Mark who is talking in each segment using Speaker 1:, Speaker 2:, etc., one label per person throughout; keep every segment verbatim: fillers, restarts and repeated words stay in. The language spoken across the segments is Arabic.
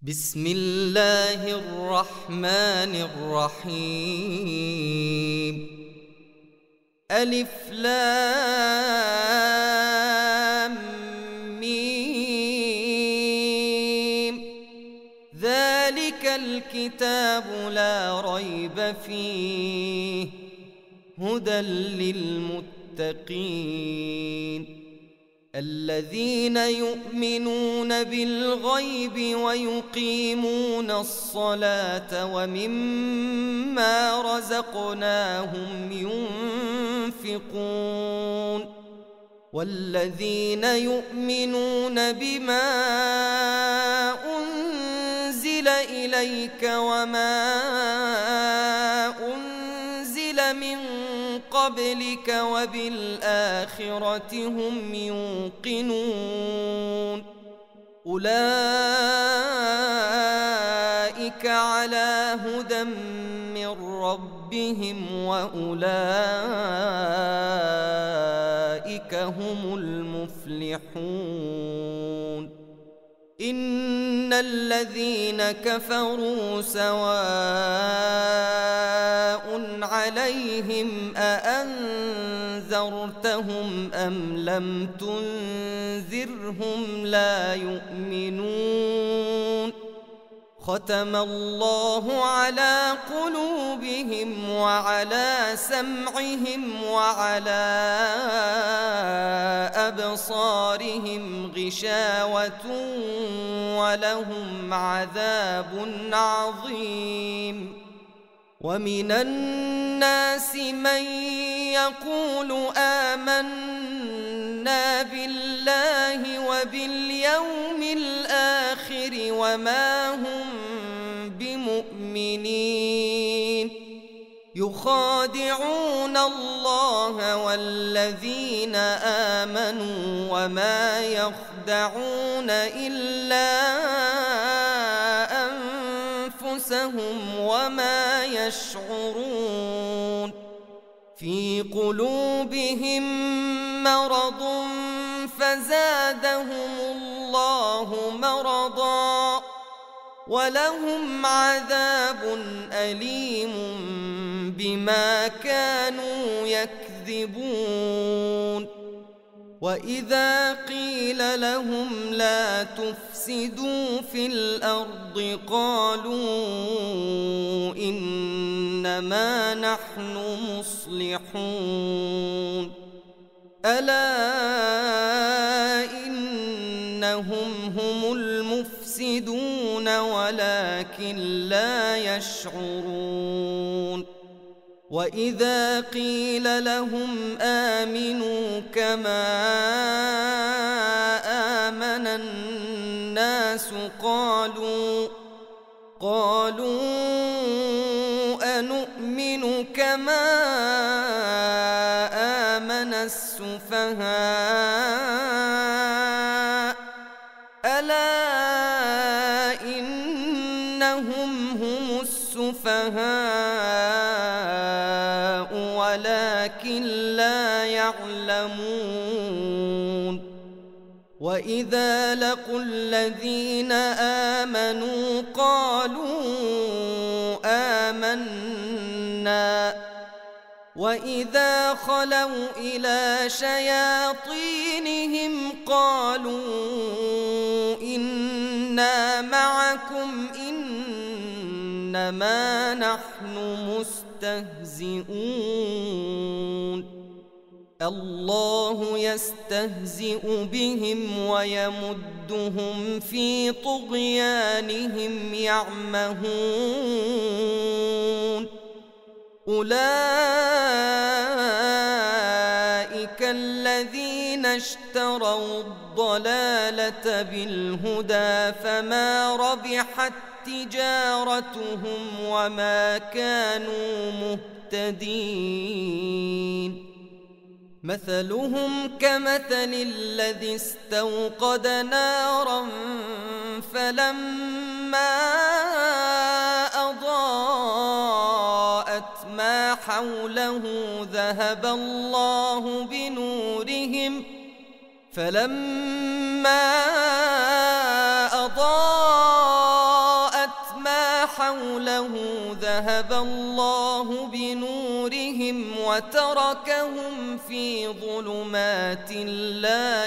Speaker 1: بسم الله الرحمن الرحيم. ألف لام ميم. ذلك الكتاب لا ريب فيه هدى للمتقين الذين يؤمنون بالغيب ويقيمون الصلاة ومما رزقناهم ينفقون والذين يؤمنون بما أنزل إليك وما أنزل من قبلك وبالآخرة هم يوقنون أولئك على هدى من ربهم وأولئك هم المفلحون. إن الذين كفروا سواء عليهم أأنذرتهم أم لم تنذرهم لا يؤمنون. ختم الله على قلوبهم وعلى سمعهم وعلى أبصارهم غشاوة ولهم عذاب عظيم. ومن الناس من يقول آمنا بالله وباليوم الآخر وما هم بمؤمنين يخادعون الله والذين آمنوا وما يخدعون إلا أنفسهم وما يشعرون. في قلوبهم مرض فزادهم الله مرضا ولهم عذاب أليم بما كانوا يكذبون. وإذا قيل لهم لا تفسدوا في الأرض قالوا إنما نحن مصلحون. ألا إنهم هم المفسدون ولكن لا يشعرون. وإذا قيل لهم آمنوا كما آمن الناس قالوا قالوا أنؤمن كما آمن السفهاء ألا إنهم هم السفهاء ولكن لا يعلمون. وإذا لقوا الذين آمنوا قالوا آمنا وإذا خلوا إلى شياطينهم قالوا إنا معكم إنما نحن مستهزئون. الله يستهزئ بهم ويمدهم في طغيانهم يعمهون. أولئك الذين اشتروا الضلالة بالهدى فما ربحت تجارتهم وما كانوا مهتدين. مثلهم كمثل الذي استوقد نارا فلما أضاءت ما حوله ذهب الله بنورهم فلما أضاءت حوله ذهب الله بنورهم وتركهم في ظلمات لا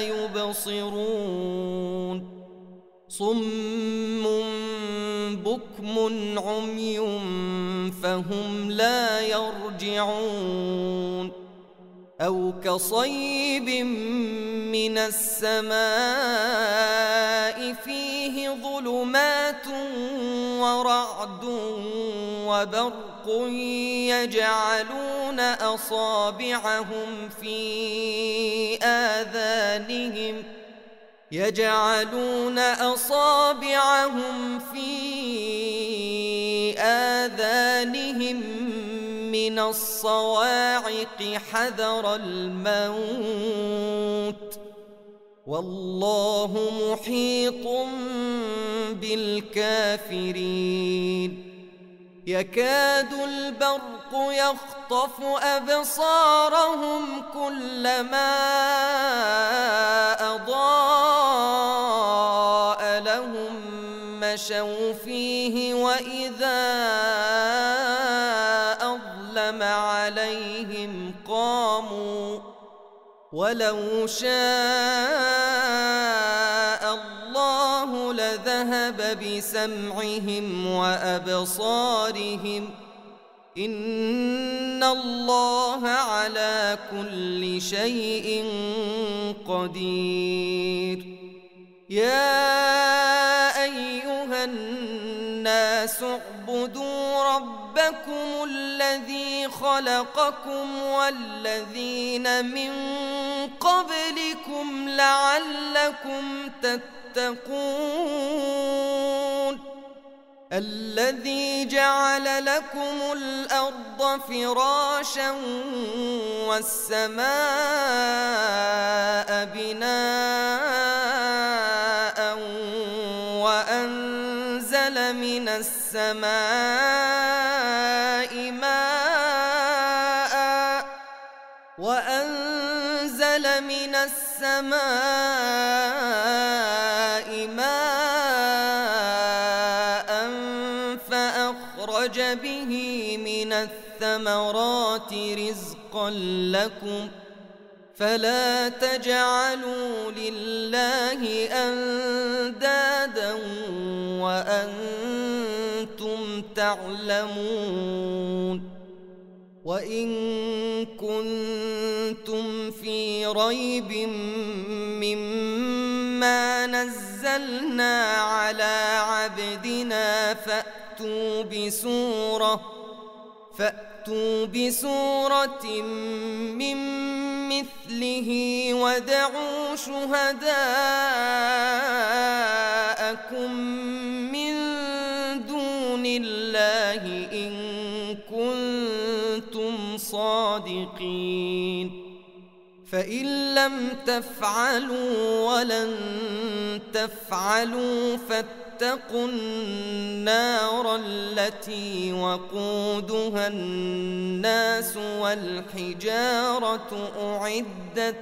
Speaker 1: يبصرون صم بكم عمي فهم لا يرجعون أو كصيب من السماء فيه ظلمات ورعد وبرق يجعلون أصابعهم في آذانهم يجعلون أصابعهم في آذانهم من الصواعق حذر الموت والله محيط بالكافرين يكاد البرق يخطف أبصارهم كلما أضاء لهم مشوا فيه وإذا أظلم عليهم قاموا ولو شاء الله لذهب بسمعهم وأبصارهم إن الله على كل شيء قدير يا أيها الناس اعبدوا ربكم الذي خلقكم والذين من قبلكم لعلكم تتقون الذي جعل لكم الأرض فراشا والسماء بناء وأنزل من السماء ماء وأنزل من السماء ماء فأخرج به من الثمرات رزقا لكم فلا تجعلوا لله أندادا وأنتم تعلمون وإن كنتم في ريب مما نزلنا على عبدنا فأتوا بسورة فأتوا بسورة من مثله وادعوا شهداءكم من دون الله إن كنتم صادقين فإن لم تفعلوا ولن تفعلوا فاتقوا النار التي وقودها الناس والحجارة أعدت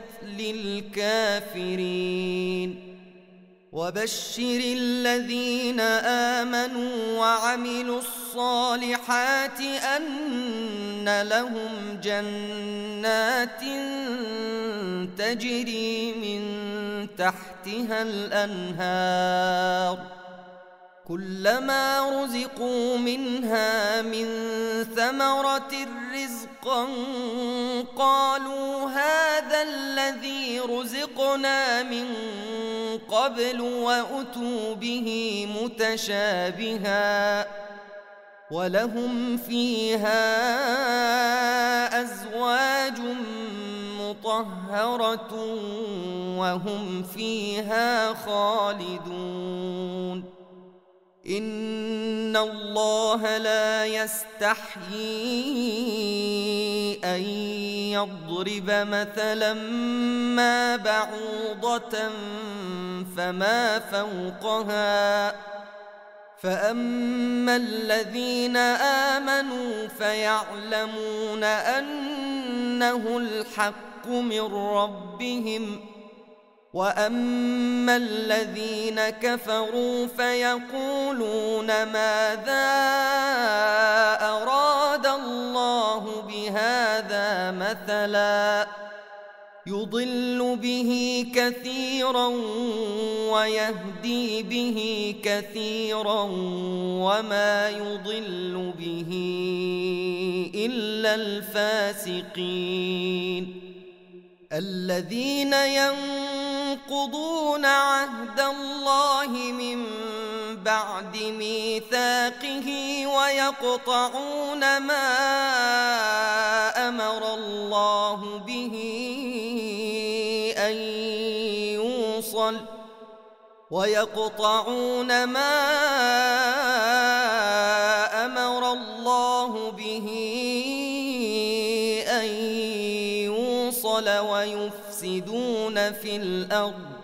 Speaker 1: للكافرين وبشر الذين آمنوا وعملوا الصالحات أن لهم جنات تجري من تحتها الأنهار كلما رزقوا منها من ثمرة رزقا قالوا هذا الذي رزقنا من قبل وأتوا به متشابها ولهم فيها أزواج مطهرة وهم فيها خالدون إن الله لا يستحيي أن يضرب مثلا ما بعوضة فما فوقها فأما الذين آمنوا فيعلمون أنه الحق من ربهم وأما الذين كفروا فيقولون ماذا أراد الله بهذا مثلا يضل به كثيرا ويهدي به كثيرا وما يضل به إلا الفاسقين الذين ينقضون عهد الله من بعد ميثاقه ويقطعون ما أمر الله به أن يوصل ويقطعون ما أمر الله به أن يوصل ويفسدون في الأرض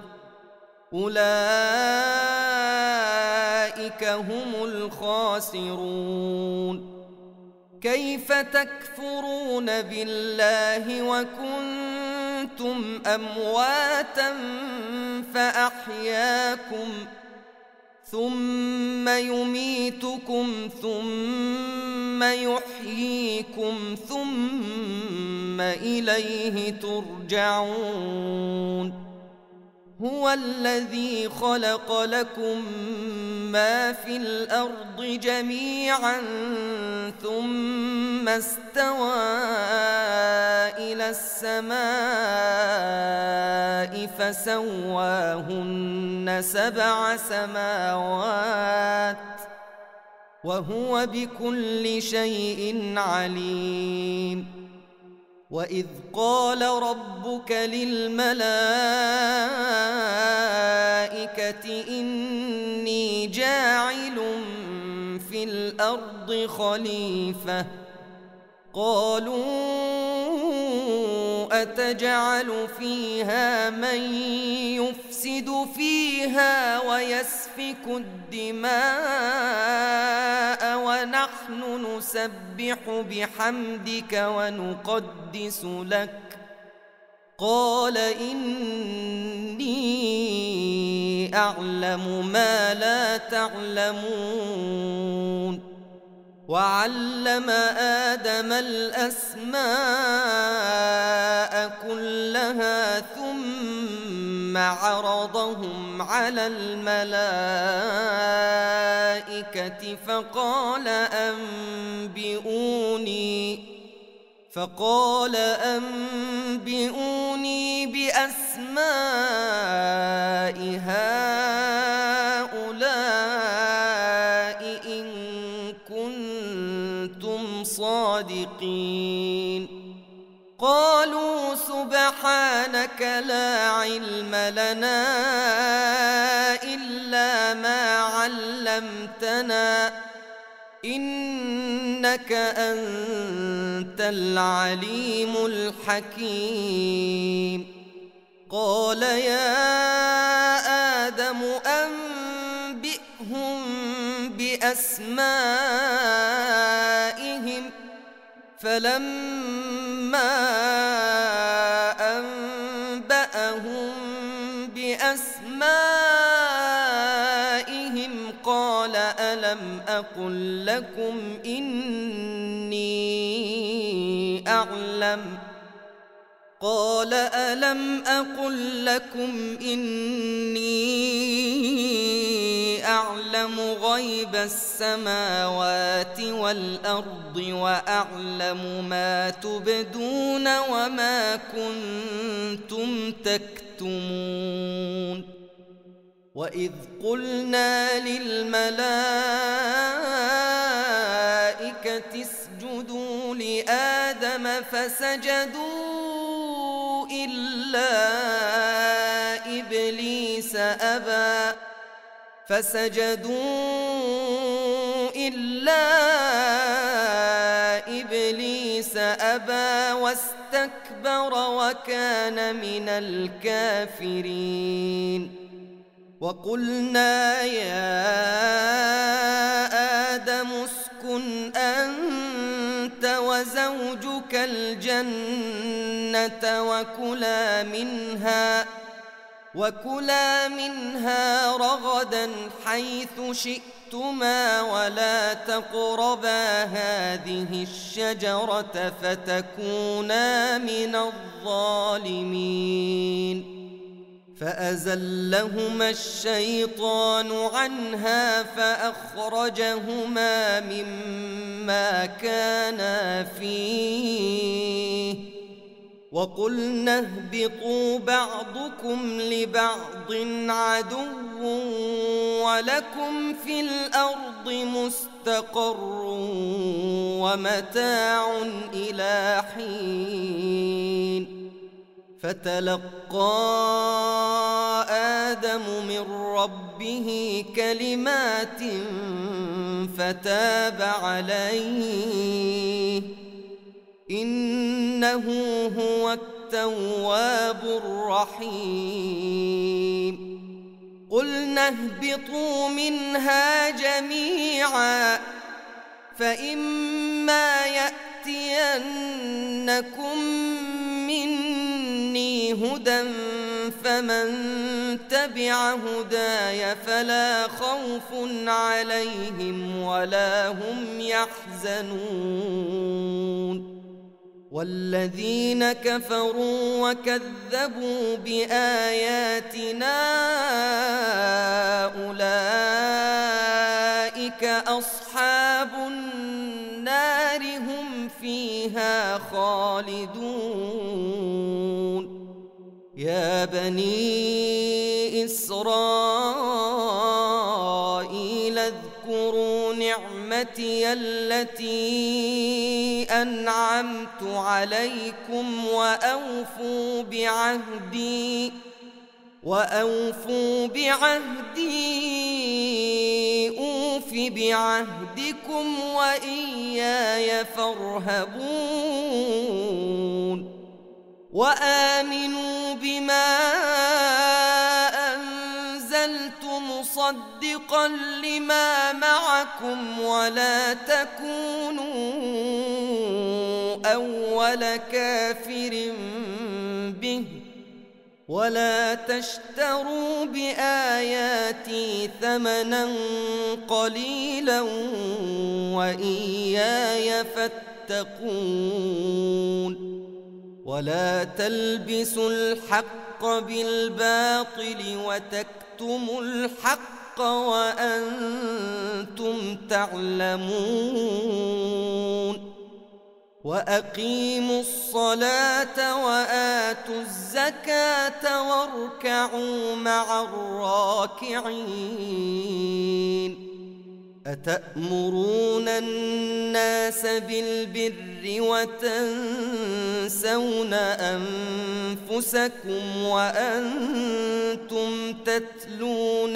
Speaker 1: أولئك هم الخاسرون كيف تكفرون بالله وكنتم أمواتا فأحياكم ثم يميتكم ثم يحييكم ثم إليه ترجعون هو الذي خلق لكم ما في الأرض جميعا ثم استوى إلى السماء فسواهن سبع سماوات وهو بكل شيء عليم وإذ قال ربك للملائكة إني جاعل في الأرض خليفة قالوا أتجعل فيها من يفسد فيها ويسفك الدماء ونحن نسبح بحمدك ونقدس لك قال إني أعلم ما لا تعلمون وعلم آدم الأسماء كلها ثم عرضهم على الملائكة فقال أنبئوني فقال أنبئوني بأسماء هؤلاء إن كنتم صادقين قالوا سبحانك لا علم لنا إلا ما علمتنا إنك أنت العليم الحكيم قال يا آدم أنبئهم بأسمائهم فلما أنبأهم بأسمائهم قال ألم أقل لكم إني أعلم قال ألم أقل لكم إني أعلم غيب السماوات والأرض وأعلم ما تبدون وما كنتم تكتمون وإذ قلنا للملائكة اسجدوا لآدم فسجدوا إلا إبليس أبى فسجدوا إلا إبليس أبى واستكبر وكان من الكافرين وقلنا يا آدم اسكن أنت وزوجك الجنة وكلا منها وكلا منها رغدا حيث شئتما ولا تقربا هذه الشجرة فتكونا من الظالمين فأزلهما الشيطان عنها فأخرجهما مما كانا فيه وقلنا اهبطوا بعضكم لبعض عدو ولكم في الأرض مستقر ومتاع إلى حين فتلقى آدم من ربه كلمات فتاب عليه إنه هو التواب الرحيم قلنا اهبطوا منها جميعا فإما يأتينكم مني هدى فمن تبع هداي فلا خوف عليهم ولا هم يحزنون والذين كفروا وكذبوا بآياتنا أولئك أصحاب النار هم فيها خالدون يا بني إسرائيل اذكروا نعمتي التي أنعمت عليكم وأوفوا بعهدي وأوفوا بعهدي أوف بعهدكم وإياي فارهبون وآمنوا بما أنزلت مصدقا لما معكم ولا تكونوا أول كافر به ولا تشتروا بآياتي ثمنا قليلا وإياي فاتقون ولا تلبسوا الحق بالباطل وتكتموا الحق وأنتم تعلمون وأقيموا الصلاة وآتوا الزكاة واركعوا مع الراكعين أتأمرون الناس بالبر وتنسون أنفسكم وأنتم تتلون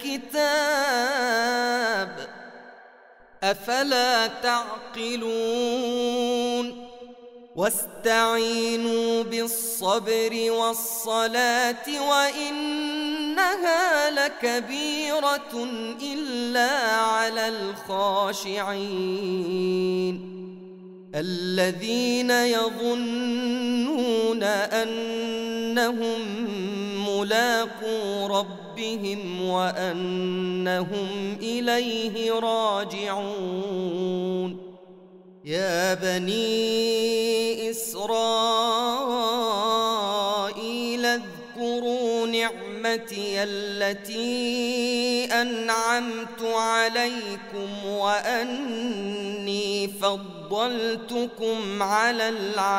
Speaker 1: الكتاب أفلا تعقلون واستعينوا بالصبر والصلاة وإنها لكبيرة إلا على الخاشعين الذين يظنون أنهم ملاقو ربهم وأنهم إليه راجعون يا بني إسرائيل اذكروا نعمتي التي أنعمت عليكم وأني فضلتكم على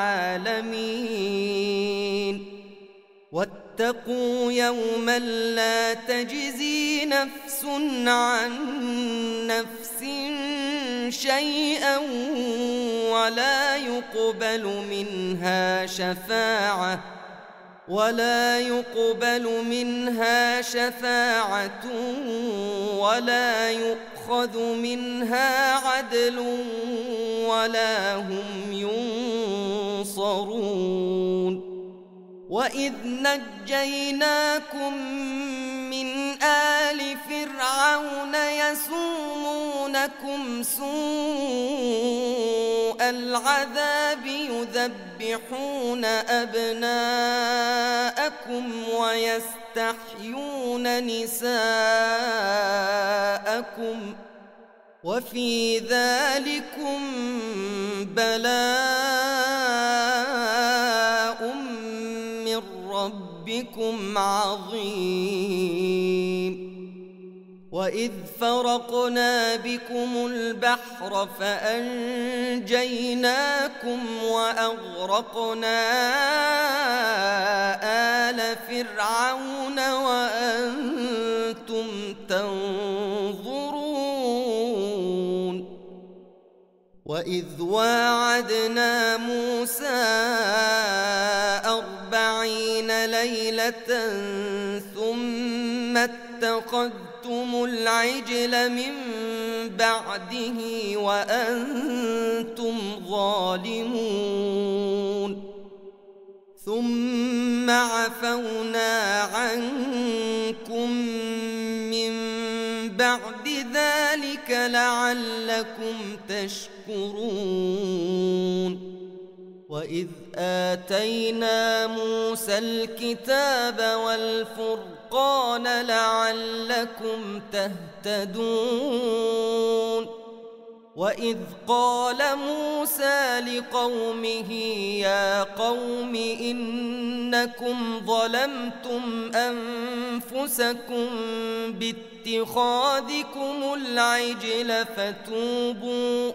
Speaker 1: العالمين واتقوا يوما لا تجزي نفس عن نفس شيئا ولا يقبل منها شفاعة ولا يقبل منها شفاعة ولا يؤخذ منها عدل ولا هم ينصرون وإذ نجيناكم من آل فرعون يسومونكم سوء العذاب يذبحون أبناءكم ويستحيون ويستحيون نساءكم وفي ذلكم بلاء من ربكم عظيم. وإذ فرقنا بكم البحر فأنجيناكم وأغرقنا آل فرعون وأنتم تنظرون. وإذ واعدنا موسى أربعين ليلة ثم اتخذتم العجل من بعده وأنتم ظالمون ثم عفونا عنكم من بعد ذلك لعلكم تشكرون. وإذ آتينا موسى الكتاب والفرقان لعلكم تهتدون. وإذ قال موسى لقومه يا قوم إنكم ظلمتم أنفسكم باتخاذكم العجل فتوبوا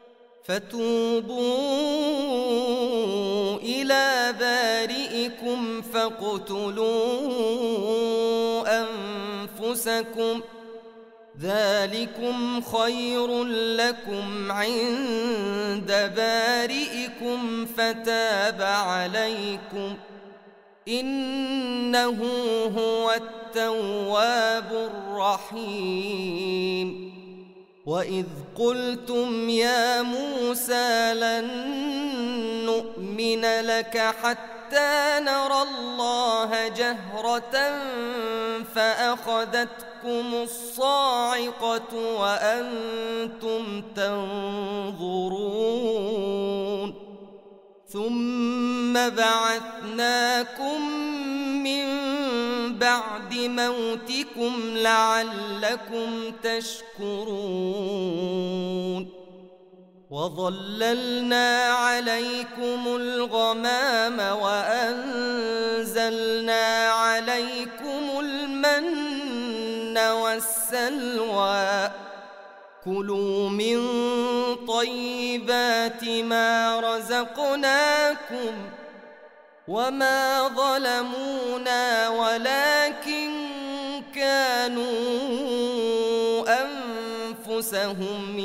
Speaker 1: فتوبوا إلى بارئكم فاقتلوا أنفسكم ذلكم خير لكم عند بارئكم فتاب عليكم إنه هو التواب الرحيم. وإذ قلتم يا موسى لن نؤمن لك حتى نرى الله جهرة فأخذتكم الصاعقة وأنتم تنظرون ثم بعثناكم من بعد موتكم لعلكم تشكرون. وظللنا عليكم الغمام وأنزلنا عليكم المن والسلوى كلوا من طيبات ما رزقناكم وما ظلمونا ولكن كانوا أنفسهم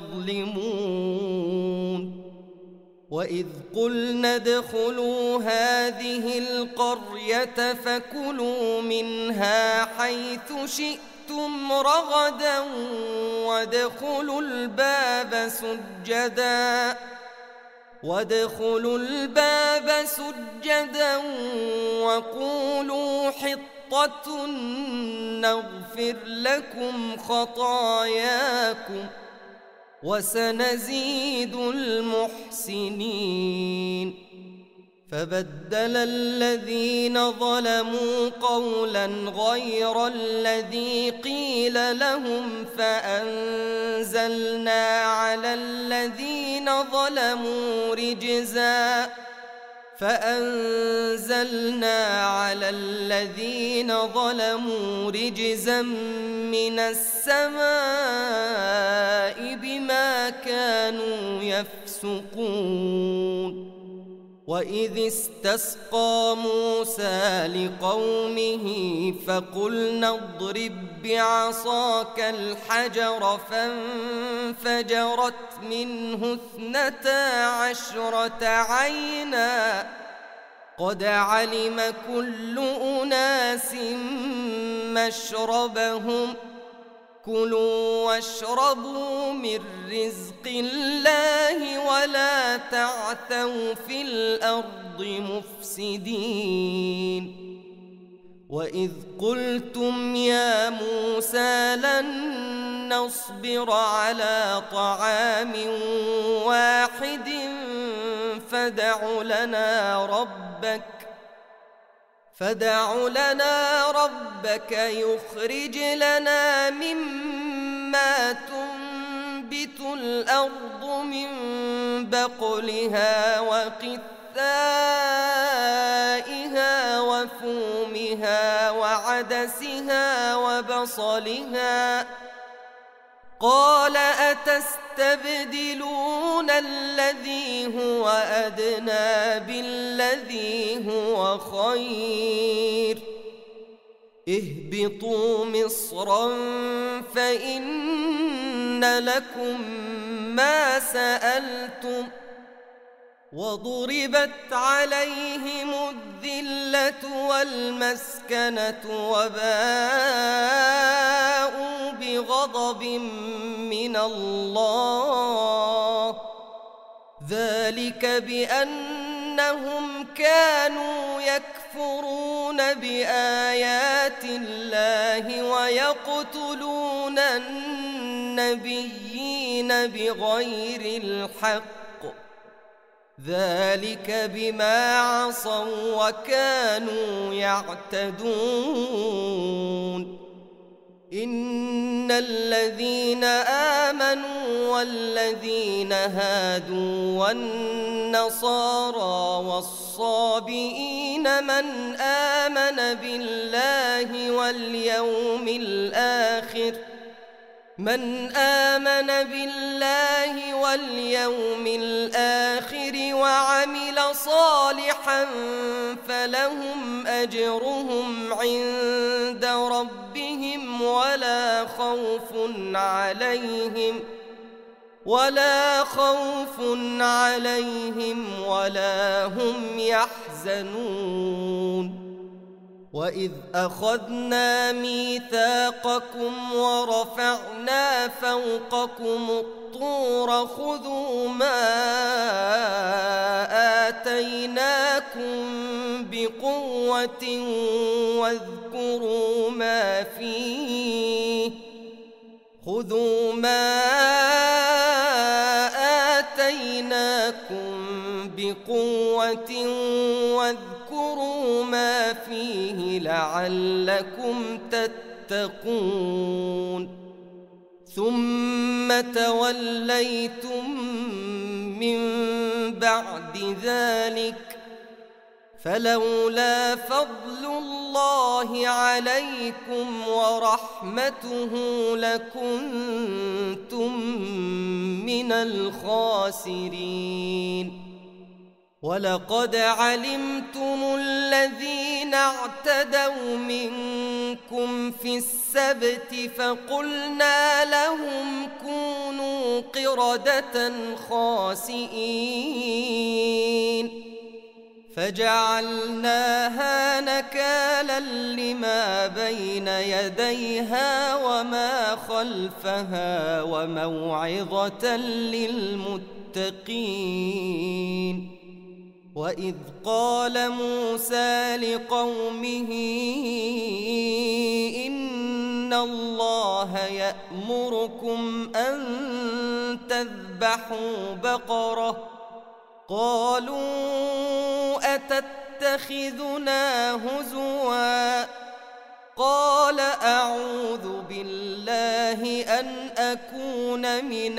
Speaker 1: يظلمون. وإذ قلنا ادخلوا هذه القرية فكلوا منها حيث شئتم رغدا وادخلوا الباب سجدا وادخلوا الباب سجدا وقولوا حطة نغفر لكم خطاياكم وسنزيد المحسنين. فبدل الذين ظلموا قولا غير الذي قيل لهم فأنزلنا على الذين ظلموا رجزا فأنزلنا على الذين ظلموا رجزا من السماء بما كانوا يفسقون. وإذ استسقى موسى لقومه فقلنا اضرب بعصاك الحجر فانفجرت منه اثنتا عشرة عينا قد علم كل أناس مشربهم كلوا واشربوا من رزق الله ولا تعثوا في الأرض مفسدين. وإذ قلتم يا موسى لن نصبر على طعام واحد فادع لنا ربك فادع لنا ربك يخرج لنا مما تنبت الأرض من بقلها وقثائها وفومها وعدسها وبصلها قال أتستبدلون الذي هو أدنى بالذي هو خير اهبطوا مصرا فإن لكم ما سألتم وضربت عليهم الذلة والمسكنة وباءوا بغضب من الله ذلك بأنهم كانوا يكفرون بآيات الله ويقتلون النبيين بغير الحق ذلك بما عصوا وكانوا يعتدون إن الذين آمنوا والذين هادوا والنصارى والصابئين من آمن بالله واليوم الآخر من آمن بالله واليوم الآخر وعمل صالحا فلهم أجرهم عند ربهم ولا خوف عليهم ولا خوف عليهم ولا هم يحزنون وإذ أخذنا ميثاقكم ورفعنا فوقكم الطور خذوا ما آتيناكم بقوة واذكروا ما فيه خذوا ما آتيناكم بقوة واذكروا ما فيه لعلكم تتقون ثم توليتم من بعد ذلك فلولا فضل الله عليكم ورحمته لكنتم من الخاسرين ولقد علمتم الذين اعتدوا منكم في السبت فقلنا لهم كونوا قردة خاسئين فجعلناها نكالا لما بين يديها وما خلفها وموعظة للمتقين وإذ قال موسى لقومه إن الله يأمركم أن تذبحوا بقرة قالوا أتتخذنا هزوا قال أعوذ بالله أن أكون من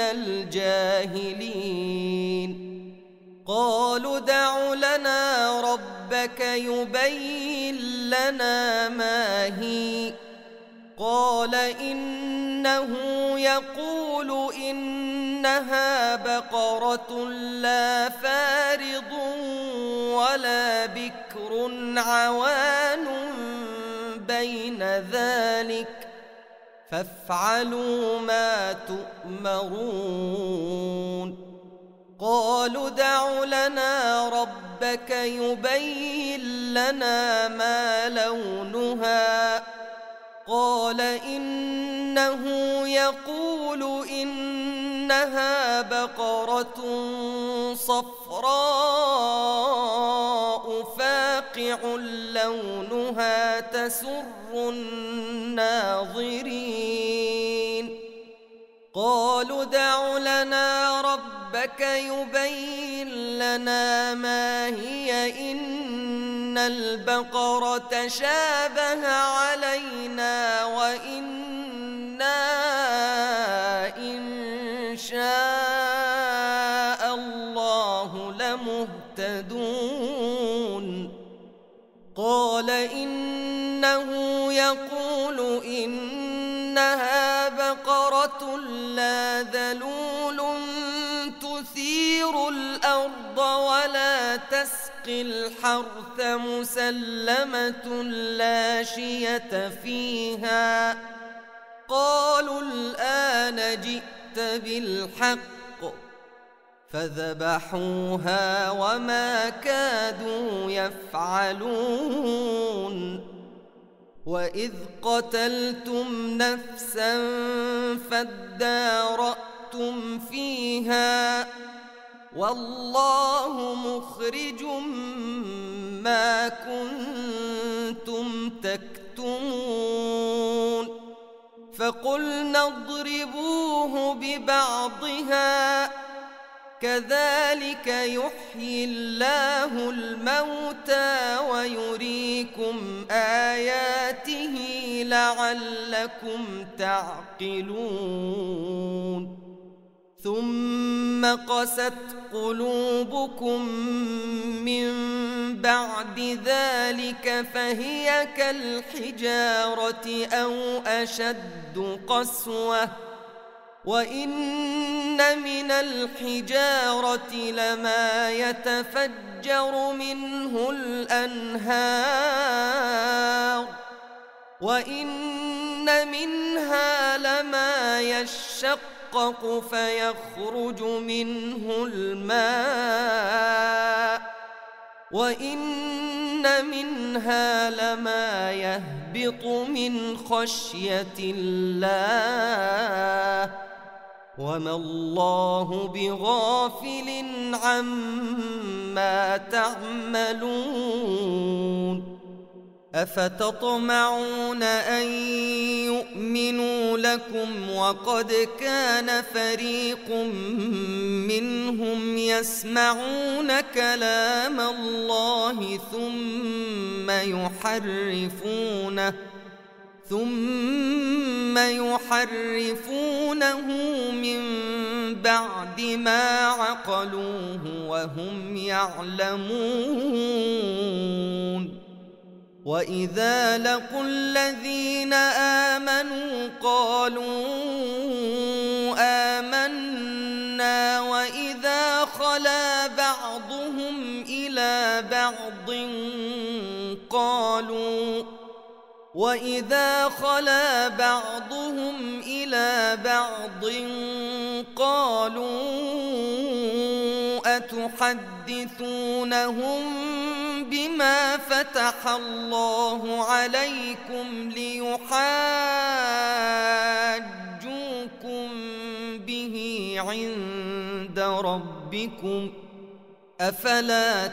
Speaker 1: الجاهلين قالوا ادع لنا ربك يبين لنا ما هي قال إنه يقول إنها بقرة لا فارض ولا بكر عوان بين ذلك فافعلوا ما تؤمرون قالوا ادع لنا ربك يبين لنا ما لونها قال إنه يقول إنها بقرة صفراء فاقع لونها تسر الناظرين قالوا ادع لنا ربك يبين لنا ما هي إن البقرة شابه علينا وإنا إن شاء الله لمهتدون. قال إنه يقول إنها بقرة لا ذلول تثير الأرض ولا تسقي الحرث مسلمة لا شية فيها. قالوا الآن جئت بالحق فذبحوها وما كادوا يفعلون. وإذ قتلتم نفسا فادارأتم فيها والله مخرج ما كنتم تكتمون. فقلنا اضربوه ببعضها كذلك يحيي الله الموتى ويريكم آياته لعلكم تعقلون. ثم قست قلوبكم من بعد ذلك فهي كالحجارة أو أشد قسوة. وإن من الحجارة لما يتفجر منه الأنهار وإن منها لما يشقق فيخرج منه الماء وإن منها لما يهبط من خشية الله وما الله بغافل عما تعملون. أفتطمعون أن يؤمنوا لكم وقد كان فريق منهم يسمعون كلام الله ثم يحرفونه ثم يحرفونه من بعد ما عقلوه وهم يعلمون. وإذا لقوا الذين آمنوا قالوا آمنا وإذا خلا بعضهم إلى بعض قالوا وإذا خلا بعضهم إلى بعض قالوا أتحدثونهم بما فتح الله عليكم ليحاجوكم به عند ربكم أفلا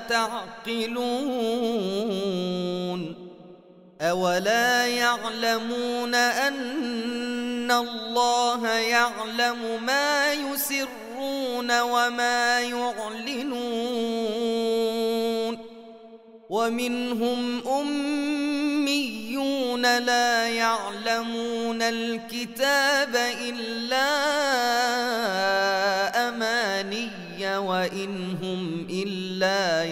Speaker 1: تعقلون. أولا يعلمون أن الله يعلم ما يسرون وما يعلنون. ومنهم أميون لا يعلمون الكتاب إلا أماني وإن هم إلا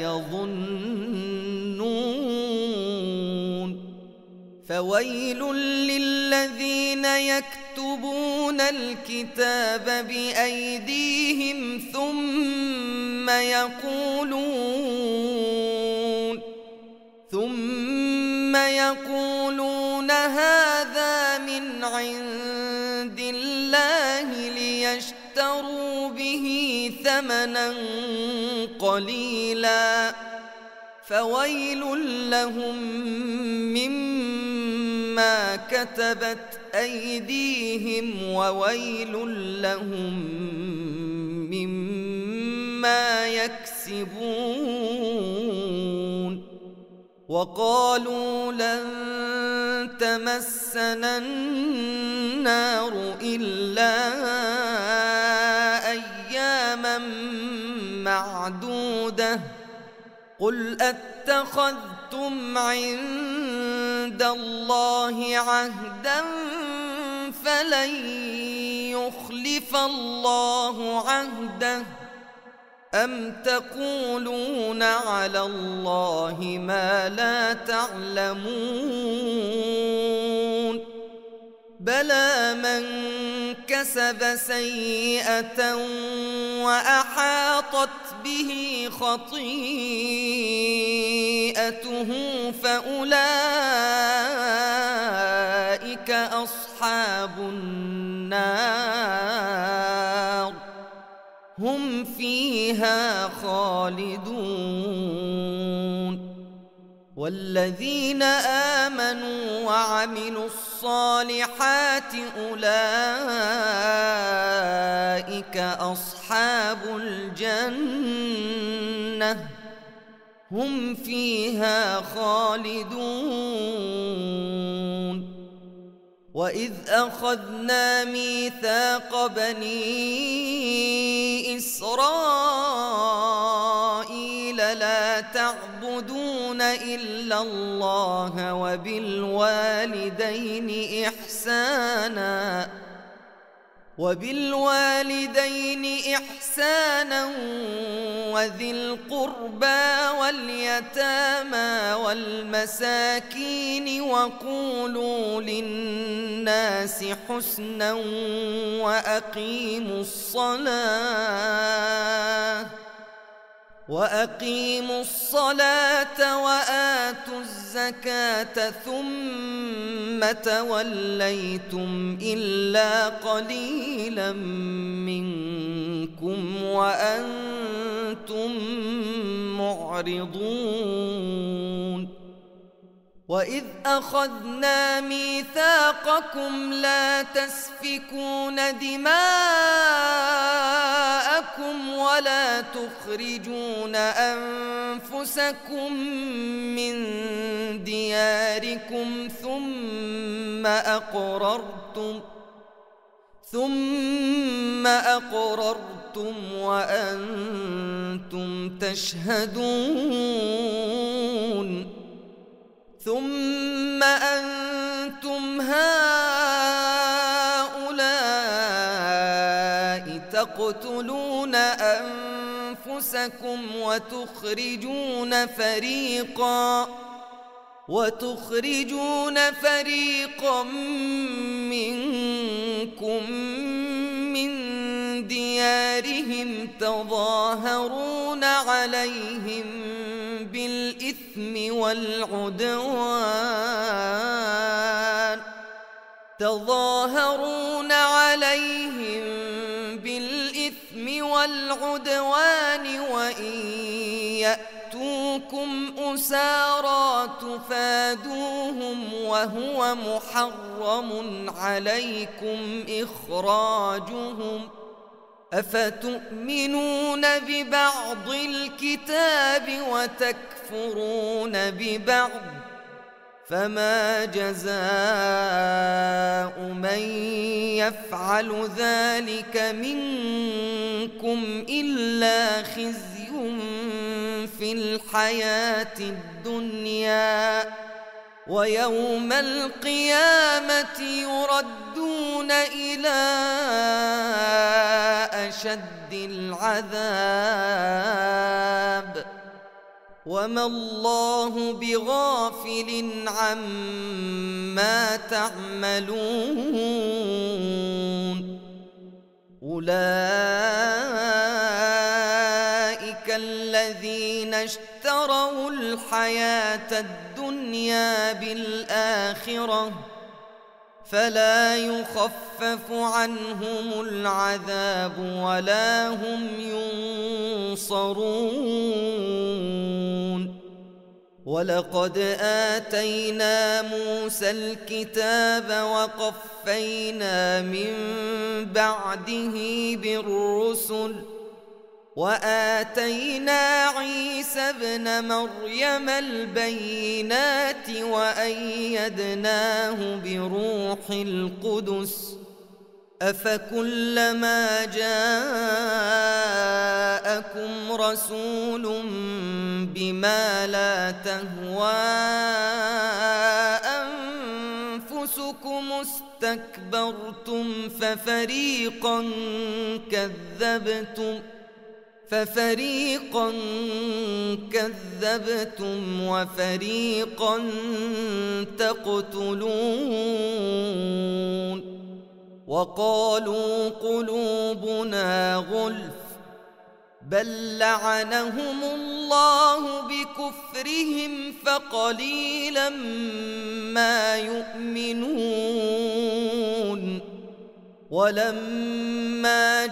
Speaker 1: يظنون. فويل للذين يكتبون الكتاب بأيديهم ثم يقولون ثم يقولون هذا من عند الله ليشتروا به ثمنا قليلا فويل لهم مما كتبت أيديهم وويل لهم مما يكسبون. وقالوا لن تمسنا النار إلا أياما معدودة قل أتخذتم أخذتم عند الله عهدا فلن يخلف الله عهده أم تقولون على الله ما لا تعلمون بلى من كسب سيئة وأحاطت به خطيئته فأولئك أصحاب النار هم فيها خالدون والذين آمنوا وعملوا الصالحات أولئك أصحاب الجنة هم فيها خالدون وإذ أخذنا ميثاق بني إسرائيل لا تعبدون إلا الله وبالوالدين إحسانا وبالوالدين إحسانا وذي القربى واليتامى والمساكين وقولوا للناس حسنا وأقيموا الصلاة وأقيموا الصلاة وآتوا الزكاة ثم توليتم إلا قليلا منكم وأنتم معرضون وإذ أخذنا ميثاقكم لا تسفكون دماءكم ولا تخرجون أنفسكم من دياركم ثم أقررتم ثم أقررتم وأنتم تشهدون ثم أنتم هؤلاء تقتلون أنفسكم وتخرجون فريقا وتخرجون فريقا منكم من ديارهم تظاهرون عليهم بالإثم والعدوان تظاهرون عليهم بالإثم والعدوان وإن يأتوكم أسارى تفادوهم وهو محرم عليكم إخراجهم أفتؤمنون ببعض الكتاب وتكفرون ببعض فما جزاء من يفعل ذلك منكم إلا خزي في الحياة الدنيا ويوم القيامة يردون إلى أشد العذاب وما الله بغافل عما تعملون أولئك الذين اشتروا الحياة الدنيا بالآخرة فلا يخفف عنهم العذاب ولا هم ينصرون ولقد آتينا موسى الكتاب وقفينا من بعده بالرسل وآتينا عيسى ابن مريم البينات وأيدناه بروح القدس أفكلما جاءكم رسول بما لا تهوى أنفسكم استكبرتم ففريقا كذبتم ففريقا كذبتم وفريقا تقتلون وقالوا قلوبنا غلف بل لعنهم الله بكفرهم فقليلا ما يؤمنون ولما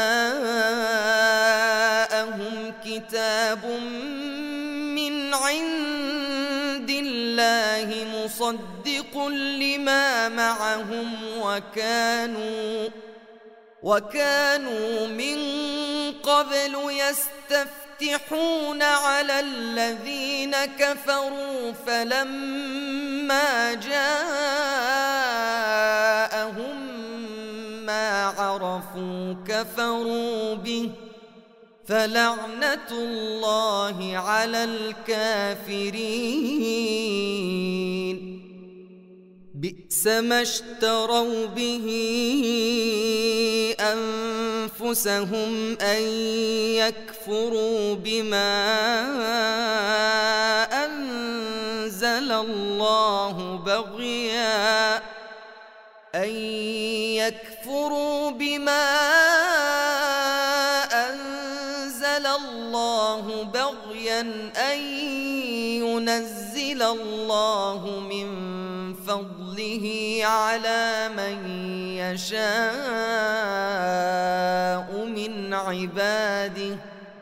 Speaker 1: جاءهم كتاب من عند الله مصدق لما معهم وكانوا وكانوا من قبل يستفتحون على الذين كفروا فلما جاءهم ما عرفوا كفروا به فلعنة الله على الكافرين بئس ما اشتروا به أنفسهم أن يكفروا بما أنزل الله بغيا أن يكفروا بما أنزل الله بغيا أن ينزل الله من فضله على من يشاء من عباده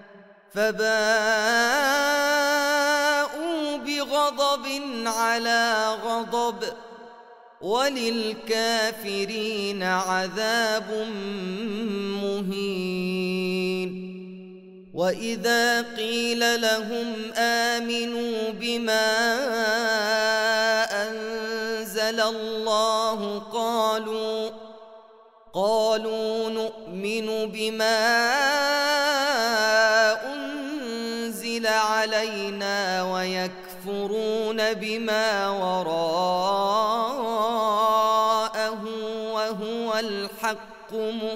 Speaker 1: فباءوا بغضب على غضب وللكافرين عذاب مهين وإذا قيل لهم آمنوا بما أنزل الله قالوا قالوا نؤمن بما أنزل علينا ويكفرون بما وراءه وهو الحق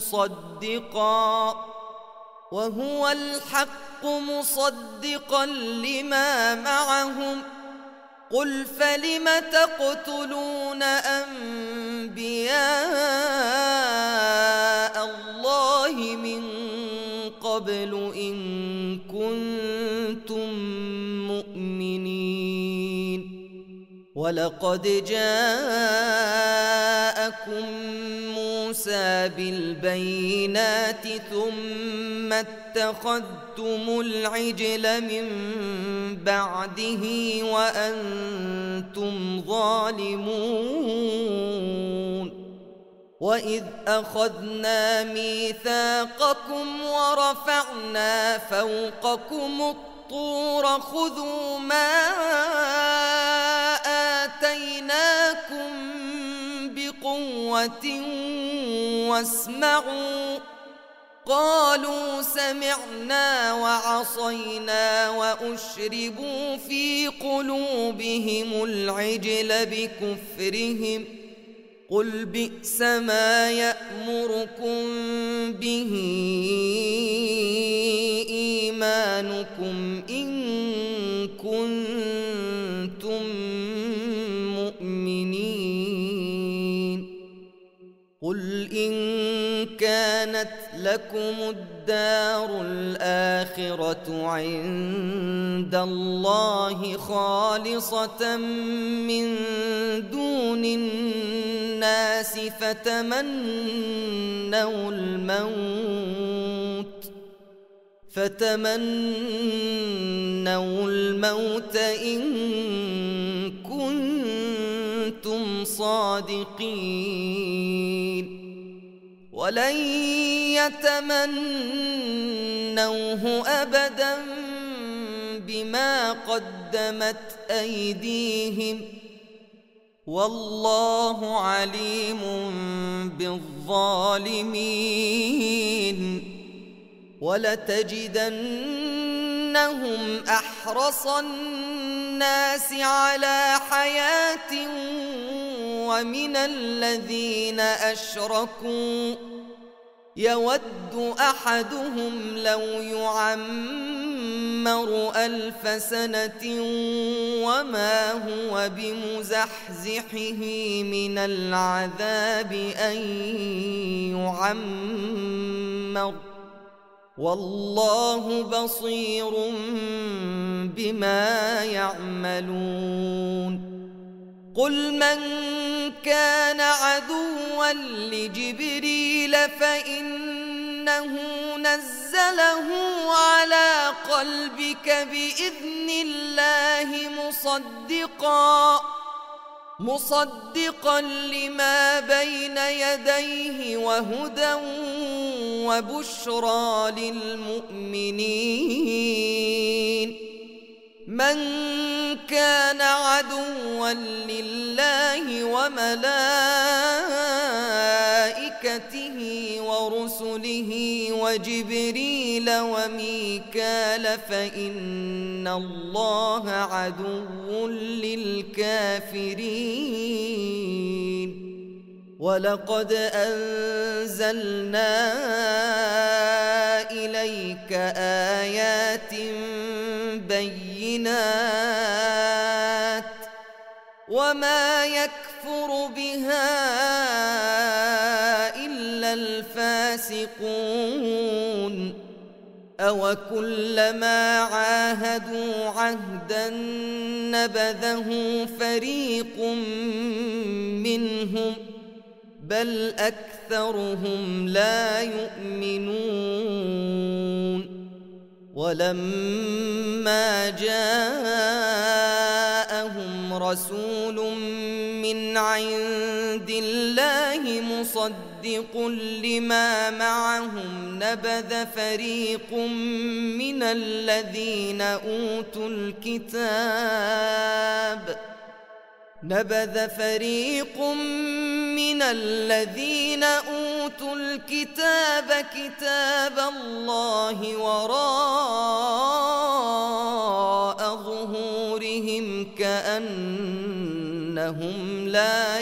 Speaker 1: مصدقا وهو الحق مصدقا لما معهم قل فلم تقتلون أنبياء الله من قبل إن كنتم مؤمنين ولقد جاءكم موسى بالبينات ثم اتخذتم العجل من بعده وأنتم ظالمون وإذ أخذنا ميثاقكم ورفعنا فوقكم الطور خذوا ما آتيناكم بقوة واسمعوا قالوا سمعنا وعصينا وأشربوا في قلوبهم العجل بكفرهم قل بئس ما يأمركم به إيمانكم إن كنتم مؤمنين قل إن كانت لكم الدار الآخرة عند الله خالصة من دون الناس فتمنوا الموت فتمنوا الموت إن كنتم صادقين ولن يتمنوه أبدا بما قدمت أيديهم والله عليم بالظالمين. ولتجدنهم أحرص الناس على حياة ومن الذين أشركوا يود أحدهم لو يعمر ألف سنة وما هو بمزحزحه من العذاب أن يعمر والله بصير بما يعملون. قل من كان عدوا لجبريل فإنه نزله على قلبك بإذن الله مصدقا مصدقا لما بين يديه وهدى وبشرى للمؤمنين. من كان عدوا لله وملائكته ورسله وجبريل وميكال فإن الله عدو للكافرين. ولقد أنزلنا إليك آيات بينات وما يكفر بها إلا الفاسقون. أوكلما عاهدوا عهدا نبذه فريق منهم بل أكثرهم لا يؤمنون. ولما جاءهم رسول من عند الله مصدق لما معهم نبذ فريق من الذين أوتوا الكتاب نبذ فريق من الذين أوتوا الكتاب كتاب الله وراء ظهورهم كأنهم لا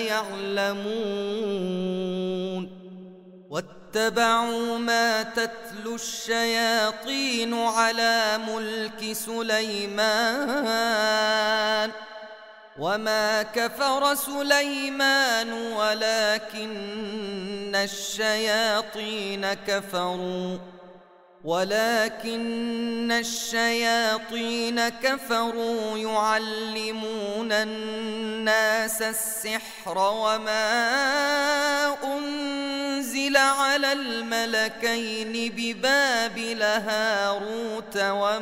Speaker 1: يعلمون. واتبعوا ما تتلو الشياطين على ملك سليمان وما كفر سليمان ولكن الشياطين كفروا ولكن الشياطين كفروا يعلمون الناس السحر وما أنزل على الملكين ببابل هاروت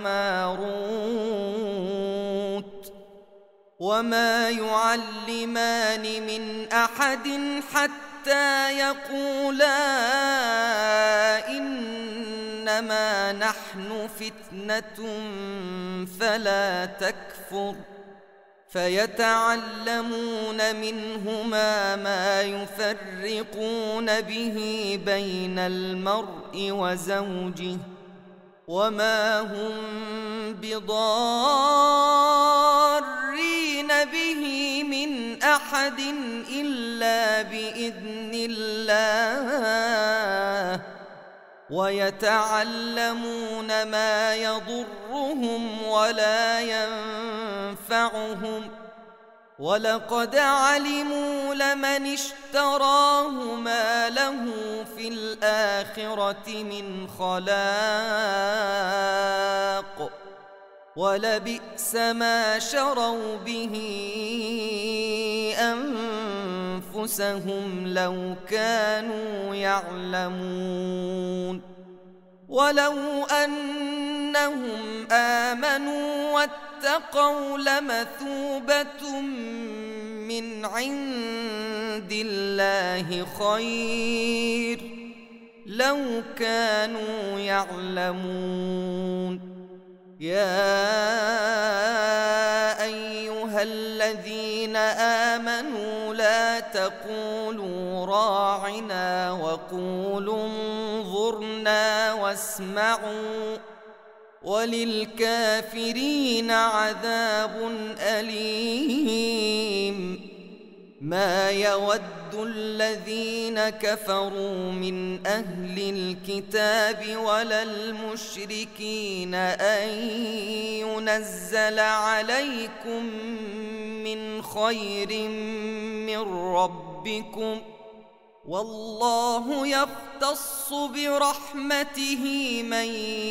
Speaker 1: وماروت وما يعلمان من أحد حتى يقولا إنما نحن فتنة فلا تكفر فيتعلمون منهما ما يفرقون به بين المرء وزوجه وما هم بضارين به من أحد إلا بإذن الله ويتعلمون ما يضرهم ولا ينفعهم ولقد علموا لمن اشتراه ما له في الآخرة من خلاق ولبئس ما شروا به أنفسهم لو كانوا يعلمون. ولو أنهم آمنوا واتقوا لمثوبة من عند الله خير لو كانوا يعلمون. يا أيها الذين آمنوا لا تقولوا راعنا وقولوا انظرنا واسمعوا وللكافرين عذاب أليم. ما يود الذين كفروا من أهل الكتاب ولا المشركين أن ينزل عليكم من خير من ربكم، والله يختص برحمته من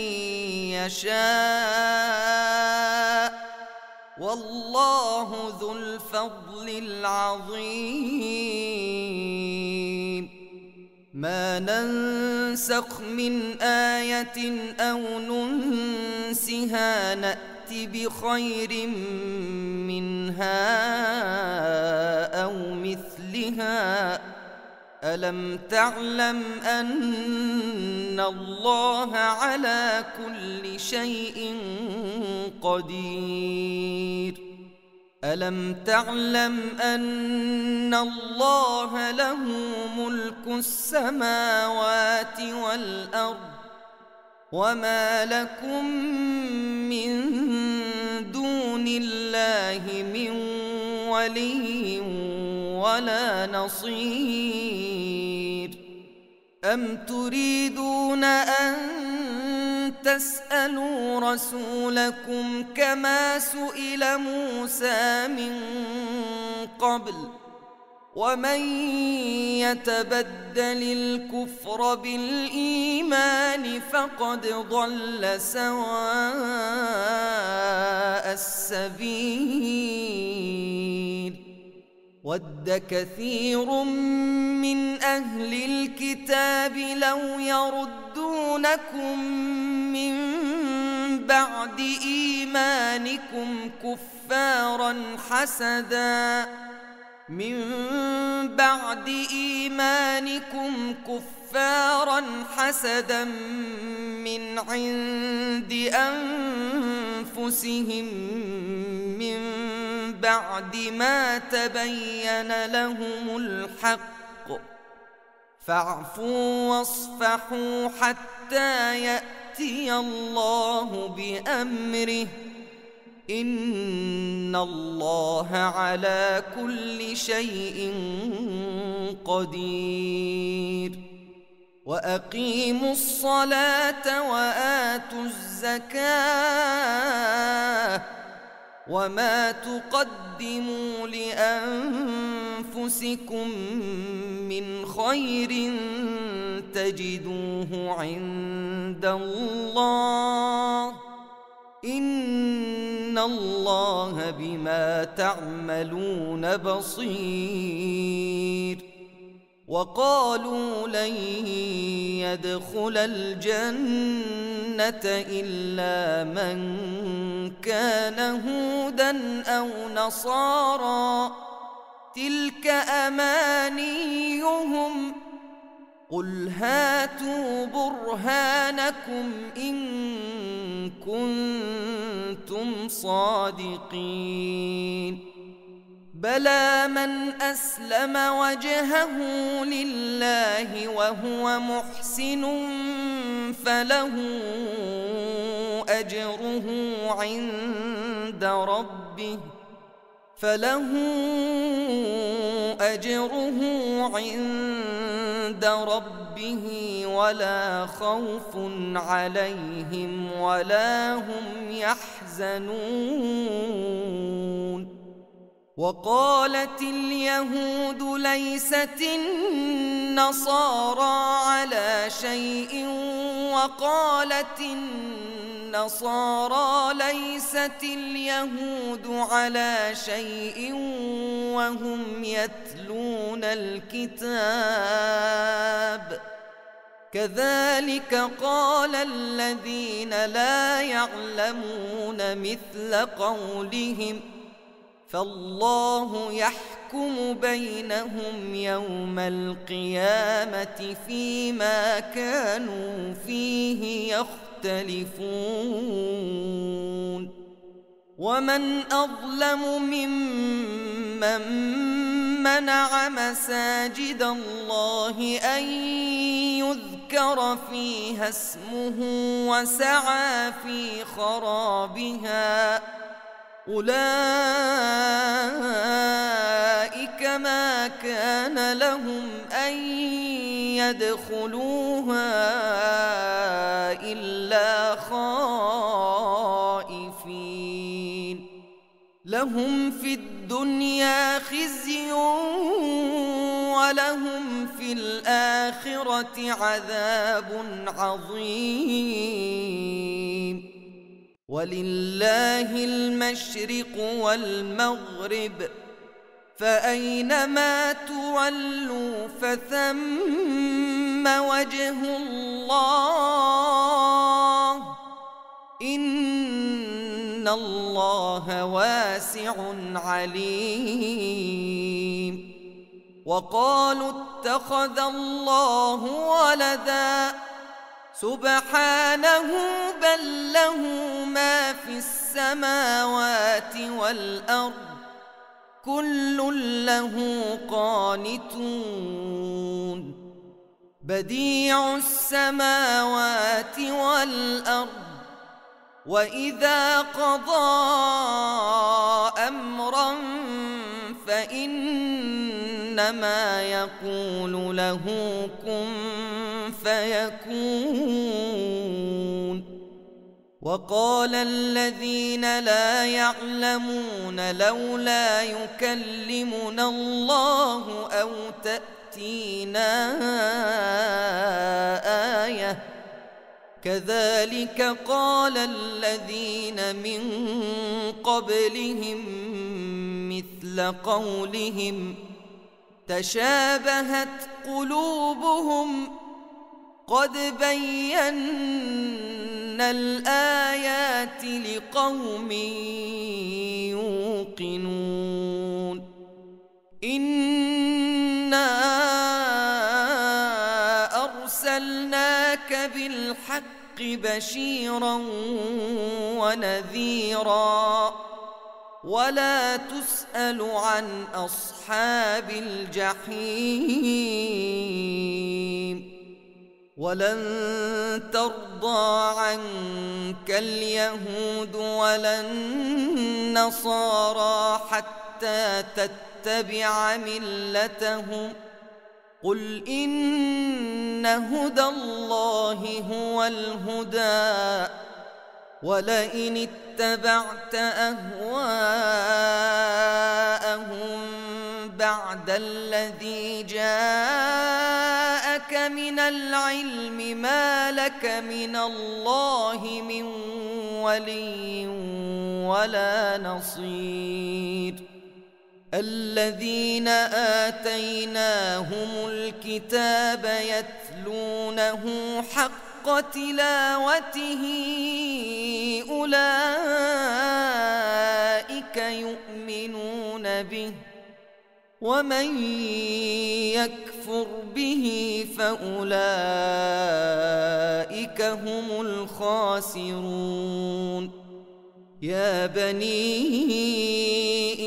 Speaker 1: يشاء، والله ذو الفضل العظيم. ما ننسخ من آية أو ننسها نأت بخير منها أو مثلها. ألم تعلم أن الله على كل شيء قدير؟ ألم تعلم أن الله له ملك السماوات والأرض وما لكم من دون الله من ولي ولا نصير؟ أم تريدون أن تسألوا رسولكم كما سئل موسى من قبل؟ ومن يتبدل الكفر بالإيمان فقد ضل سواء السبيل. ود كثير من أهل الكتاب لو يردونكم من بعد إيمانكم كفارا حسدا من بعد إيمانكم كفارا حسدا من عند أنفسهم من بعد ما تبين لهم الحق، فاعفوا واصفحوا حتى يأتي الله بأمره، إن الله على كل شيء قدير. وأقيموا الصلاة وآتوا الزكاة وما تقدموا لأنفسكم من خير تجدوه عند الله، إن الله بما تعملون بصير. وقالوا لن يدخل الجنة إلا من كان هودا أو نصارى تلك أمانيهم قل هاتوا برهانكم إن كنتم صادقين. بلى من أسلم وجهه لله وهو محسن فله أجره عند ربه فله أجره عند ربه ولا خوف عليهم ولا هم يحزنون. وقالت اليهود ليست النصارى على شيء وقالت النصارى ليست اليهود على شيء وهم يتلون الكتاب كذلك قال الذين لا يعلمون مثل قولهم فالله يحكم بينهم يوم القيامة فيما كانوا فيه يختلفون. ومن أظلم ممن منع مساجد الله أن يذكر فيها اسمه وسعى في خرابها أولئك ما كان لهم أن يدخلوها إلا خائفين لهم في الدنيا خزي ولهم في الآخرة عذاب عظيم ولله المشرق والمغرب فأينما تولوا فثم وجه الله إن الله واسع عليم وقالوا اتخذ الله ولدا سبحانه بل له ما في السماوات والأرض كل له قانتون بديع السماوات والأرض وإذا قضى أمرا فإنما يقول له كن فيكون وقال الذين لا يعلمون لولا يكلمنا الله أو تأتينا آية كذلك قال الذين من قبلهم مثل قولهم تشابهت قلوبهم قد بينا الآيات لقوم يوقنون إنا أرسلناك بالحق بشيرا ونذيرا ولا تسأل عن أصحاب الجحيم ولن ترضى عنك اليهود ولا النصارى حتى تتبع ملتهم قل إن هدى الله هو الهدى ولئن اتبعت أهواءهم بعد الذي جاءك من العلم ما لك من الله من ولي ولا نصير الذين آتيناهم الكتاب يتلونه حق تلاوته أولئك يؤمنون به ومن يكفر به فأولئك هم الخاسرون يا بني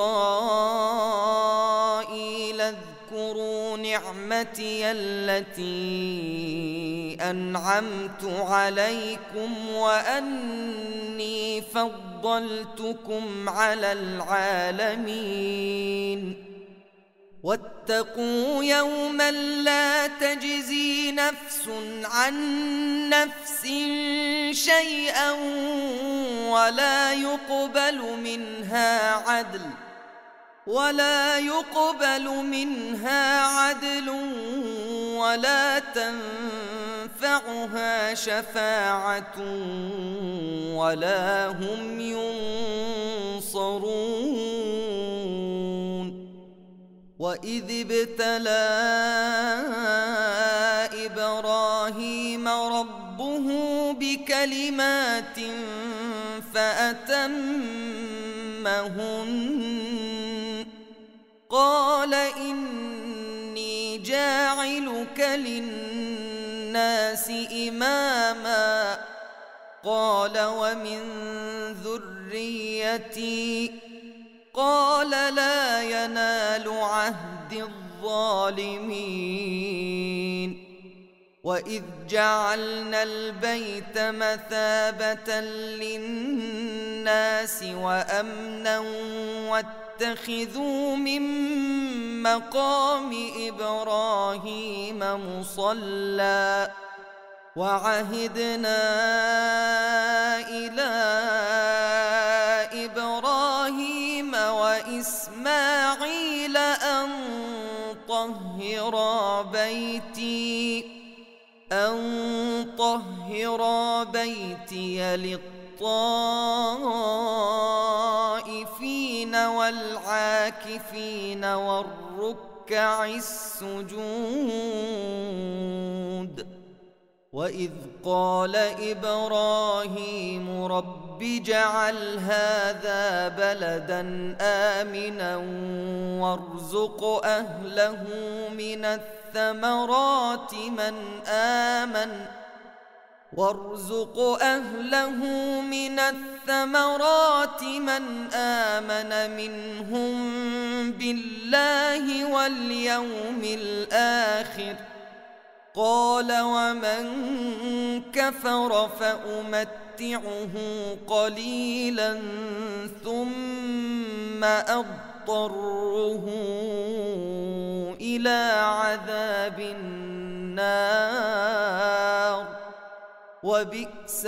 Speaker 1: إسرائيل اذكروا نعمتي التي أنعمت عليكم وأني فضلتكم على العالمين واتقوا يوما لا تجزي نفس عن نفس شيئا ولا يقبل منها عدل ولا يقبل منها عدل ولا تنفعها شفاعة ولا هم ينصرون وإذ ابتلى إبراهيم ربه بكلمات فأتمهن قال إني جاعلك للناس إماما قال ومن ذريتي قال لا ينال عهد الظالمين وإذ جعلنا البيت مثابة للناس وأمنا واتخذوا من مقام إبراهيم مصلى وعهدنا إلى إبراهيم وإسماعيل أن طهرا بيتي أن طهرا بيتي للطائفين والعاكفين والركع السجود وإذ قال إبراهيم رب اجعل هذا بلدا آمنا وارزق أهله من الثمرات من آمن وارزق أهله من الثمرات من آمن منهم بالله واليوم الآخر قال ومن كفر فأمتعه قليلا ثم أضطره إلى عذاب النار وبئس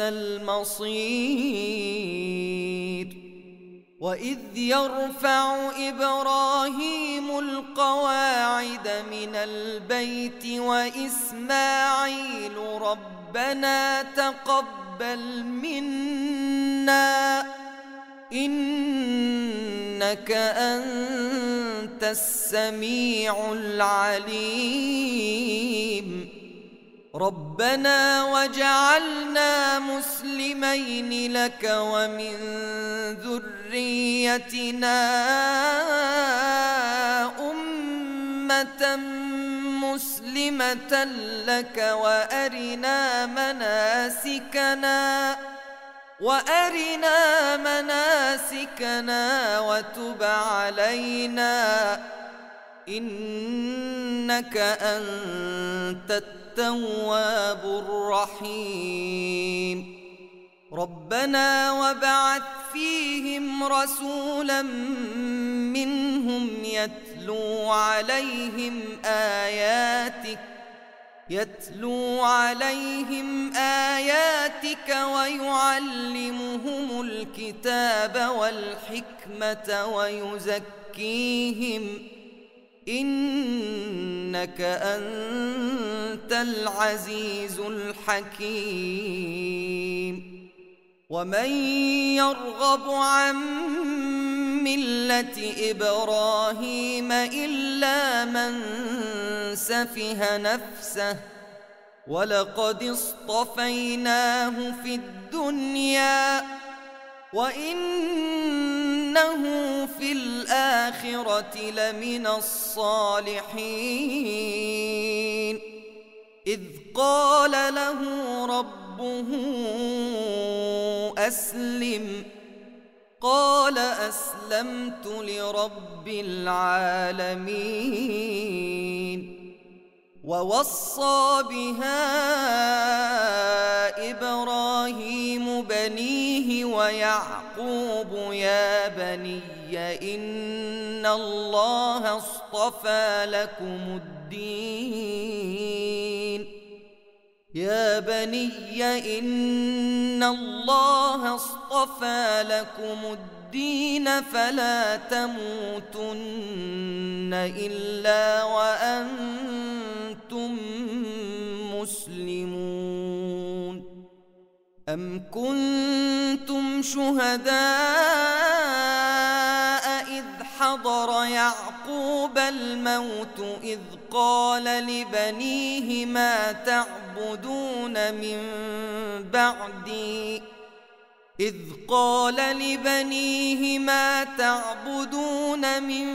Speaker 1: المصير وإذ يرفع إبراهيم القواعد من البيت وإسماعيل ربنا تقبل منا إنك أنت السميع العليم ربنا وجعلنا مسلمين لك ومن ذريتنا أمة مسلمة لك وأرنا مناسكنا وأرنا مناسكنا وتب علينا إنك أنت التواب الرحيم ربنا وابعث فيهم رسولا منهم يتلو عليهم آياتك يتلو عليهم آياتك ويعلمهم الكتاب والحكمة ويزكيهم إنك أنت العزيز الحكيم ومن يرغب عن ملة إبراهيم إلا من سفه نفسه ولقد اصطفيناه في الدنيا وإنه في الآخرة لمن الصالحين إذ قال له ربه أسلم قال أسلمت لرب العالمين ووصى بها إبراهيم بنيه ويعقوب يا بني إن الله اصطفى لكم الدين يا بني إن الله اصطفى لكم الدين فلا تموتن إلا وأنتم مسلمون أم كنتم شهداء إذ حضر يعقوب الموت إذ قال لبنيه ما تعبدون من بعدي إذ قال لبنيه ما تعبدون من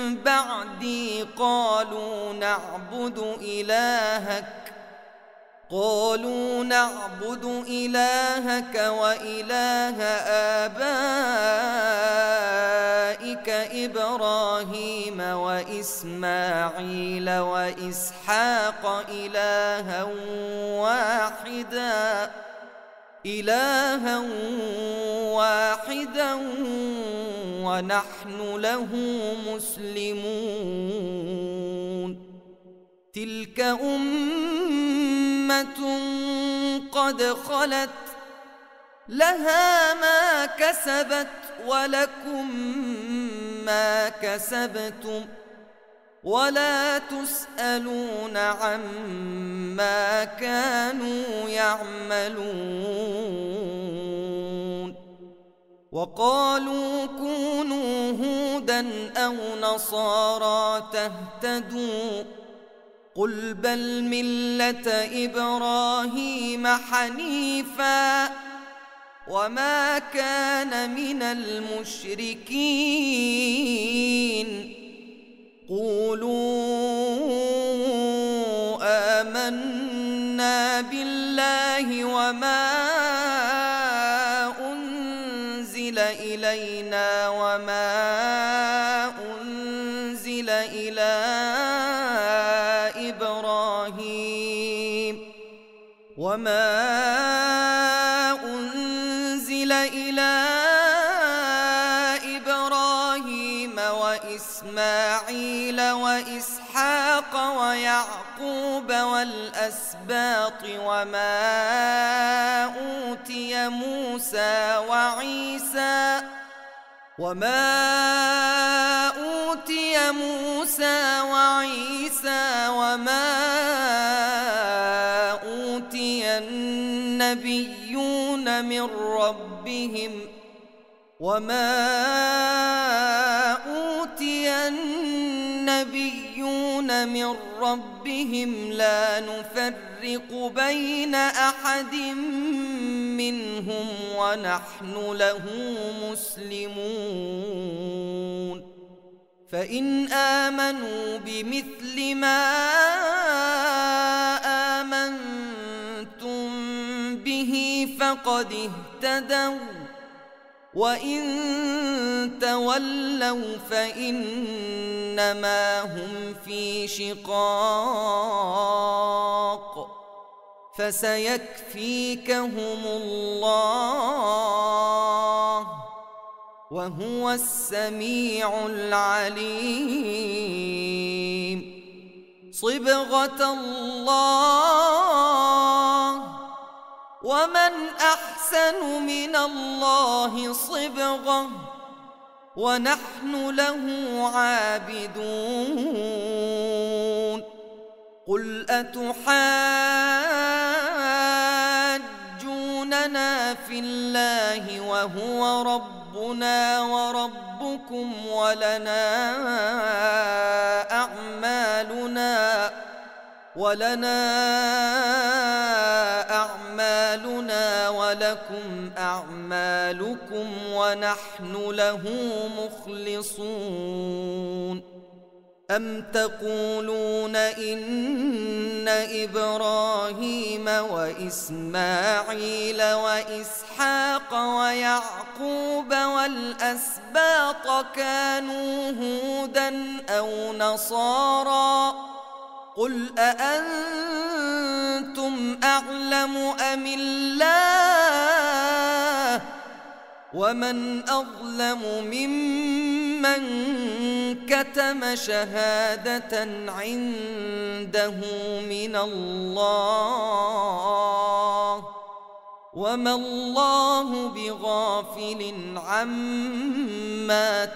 Speaker 1: بعدي قالوا نعبد إلهك قالوا نعبد إلهك وإله آبائك إبراهيم وإسماعيل وإسحاق إلها واحدا إلها واحدا ونحن له مسلمون تلك أمة قد خلت لها ما كسبت ولكم ما كسبتم ولا تسألون عما كانوا يعملون وقالوا كونوا هودا أو نصارى تهتدوا قل بل ملة إبراهيم حنيفا وما كان من المشركين قولوا آمنا بالله وما أنزل إلينا وما أنزل إلى إبراهيم وما أنزل إلى إبراهيم وإسماعيل وإسحاق ويعقوب والأسباط وما أوتي موسى وعيسى وما أوتي موسى وعيسى وما أوتي النبيون من ربهم وما أوتي النبيون من ربهم لا نفرق بين أحد منهم ونحن له مسلمون فإن آمنوا بمثل ما آمنتم به فقد اهتدوا وإن تولوا فإنما هم في شقاق فسيكفيكهم الله وهو السميع العليم صبغة الله ومن أحسن من الله صبغة ونحن له عابدون قل أتحاجوننا في الله وهو ربنا وربكم ولنا أعمالنا ولنا أعمالنا ولكم أعمالكم ونحن له مخلصون أم تقولون إن إبراهيم وإسماعيل وإسحاق ويعقوب والأسباط كانوا هودا أو نصارى قل أأنتم أعلم أم الله ومن أظلم ممن كتم شهادة عنده من الله وما الله بغافل عما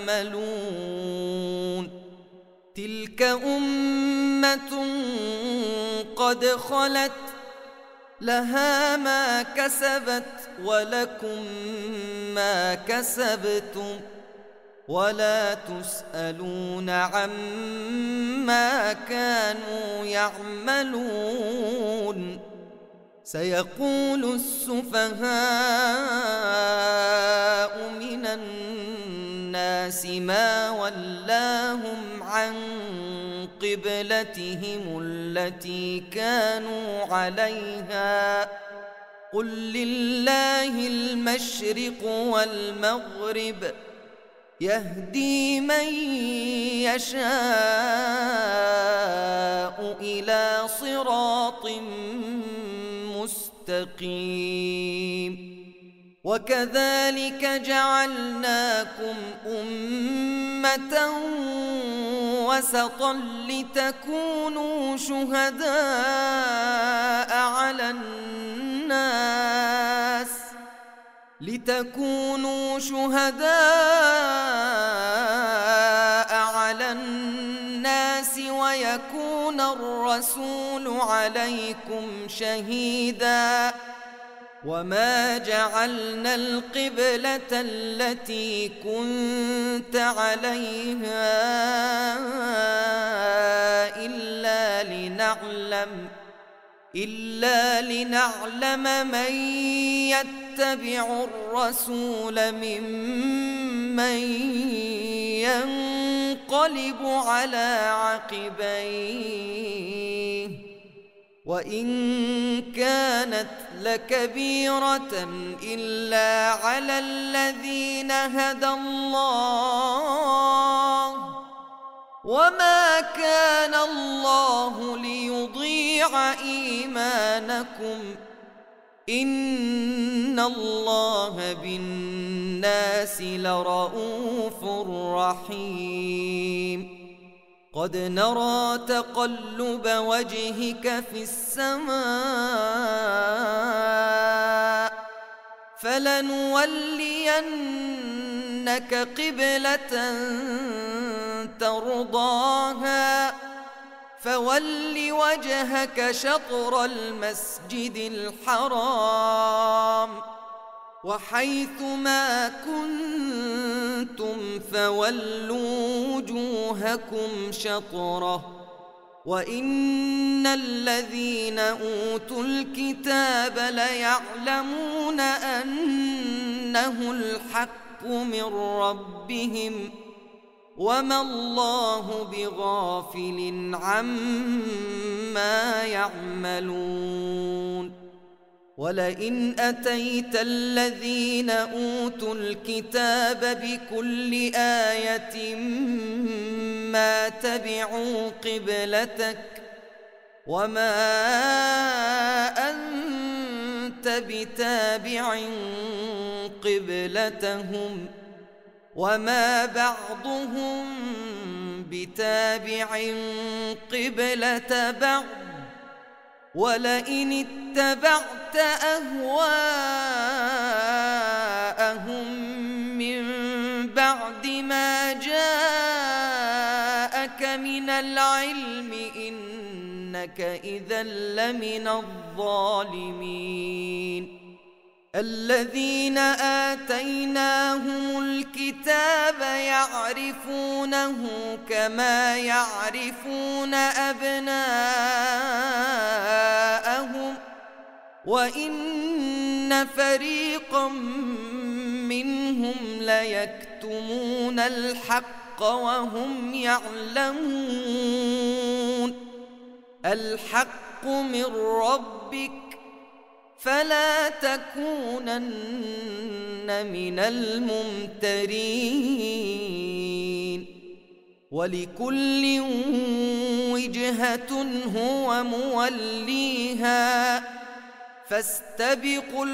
Speaker 1: تعملون تلك أمة قد خلت لها ما كسبت ولكم ما كسبتم ولا تسألون عما كانوا يعملون سيقول السفهاء من الناس الناس ما ولاهم عن قبلتهم التي كانوا عليها قل لله المشرق والمغرب يهدي من يشاء إلى صراط مستقيم وكذلك جعلناكم أمة وسطا لتكونوا شهداء على الناس لتكونوا شهداء على الناس ويكون الرسول عليكم شهيدا وما جعلنا القبلة التي كنت عليها إلا لنعلم إلا لنعلم من يتبع الرسول ممن ينقلب على عقبيه وإن كانت لكبيرة إلا على الذين هدى الله وما كان الله ليضيع إيمانكم إن الله بالناس لرؤوف رحيم قد نرى تقلب وجهك في السماء فلنولينك قبلة ترضاها فول وجهك شطر المسجد الحرام وحيث ما كنتم فولوا وجوهكم شطره وإن الذين أوتوا الكتاب ليعلمون أنه الحق من ربهم وما الله بغافل عما يعملون ولئن أتيت الذين أوتوا الكتاب بكل آية ما تبعوا قبلتك وما أنت بتابع قبلتهم وما بعضهم بتابع قبلة بعض ولئن اتبعت أهواءهم من بعد ما جاءك من العلم إنك إذا لمن الظالمين الذين آتيناهم الكتاب يعرفونه كما يعرفون أبناءهم وإن فريقا منهم ليكتمون الحق وهم يعلمون الحق من ربك فلا تكونن من الممترين ولكل وجهة هو موليها فاستبقوا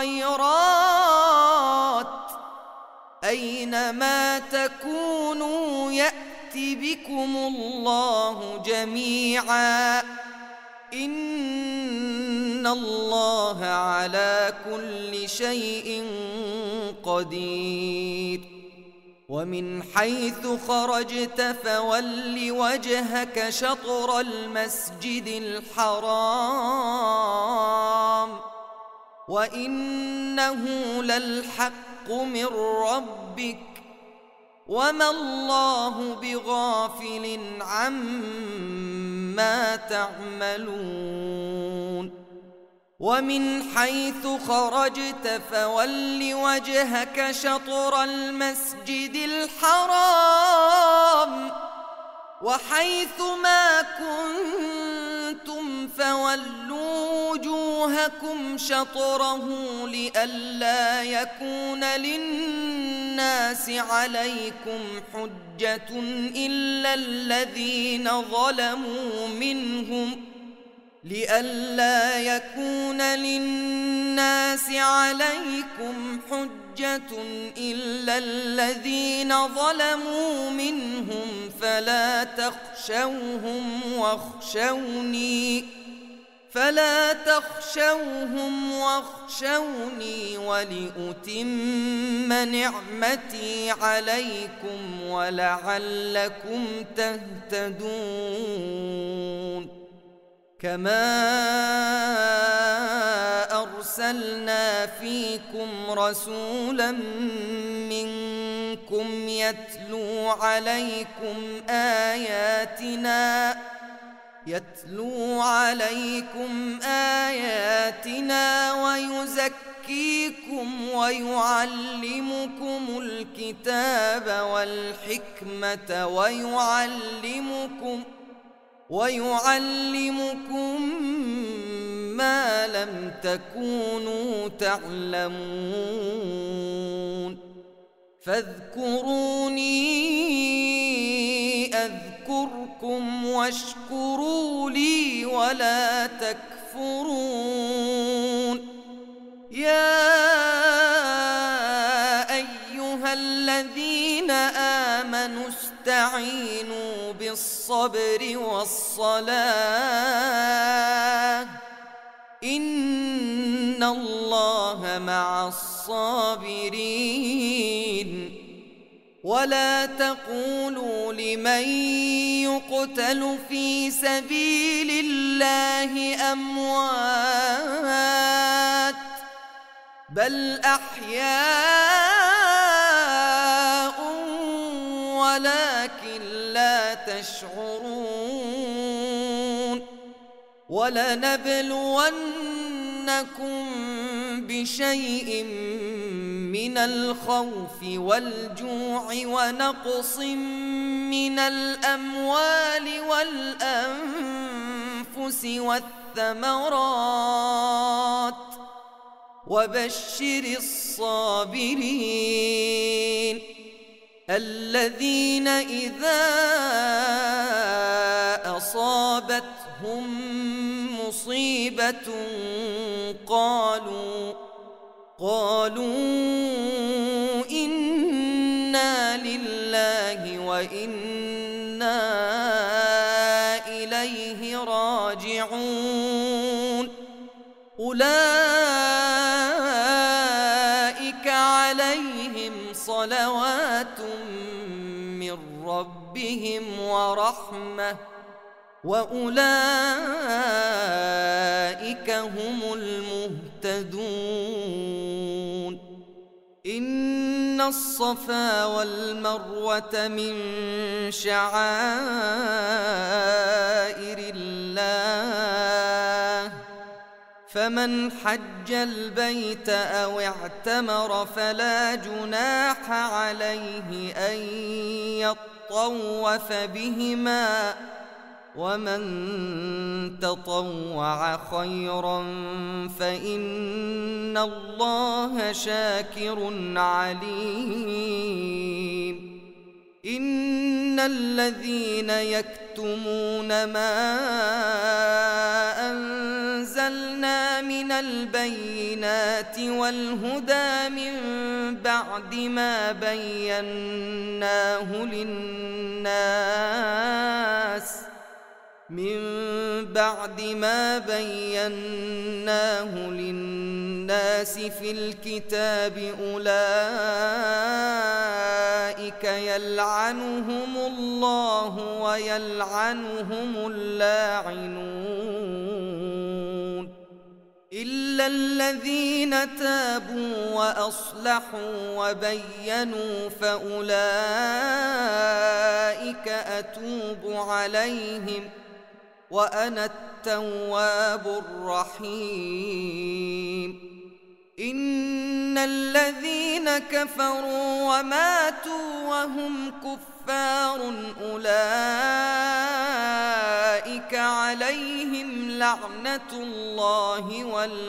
Speaker 1: الخيرات أينما تكونوا يأت بكم الله جميعا إن الله على كل شيء قدير ومن حيث خرجت فول وجهك شطر المسجد الحرام وإنه للحق من ربك وما الله بغافل عما تعملون ومن حيث خرجت فول وجهك شطر المسجد الحرام وحيث ما كنتم فولوا وجوهكم شطره لئلا يكون للناس عليكم حجة إلا الذين ظلموا منهم لئلا يكون للناس عليكم حجة إلا الذين ظلموا منهم فلا تخشوهم واخشوني فلا تخشوهم واخشوني ولأتم نعمتي عليكم ولعلكم تهتدون كما أرسلنا فيكم رسولا منكم يتلو عليكم آياتنا يتلو عليكم آياتنا ويزكيكم ويعلمكم الكتاب والحكمة ويعلمكم ويعلمكم ما لم تكونوا تعلمون فاذكروني أذكركم واشكروا لي ولا تكفرون يا أيها الذين آمنوا استعينوا بالصبر والصلاة إن الله مع الصابرين ولا تقولوا لمن يقتل في سبيل الله أموات بل أحياء ولكن لا تشعرون ولنبلونكم بشيء من الخوف والجوع ونقص من الأموال والأنفس والثمرات وبشر الصابرين الذين إذا أصابتهم مصيبة قالوا قالوا إنا لله وإنا إليه راجعون أولئك عليهم صلوات من ربهم ورحمة وأولئك هم المهتدون إن الصفا والمروة من شعائر الله فمن حج البيت أو اعتمر فلا جناح عليه أن يطوف بهما ومن تطوع خيرا فإن الله شاكر عليم إن الذين يكتمون ما أنزلنا من البينات والهدى من بعد ما بيناه للناس من بعد ما بيناه للناس في الكتاب أولئك يلعنهم الله ويلعنهم اللاعنون إلا الذين تابوا وأصلحوا وبينوا فأولئك أتوب عليهم وأنا التواب الرحيم. إن الذين كفروا وماتوا وهم كفار أولئك عليهم لعنة الله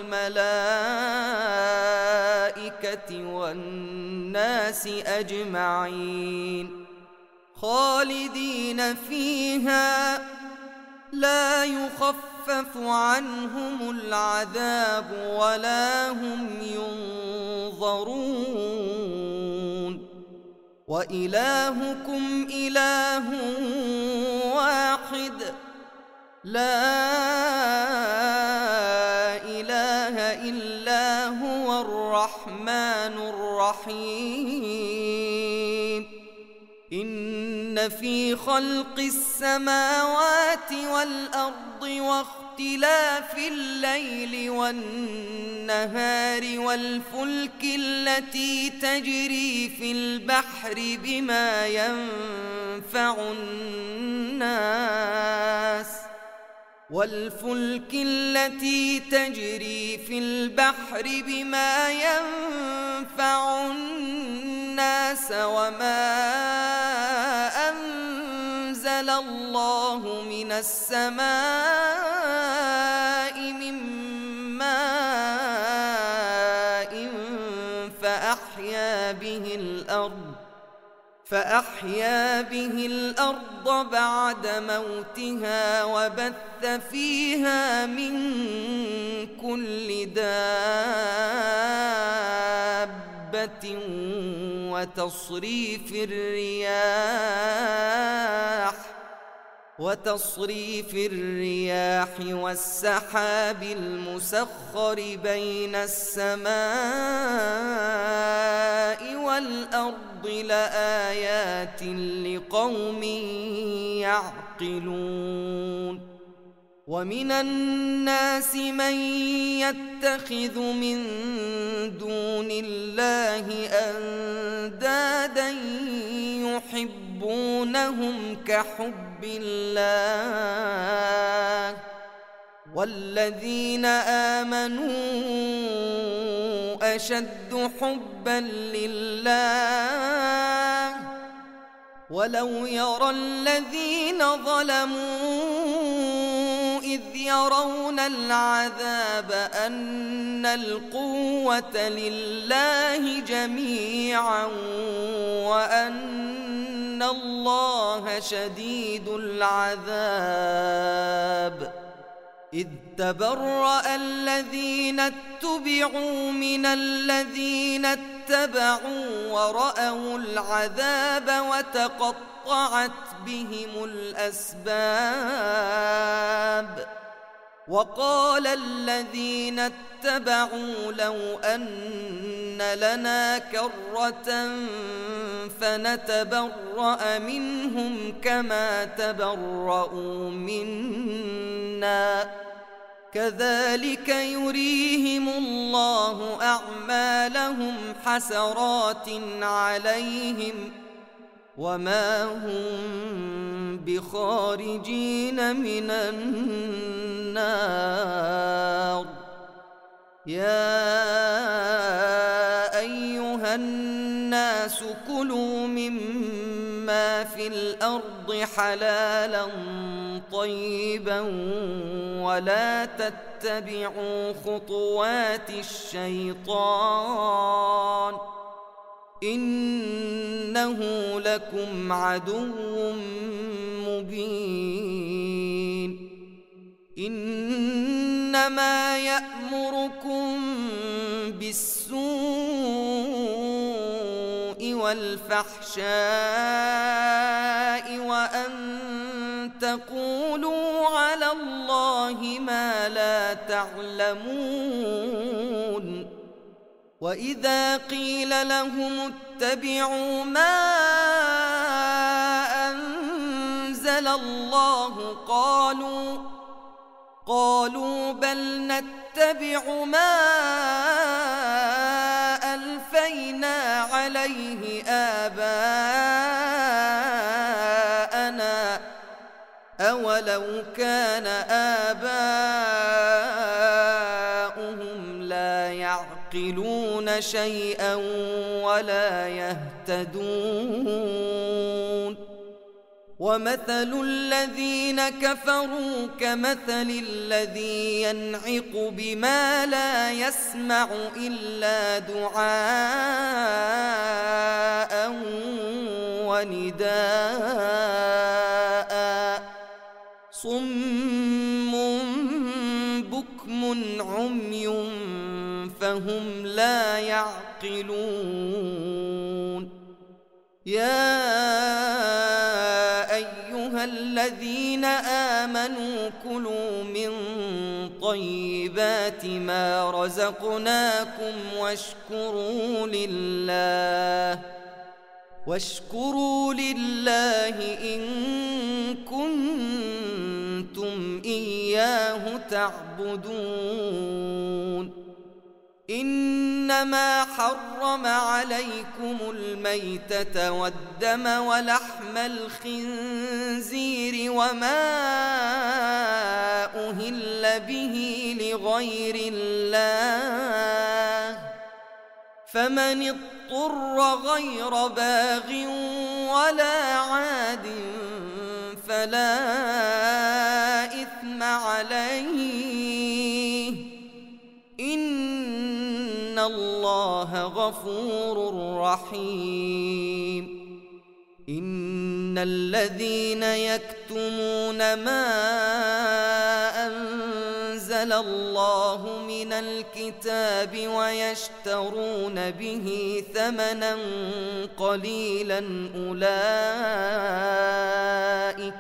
Speaker 1: والملائكة والناس أجمعين خالدين فيها لا يخفف عنهم العذاب ولا هم ينظرون. وإلهكم إله واحد لا إله إلا هو الرحمن الرحيم. إن في خلق السماوات والأرض واختلاف الليل والنهار والفلك التي تجري في البحر بما ينفع الناس والفلك التي تجري في البحر بما ينفع الناس وما أنزل الله من السماء من ماء فأحيا به الأرض فأحيا به الأرض بعد موتها وبث فيها من كل دابة وتصريف الرياح وتصريف الرياح والسحاب المسخر بين السماء والأرض لآيات لقوم يعقلون. ومن الناس من يتخذ من دون الله أندادا يحبونهم كحب الله والذين آمنوا أشد حبا لله ولو يرى الذين ظلموا إذ يرون العذاب أن القوة لله جميعا وأن الله شديد العذاب إذ تبرأ الذين اتبعوا من الذين اتبعوا ورأوا العذاب وتقطعت بهم الأسباب. وقال الذين اتبعوا لو أن لنا كرة فنتبرأ منهم كما تبرؤوا منا كذلك يريهم الله أعمالهم حسرات عليهم وما هم بخارجين من النار. يا أيها الناس كلوا مما في الأرض حلالا طيبا ولا تتبعوا خطوات الشيطان إنه لكم عدو مبين. إنما يأمركم بالسوء والفحشاء وأن تقولوا على الله ما لا تعلمون. وإذا قيل لهم اتبعوا ما أنزل الله قالوا قالوا بل نتبع ما ألفينا عليه آباءنا أولو كان آباؤهم يعقلون شيئا ولا يهتدون. ومثل الذين كفروا كمثل الذي ينعق بما لا يسمع إلا دعاء ونداء صم بكم عمي فهم لا يعقلون. يا أيها الذين آمنوا كلوا من طيبات ما رزقناكم واشكروا لله واشكروا لله إن كنتم إياه تعبدون. إنما حرم عليكم الميتة والدم ولحم الخنزير وما أهل به لغير الله، فمن اضطر غير باغ ولا عاد فلا إثم عليه، إن الله غفور رحيم. إن الذين يكتمون ما أنزل الله من الكتاب ويشترون به ثمنا قليلا أولئك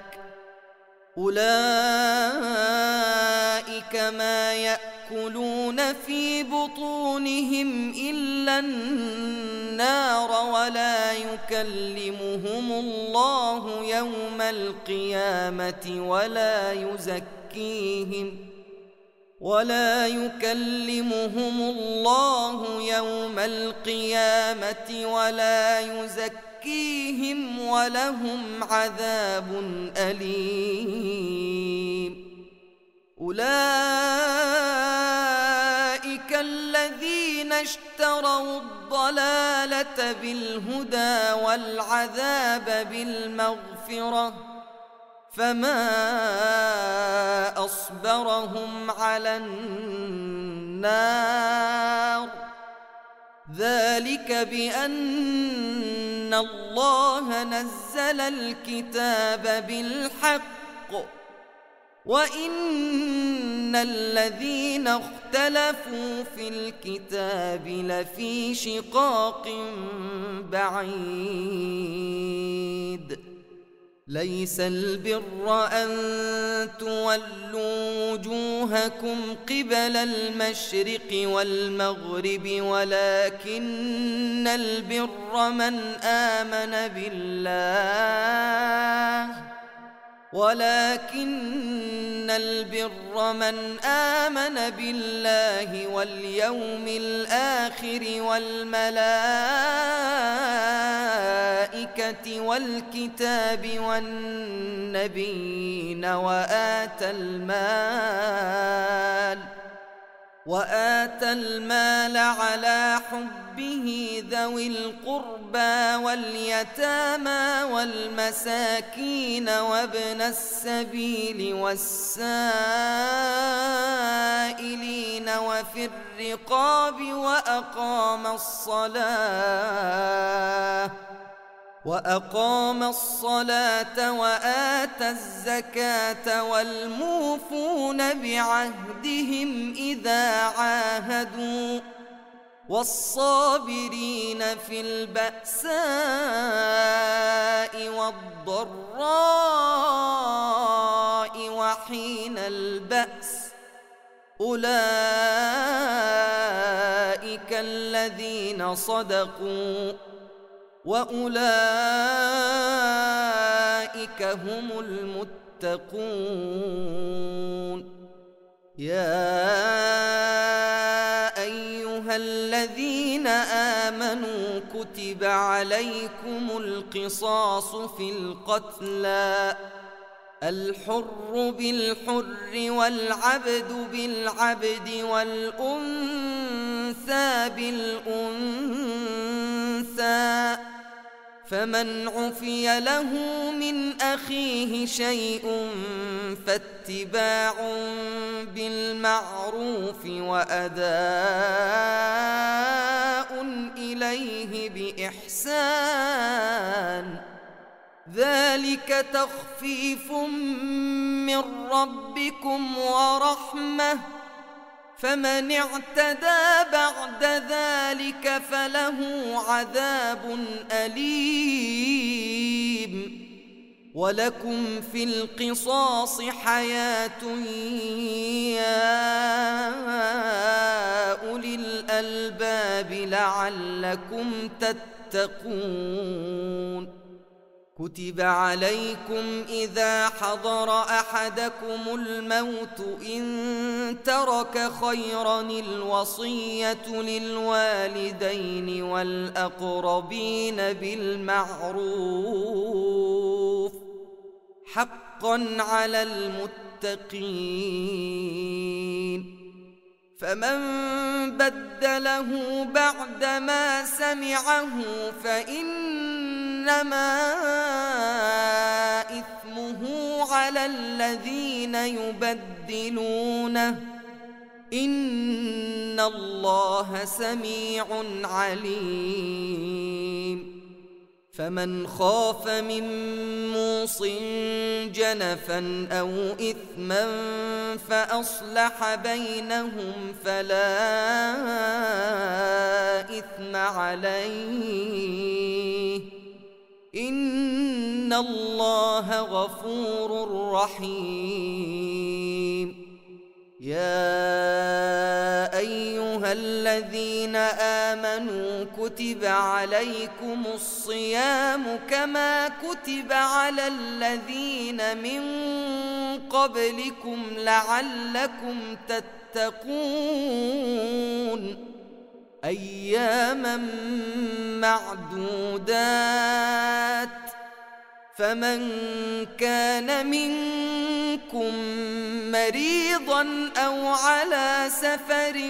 Speaker 1: أولئك ما يأكلون في بطونهم إلا النار ولا يكلمهم الله يوم القيامة ولا يزكيهم ولا يكلمهم الله يوم القيامة ولا يزكيهم ولهم عذاب أليم. أولئك الذين اشتروا الضلالة بالهدى والعذاب بالمغفرة فما أصبرهم على النار، ذلك بأن الله نزل الكتاب بالحق وإن الذين اختلفوا في الكتاب لفي شقاق بعيد. ليس البر أن تولوا وجوهكم قبل المشرق والمغرب ولكن البر من آمن بالله ولكن البر من آمن بالله واليوم الآخر والملائكة والكتاب والنبيين وآتى المال وآتى المال على حبه ذوي القربى واليتامى والمساكين وابن السبيل والسائلين وفي الرقاب وأقام الصلاة وأقام الصلاة وآتى الزكاة والموفون بعهدهم إذا عاهدوا والصابرين في البأساء والضراء وحين البأس أولئك الذين صدقوا وأولئك هم المتقون. يا أيها الذين آمنوا كتب عليكم القصاص في القتلى الحر بالحر والعبد بالعبد والأنثى بالأنثى، فمن عفي له من أخيه شيء فاتباع بالمعروف وأداء إليه بإحسان، ذلك تخفيف من ربكم ورحمة، فمن اعتدى بعد ذلك فله عذاب أليم. ولكم في القصاص حياة يا أولي الألباب لعلكم تتقون. كتب عليكم إذا حضر أحدكم الموت إن ترك خيرا الوصية للوالدين والأقربين بالمعروف حقا على المتقين، فمن بدله بعدما سمعه فإنما إثمه على الذين يبدلونه، إن الله سميع عليم. فمن خاف من موص جنفا أو إثما فأصلح بينهم فلا إثم عليه، إن الله غفور رحيم. يا أيها الذين آمنوا كتب عليكم الصيام كما كتب على الذين من قبلكم لعلكم تتقون، أياما معدودات، فمن كان منكم مريضا أو على سفر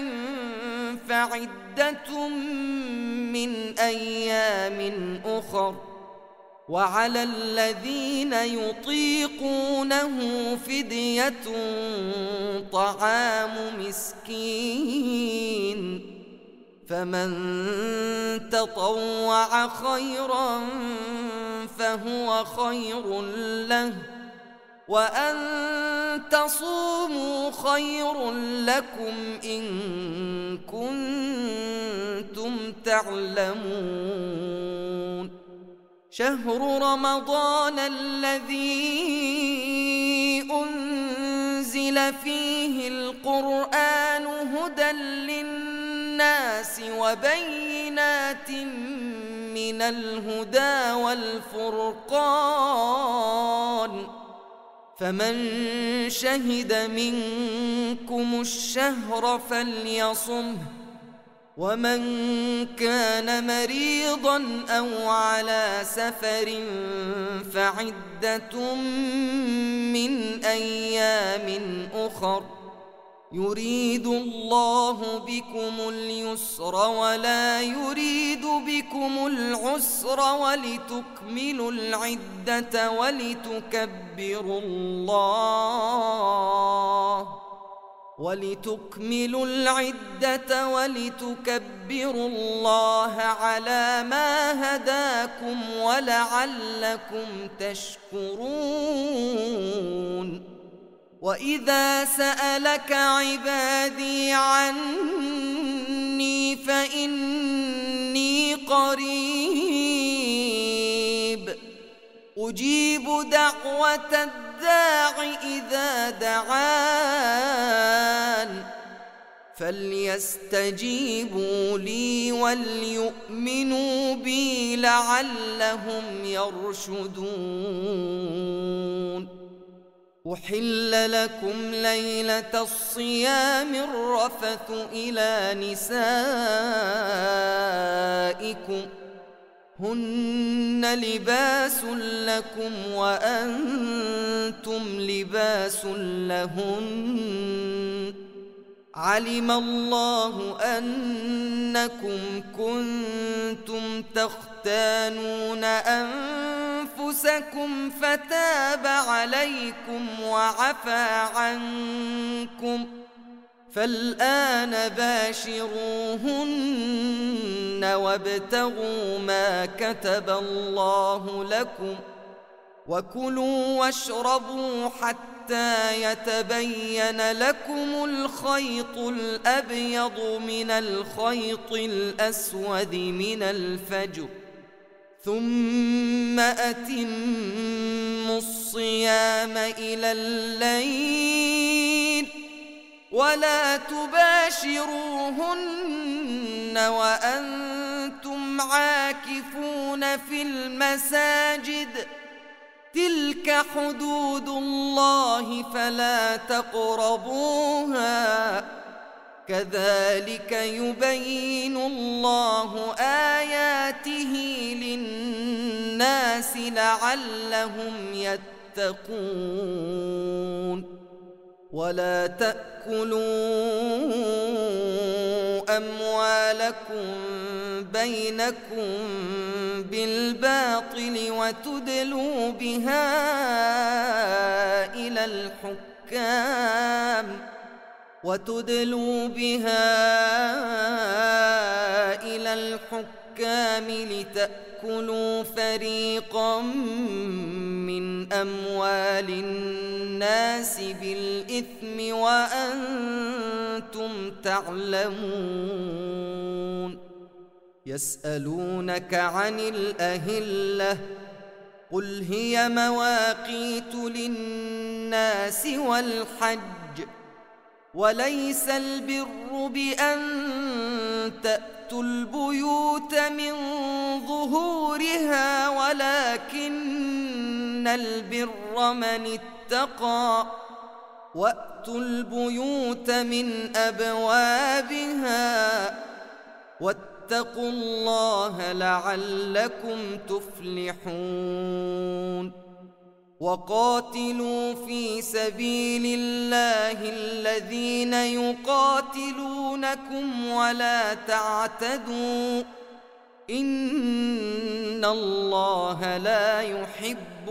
Speaker 1: فعدة من أيام أخر، وعلى الذين يطيقونه فدية طعام مسكين، فمن تطوع خيرا فهو خير له، وأن تصوموا خير لكم إن كنتم تعلمون. شهر رمضان الذي أنزل فيه القرآن هدى للناس وبينات من الهدى والفرقان، فمن شهد منكم الشهر فليصمه، ومن كان مريضا أو على سفر فعدة من أيام أخر، يريد الله بكم اليسر ولا يريد بكم العسر ولتكملوا العدة ولتكبروا الله ولتكملوا العدة ولتكبروا الله على ما هداكم ولعلكم تشكرون. وإذا سألك عبادي عني فإني قريب أجيب دعوة الداع إذا دعان، فليستجيبوا لي وليؤمنوا بي لعلهم يرشدون. أحل لكم ليلة الصيام الرفث إلى نسائكم هن لباس لكم وأنتم لباس لهن علم الله أنكم كنتم تختانون أنفسكم فتاب عليكم وعفى عنكم فالآن باشروهن وابتغوا ما كتب الله لكم وكلوا واشربوا حتى يتبين لكم الخيط الأبيض من الخيط الأسود من الفجر ثم أتموا الصيام إلى الليل ولا تباشروهن وأنتم عاكفون في المساجد تلك حدود الله فلا تقربوها كذلك يبين الله آياته للناس لعلهم يتقون ولا تأكلوا أموالكم بينكم بالباطل وتدلوا بها إلى الحكام وتدلوا بها إلى الحكام لتأكلوا فريقا من أموال الناس بالإثم وأنتم تعلمون يسألونك عن الأهلة قل هي مواقيت للناس والحج وليس البر بأن تأتوا البيوت من ظهورها ولكن البر من اتقى وأتوا البيوت من أبوابها واتقوا الله لعلكم تفلحون وقاتلوا في سبيل الله الذين يقاتلونكم ولا تعتدوا إن الله لا يحب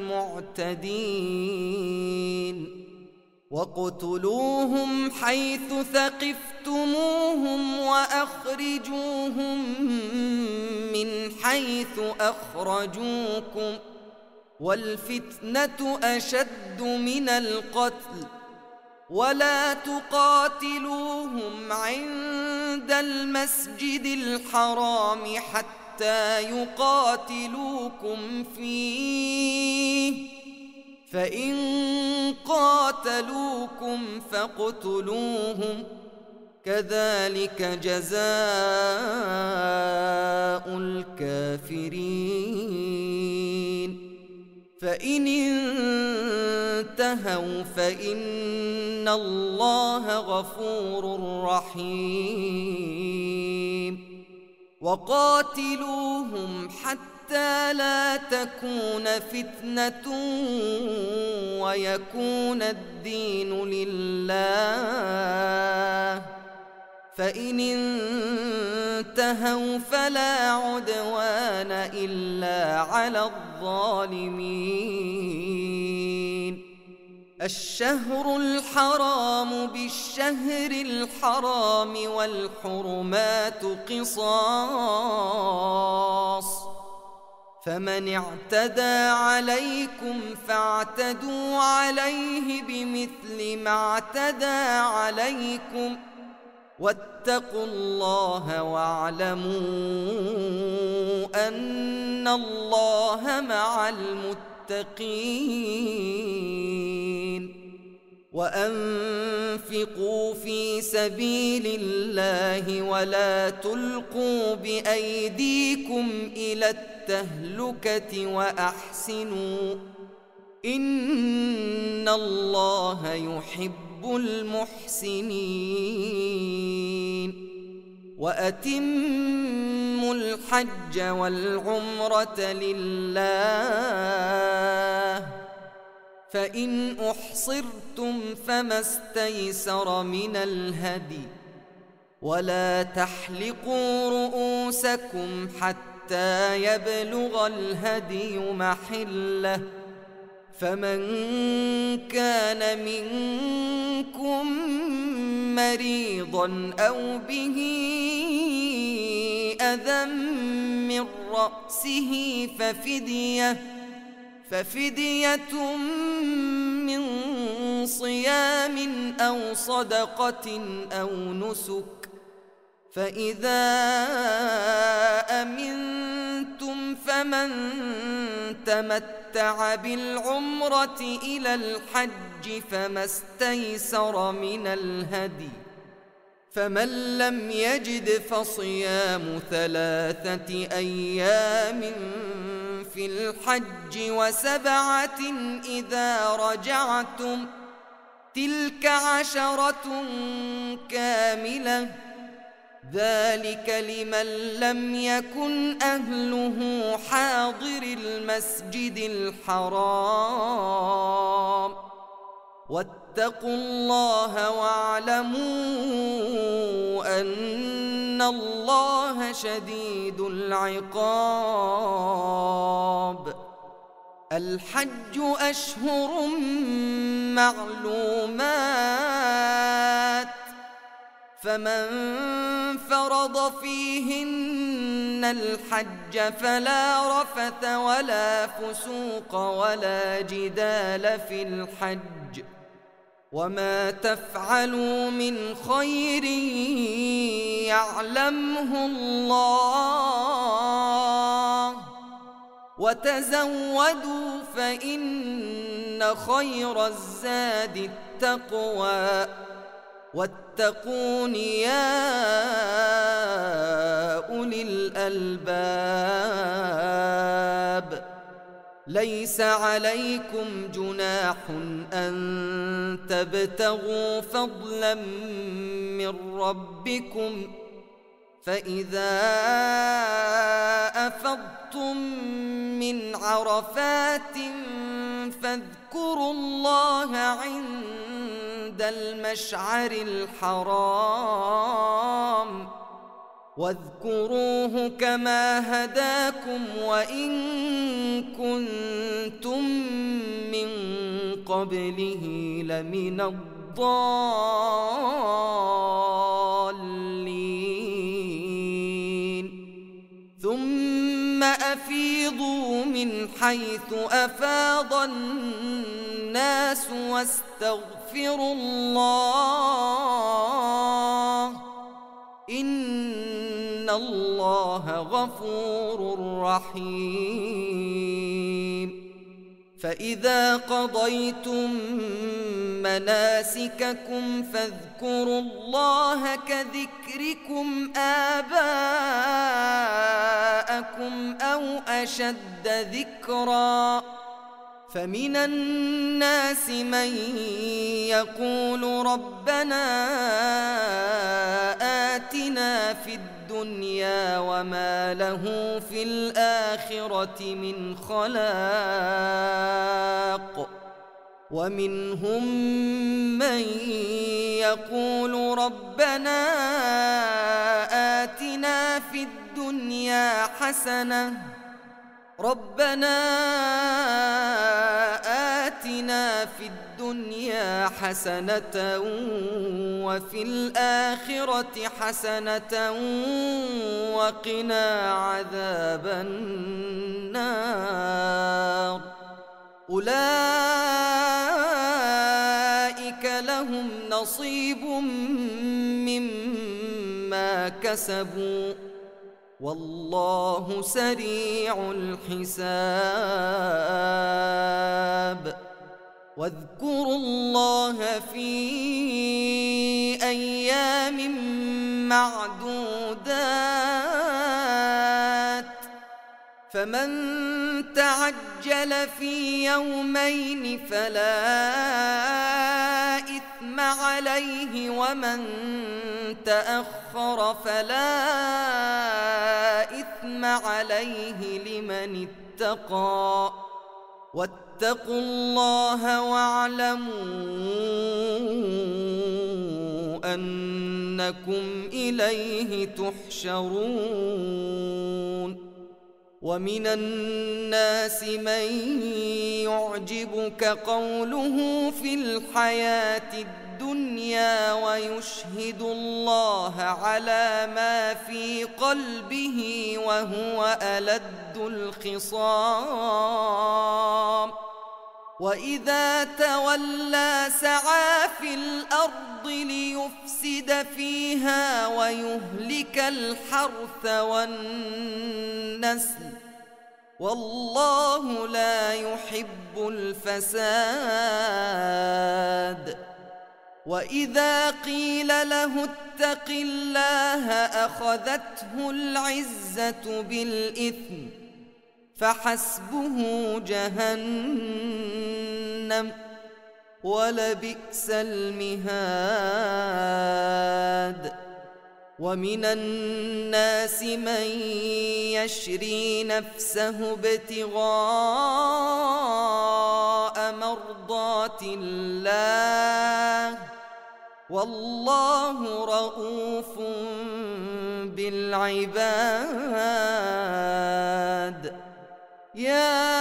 Speaker 1: المعتدين وَاقْتُلُوهُمْ حَيْثُ ثَقِفْتُمُوهُمْ وَأَخْرِجُوهُمْ مِنْ حَيْثُ أَخْرَجُوكُمْ وَالْفِتْنَةُ أَشَدُّ مِنَ الْقَتْلِ وَلَا تُقَاتِلُوهُمْ عِندَ الْمَسْجِدِ الْحَرَامِ حَتَّى يُقَاتِلُوكُمْ فِيهِ فإن قاتلوكم فاقتلوهم كذلك جزاء الكافرين فإن انتهوا فإن الله غفور رحيم وقاتلوهم حتى حتى لا تكون فتنة ويكون الدين لله فإن انتهوا فلا عدوان إلا على الظالمين الشهر الحرام بالشهر الحرام والحرمات قصاص فمن اعتدى عليكم فاعتدوا عليه بمثل ما اعتدى عليكم واتقوا الله واعلموا أن الله مع المتقين وأنفقوا في سبيل الله ولا تلقوا بأيديكم إلى التهلكة وأحسنوا إن الله يحب المحسنين وأتموا الحج والعمرة لله، فإن أحصرتم فما استيسر من الهدي، ولا تحلقوا رؤوسكم حتى يبلغ الهدي محله، فمن كان منكم مريضا أو به أذى من رأسه ففدية ففدية من صيام أو صدقة أو نسك، فإذا أمنتم فمن تمتع بالعمرة إلى الحج فما استيسر من الهدي، فمن لم يجد فصيام ثلاثة أيام في الحج وسبعة إذا رجعتم، تلك عشرة كاملة، ذلك لمن لم يكن أهله حاضر المسجد الحرام. واتقوا الله واعلموا أن الله شديد العقاب. الحج أشهر معلومات، فمن فرض فيهن الحج فلا رفث ولا فسوق ولا جدال في الحج، وما تفعلوا من خير يعلمه الله، وتزودوا فإن خير الزاد التقوى، واتقون يا أولي الألباب. ليس عليكم جناح أن تبتغوا فضلا من ربكم، فإذا أفضتم من عرفات فاذكروا الله عند المشعر الحرام، واذكروه كما هداكم وإن كنتم من قبله لمن الضالين. ثم أفيضوا من حيث أفاض الناس واستغفروا الله، إن الله غفور رحيم. فإذا قضيتم مناسككم فاذكروا الله كذكركم آباءكم أو أشد ذكرا، فمن الناس من يقول ربنا آتنا في الدنيا وما له في الآخرة من خلاق، ومنهم من يقول ربنا آتنا في الدنيا حسنة ربنا آتنا في الدنيا حسنة وفي الآخرة حسنة وقنا عذاب النار. أولئك لهم نصيب مما كسبوا والله سريع الحساب. واذكروا الله في أيام معدودات، فمن تعجل في يومين فلا إثم عليه، ومن تأخر فلا إثم عليه لمن اتقى واتقوا الله واعلموا أنكم إليه تحشرون ومن الناس من يعجبك قوله في الحياة الدنيا ويشهد الله على ما في قلبه وهو ألد الخصام وإذا تولى سعى في الأرض ليفسد فيها ويهلك الحرث والنسل والله لا يحب الفساد وإذا قيل له اتق الله أخذته العزة بالإثم فحسبه جهنم ولبئس المهاد ومن الناس من يشري نفسه ابتغاء مرضات الله والله رءوف بالعباد يا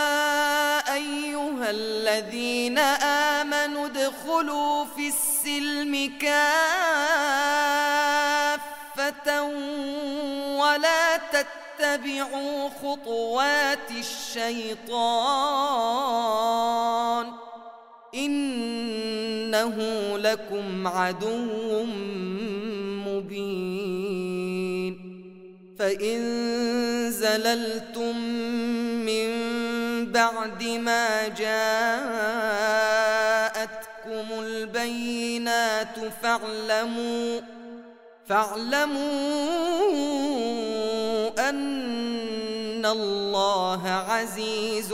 Speaker 1: أيها الذين آمنوا ادخلوا في السلم كافة ولا تتبعوا خطوات الشيطان إنه لكم عدو مبين فإن زللتم من بعد ما جاءتكم البينات فاعلموا فاعلموا أن الله عزيز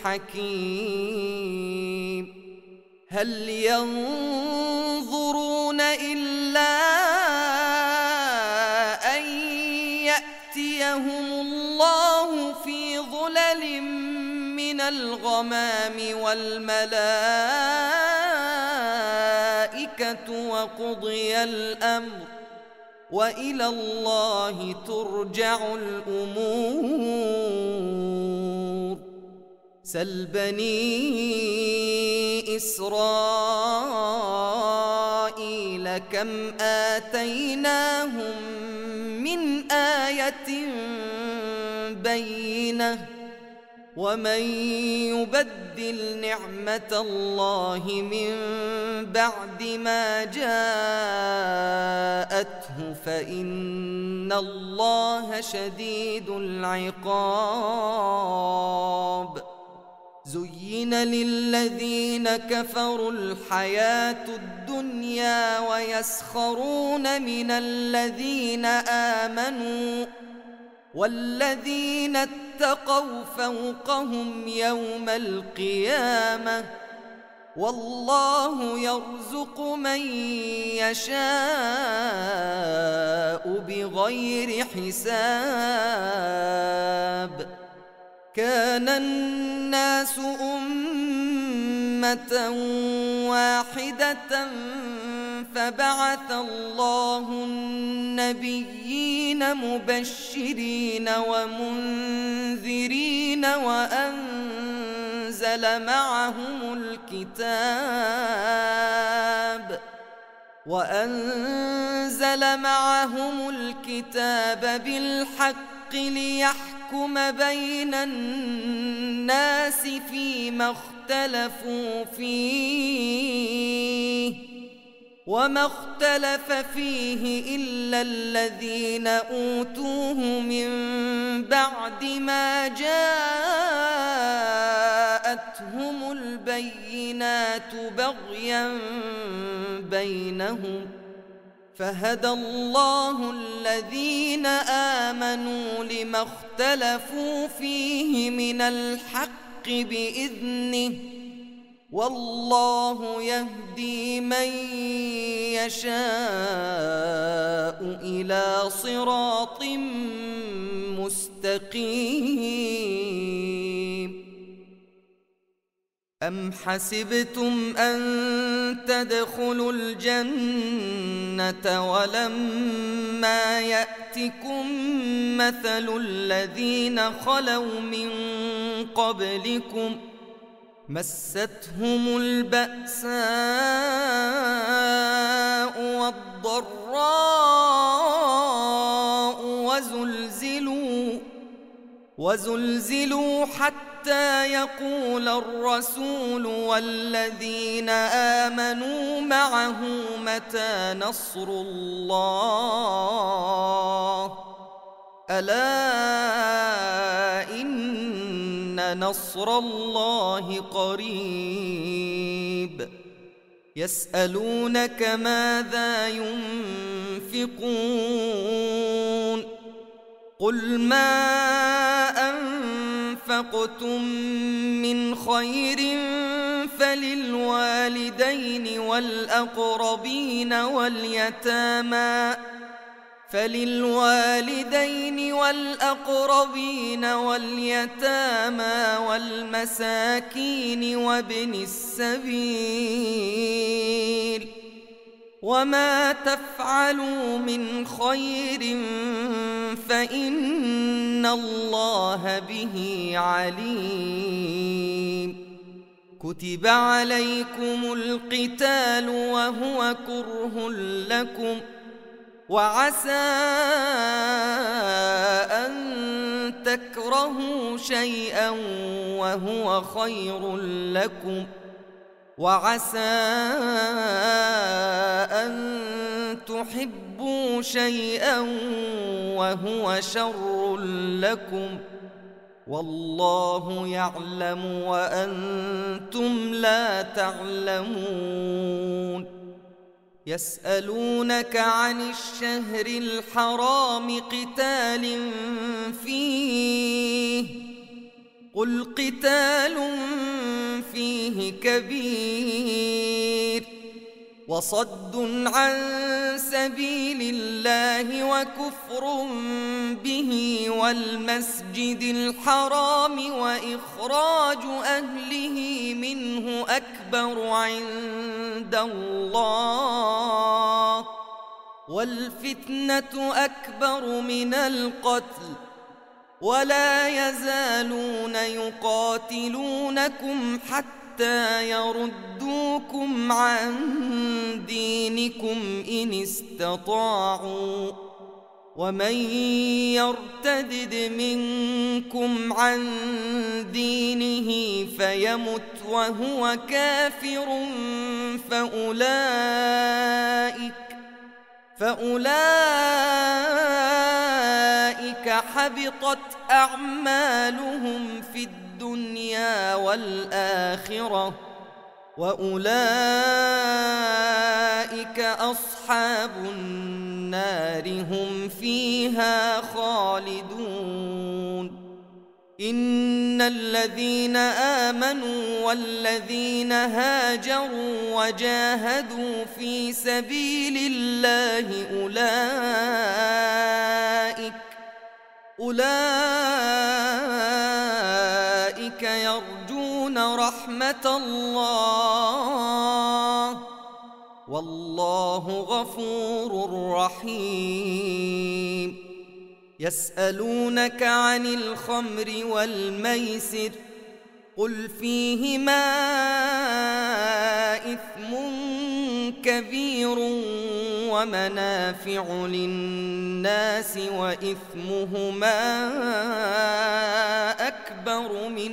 Speaker 1: حكيم هل ينظرون إلا أن يأتيهم الله في ظلل من الغمام والملائكة وقضي الأمر وإلى الله ترجع الأمور سل بني إسرائيل كم آتيناهم من آية بينة ومن يبدل نعمة الله من بعد ما جاءته فإن الله شديد العقاب زين للذين كفروا الحياة الدنيا ويسخرون من الذين آمنوا والذين اتقوا فوقهم يوم القيامة والله يرزق من يشاء بغير حساب كان الناس أمة واحدة فبعث الله النبيين مبشرين ومنذرين وأنزل معهم الكتاب وأنزل معهم الكتاب بالحق ليحكم بين الناس فيما اختلفوا فيه وما اختلف فيه إلا الذين أوتوه من بعد ما جاءتهم البينات بغيا بينهم فهدى الله الذين آمنوا لما اختلفوا فيه من الحق بإذنه والله يهدي من يشاء إلى صراط مستقيم. أم حسبتم أن تدخلوا الجنة ولما يأتكم مثل الذين خلوا من قبلكم مستهم البأساء والضراء وزلزلوا وزلزلوا حتى يقول الرسول والذين آمنوا معه متى نصر الله ألا إن نصر الله قريب. يسألونك ماذا ينفقون قل ما أنفقتم من خير فللوالدين والأقربين واليتامى فللوالدين والأقربين واليتامى والمساكين وابن السبيل وما تفعلوا من خير فإن الله به عليم. كتب عليكم القتال وهو كره لكم وعسى أن تكرهوا شيئا وهو خير لكم وعسى أن تحبوا شيئا وهو شر لكم والله يعلم وأنتم لا تعلمون. يسألونك عن الشهر الحرام قتال فيه قل قتال فيه كبير وصد عن سبيل الله وكفر به والمسجد الحرام وإخراج أهله منه أكبر عند الله والفتنة أكبر من القتل ولا يزالون يقاتلونكم حتى يردوكم عن دينكم إن استطاعوا ومن يرتدد منكم عن دينه فيمت وهو كافر فأولئك فأولئك حبطت أعمالهم في الدنيا والآخرة وأولئك أصحاب النار هم فيها خالدون. إن الذين آمنوا والذين هاجروا وجاهدوا في سبيل الله أولئك أولئك يرجون رحمة الله والله غفور رحيم. يسألونك عن الخمر والميسر قل فيهما إثم كبير ومنافع للناس وإثمهما أكبر من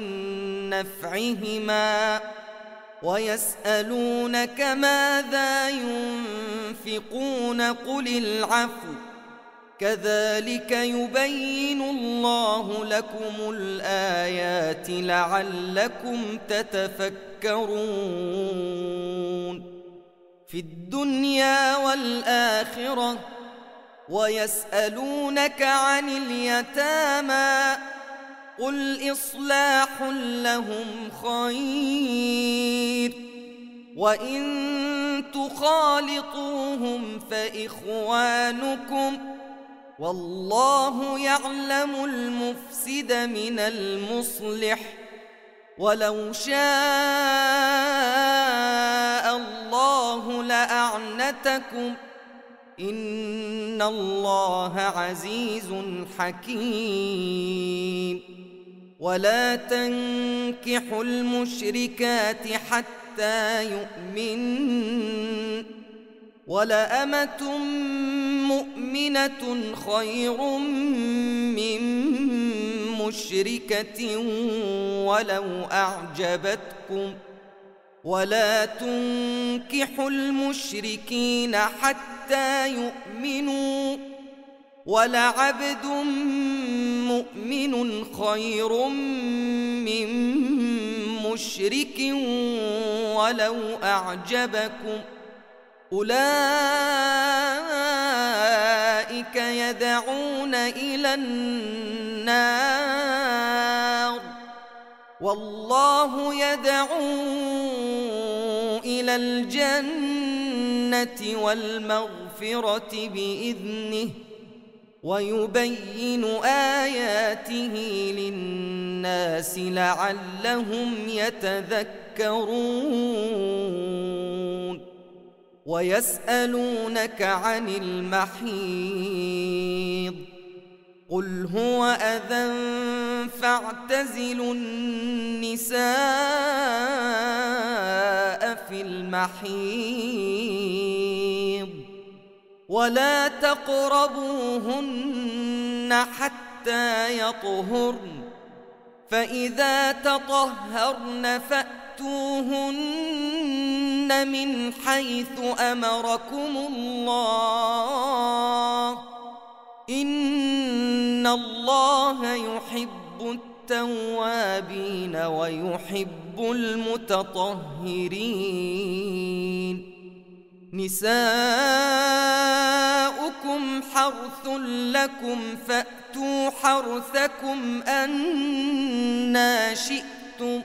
Speaker 1: نفعهما ويسألونك ماذا ينفقون قل العفو كذلك يبين الله لكم الآيات لعلكم تتفكرون في الدنيا والآخرة. ويسألونك عن اليتامى قل إصلاح لهم خير وإن تخالطوهم فإخوانكم والله يعلم المفسد من المصلح ولو شاء الله لأعنتكم إن الله عزيز حكيم ولا تنكحوا المشركات حتى يؤمنن ولأمة مؤمنة خير من مشركة ولو أعجبتكم ولا تنكحوا المشركين حتى يؤمنوا ولعبد مؤمن خير من مشرك ولو أعجبكم أولئك يدعون إلى النار والله يدعو إلى الجنة والمغفرة بإذنه ويبين آياته للناس لعلهم يتذكرون ويسألونك عن المحيض قل هو أذى فاعتزلوا النساء في المحيض ولا تقربوهن حتى يطهرن فإذا تطهرن فأتوهن من حيث أمركم الله إن الله يحب التوابين ويحب المتطهرين نساؤكم حرث لكم فأتوا حرثكم أنى شئتم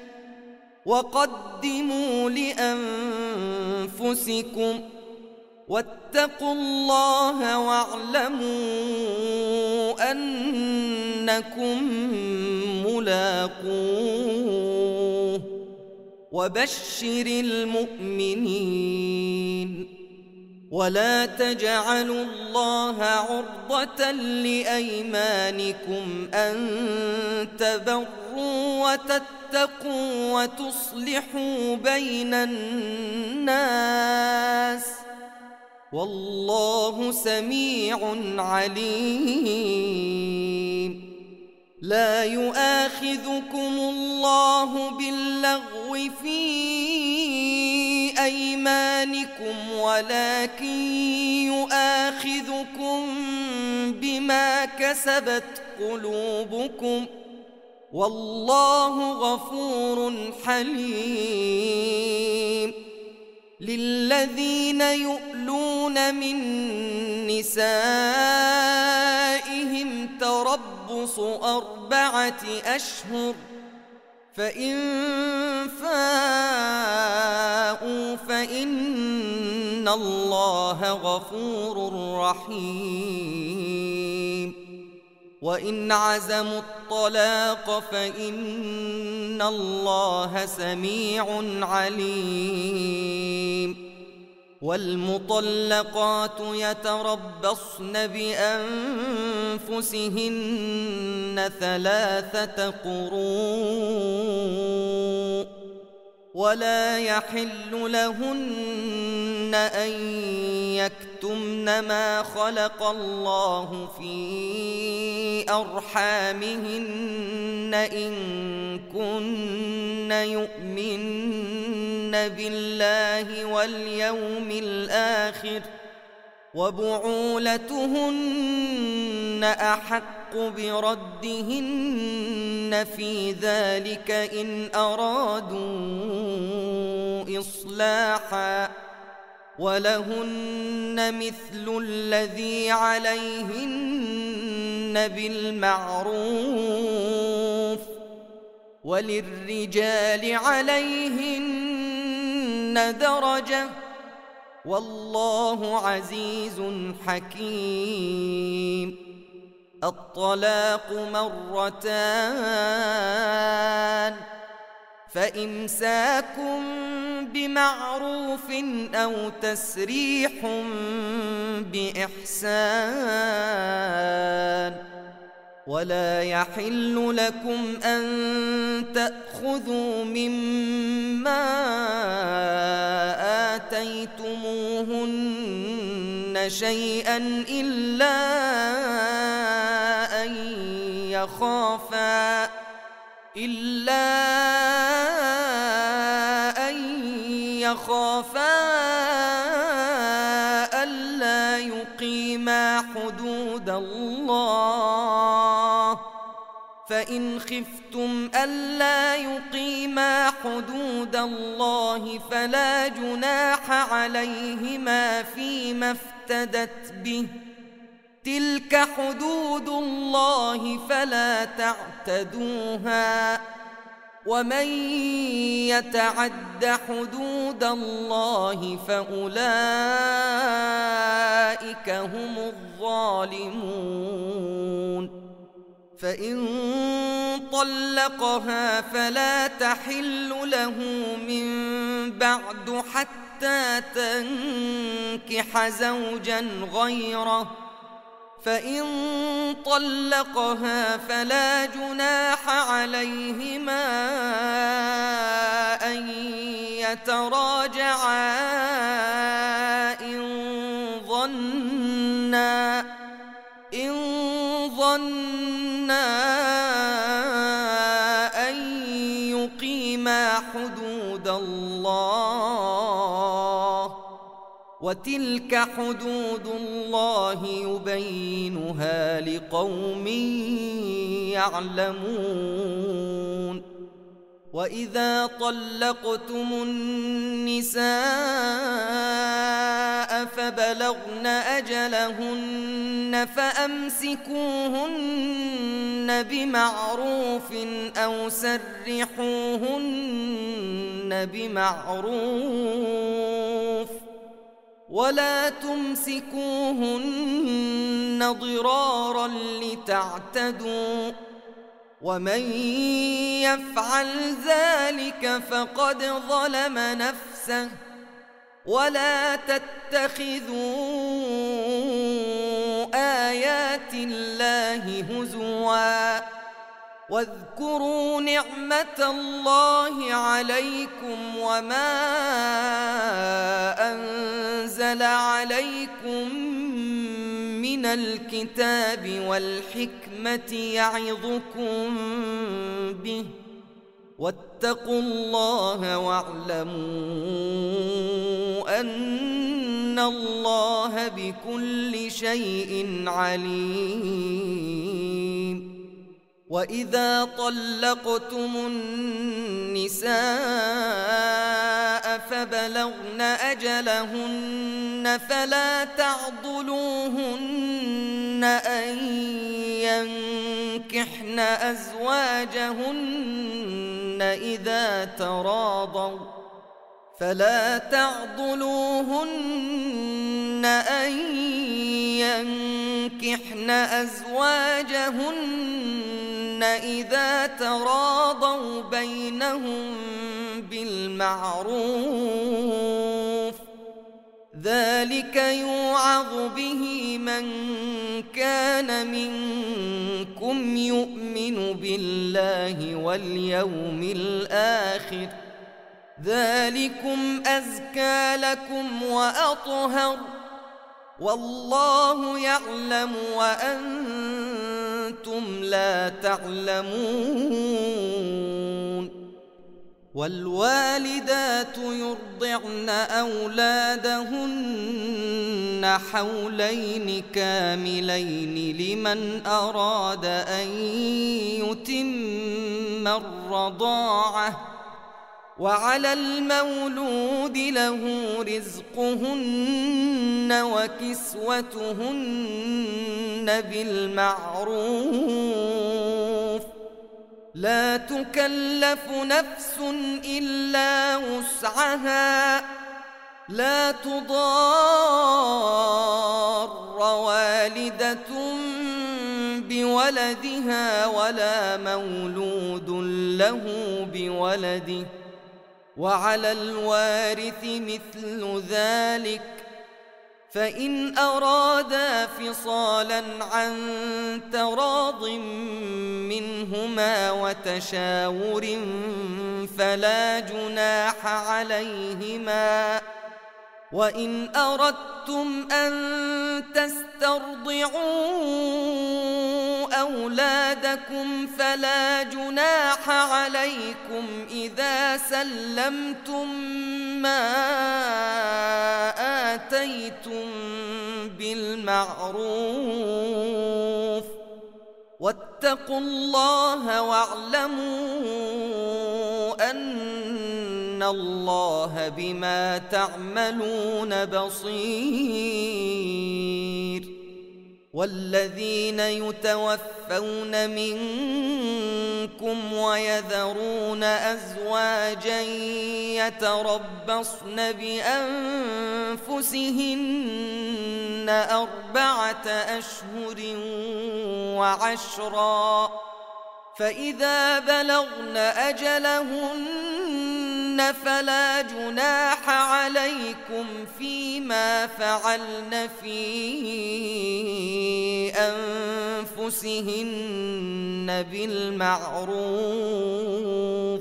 Speaker 1: وقدموا لأنفسكم واتقوا الله واعلموا أنكم ملاقوه وبشر المؤمنين ولا تجعلوا الله عرضة لأيمانكم أن تبروا وتتقوا وتصلحوا بين الناس والله سميع عليم لا يؤاخذكم الله باللغو في أيمانكم ولكن يؤاخذكم بما كسبت قلوبكم والله غفور حليم للذين يؤلون من نسائهم تربص أربعة أشهر فإن فاءوا فإن الله غفور رحيم وإن عزموا الطلاق فإن الله سميع عليم والمطلقات يتربصن بأنفسهن ثلاثة قروء ولا يحل لهن أن يكتمن ما خلق الله في أرحامهن إن كن يؤمن بالله واليوم الآخر وبعولتهن أحق بردهن في ذلك إن أرادوا إصلاحا ولهن مثل الذي عليهن بالمعروف وللرجال عليهن درجة والله عزيز حكيم الطلاق مرتان فإمساك بمعروف أو تسريح بإحسان ولا يحل لكم أن تأخذوا مما آتيتموهن شيئا إلا أن يخافا إلا أن يخافا ألا يقيما حدود الله فإن خفتم ألا يقيما حدود الله فلا جناح عليهما فيما افتدت به تلك حدود الله فلا تعتدوها ومن يتعد حدود الله فأولئك هم الظالمون فإن طلقها فلا تحل له من بعد حتى تنكح زوجا غيره فإن طلقها فلا جناح عليهما أن يتراجعا إن ظنا إن ظنا أن يقيما حدود الله وتلك حدود الله يبينها لقوم يعلمون وإذا طلقتم النساء فبلغن أجلهن فأمسكوهن بمعروف أو سرحوهن بمعروف ولا تمسكوهن ضرارا لتعتدوا ومن يفعل ذلك فقد ظلم نفسه ولا تتخذوا آيات الله هزوا واذكروا نعمة الله عليكم وما أنزل عليكم من الكتاب والحكمة يعظكم به واتقوا الله واعلموا أن الله بكل شيء عليم وإذا طلقتم النساء فبلغن أجلهن فلا تعضلوهن أن ينكحن أزواجهن إذا تراضوا فلا تعضلوهن أن ينكحن أزواجهن إذا تراضوا بينهم بالمعروف ذلك يوعظ به من كان منكم يؤمن بالله واليوم الآخر ذلكم أزكى لكم وأطهر والله يعلم وأنتم لا تعلمون والوالدات يرضعن أولادهن حولين كاملين لمن أراد أن يتم الرضاعة وعلى المولود له رزقهن وكسوتهن بالمعروف لا تكلف نفس إلا وسعها لا تضار والدة بولدها ولا مولود له بولده، وعلى الوارث مثل ذلك، فإن أرادا فصالا عن تراض منهما وتشاور فلا جناح عليهما. وإن أردتم أن تسترضعوا أولادكم فلا جناح عليكم إذا سلمتم ما آتيتم بالمعروف، واتقوا الله واعلموا أن الله بما تعملون بصير. والذين يتوفون منكم ويذرون أزواجا يتربصن بأنفسهن أربعة أشهر وعشرا، فإذا بلغن أجلهن فلا جناح عليكم فيما فعلن في أنفسهن بالمعروف،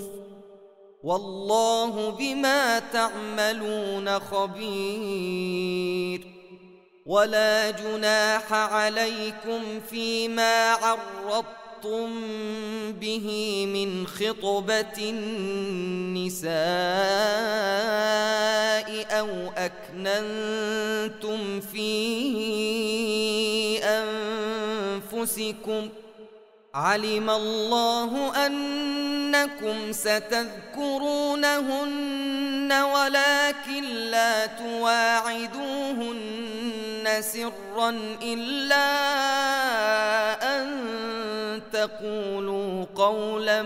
Speaker 1: والله بما تعملون خبير. ولا جناح عليكم فيما عرضتم به من خطبة النساء أو أكننتم في أنفسكم، علم الله أنكم ستذكرونهن ولكن لا تواعدوهن سرا إلا أن تقولوا قولا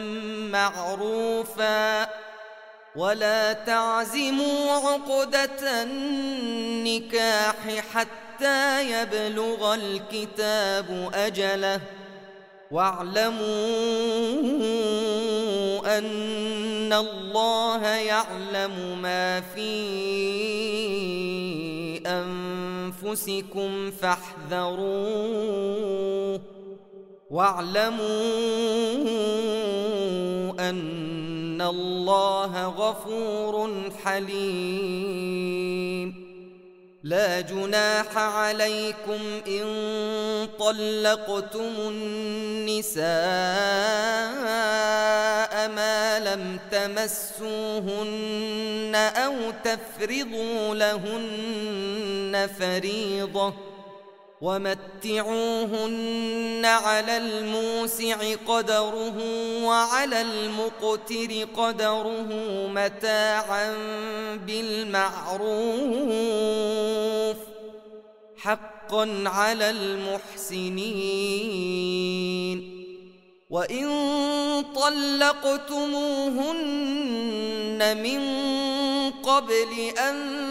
Speaker 1: معروفا، ولا تعزموا عقدة النكاح حتى يبلغ الكتاب أجله، واعلموا أن الله يعلم ما في أنفسكم فاحذروه، واعلموا أن الله غفور حليم. لا جناح عليكم إن طلقتم النساء ما لم تمسوهن أو تفرضوا لهن فريضة، ومتعوهن على الموسع قدره وعلى المقتر قدره متاعا بالمعروف، حقا على المحسنين. وإن طلقتموهن من قبل أن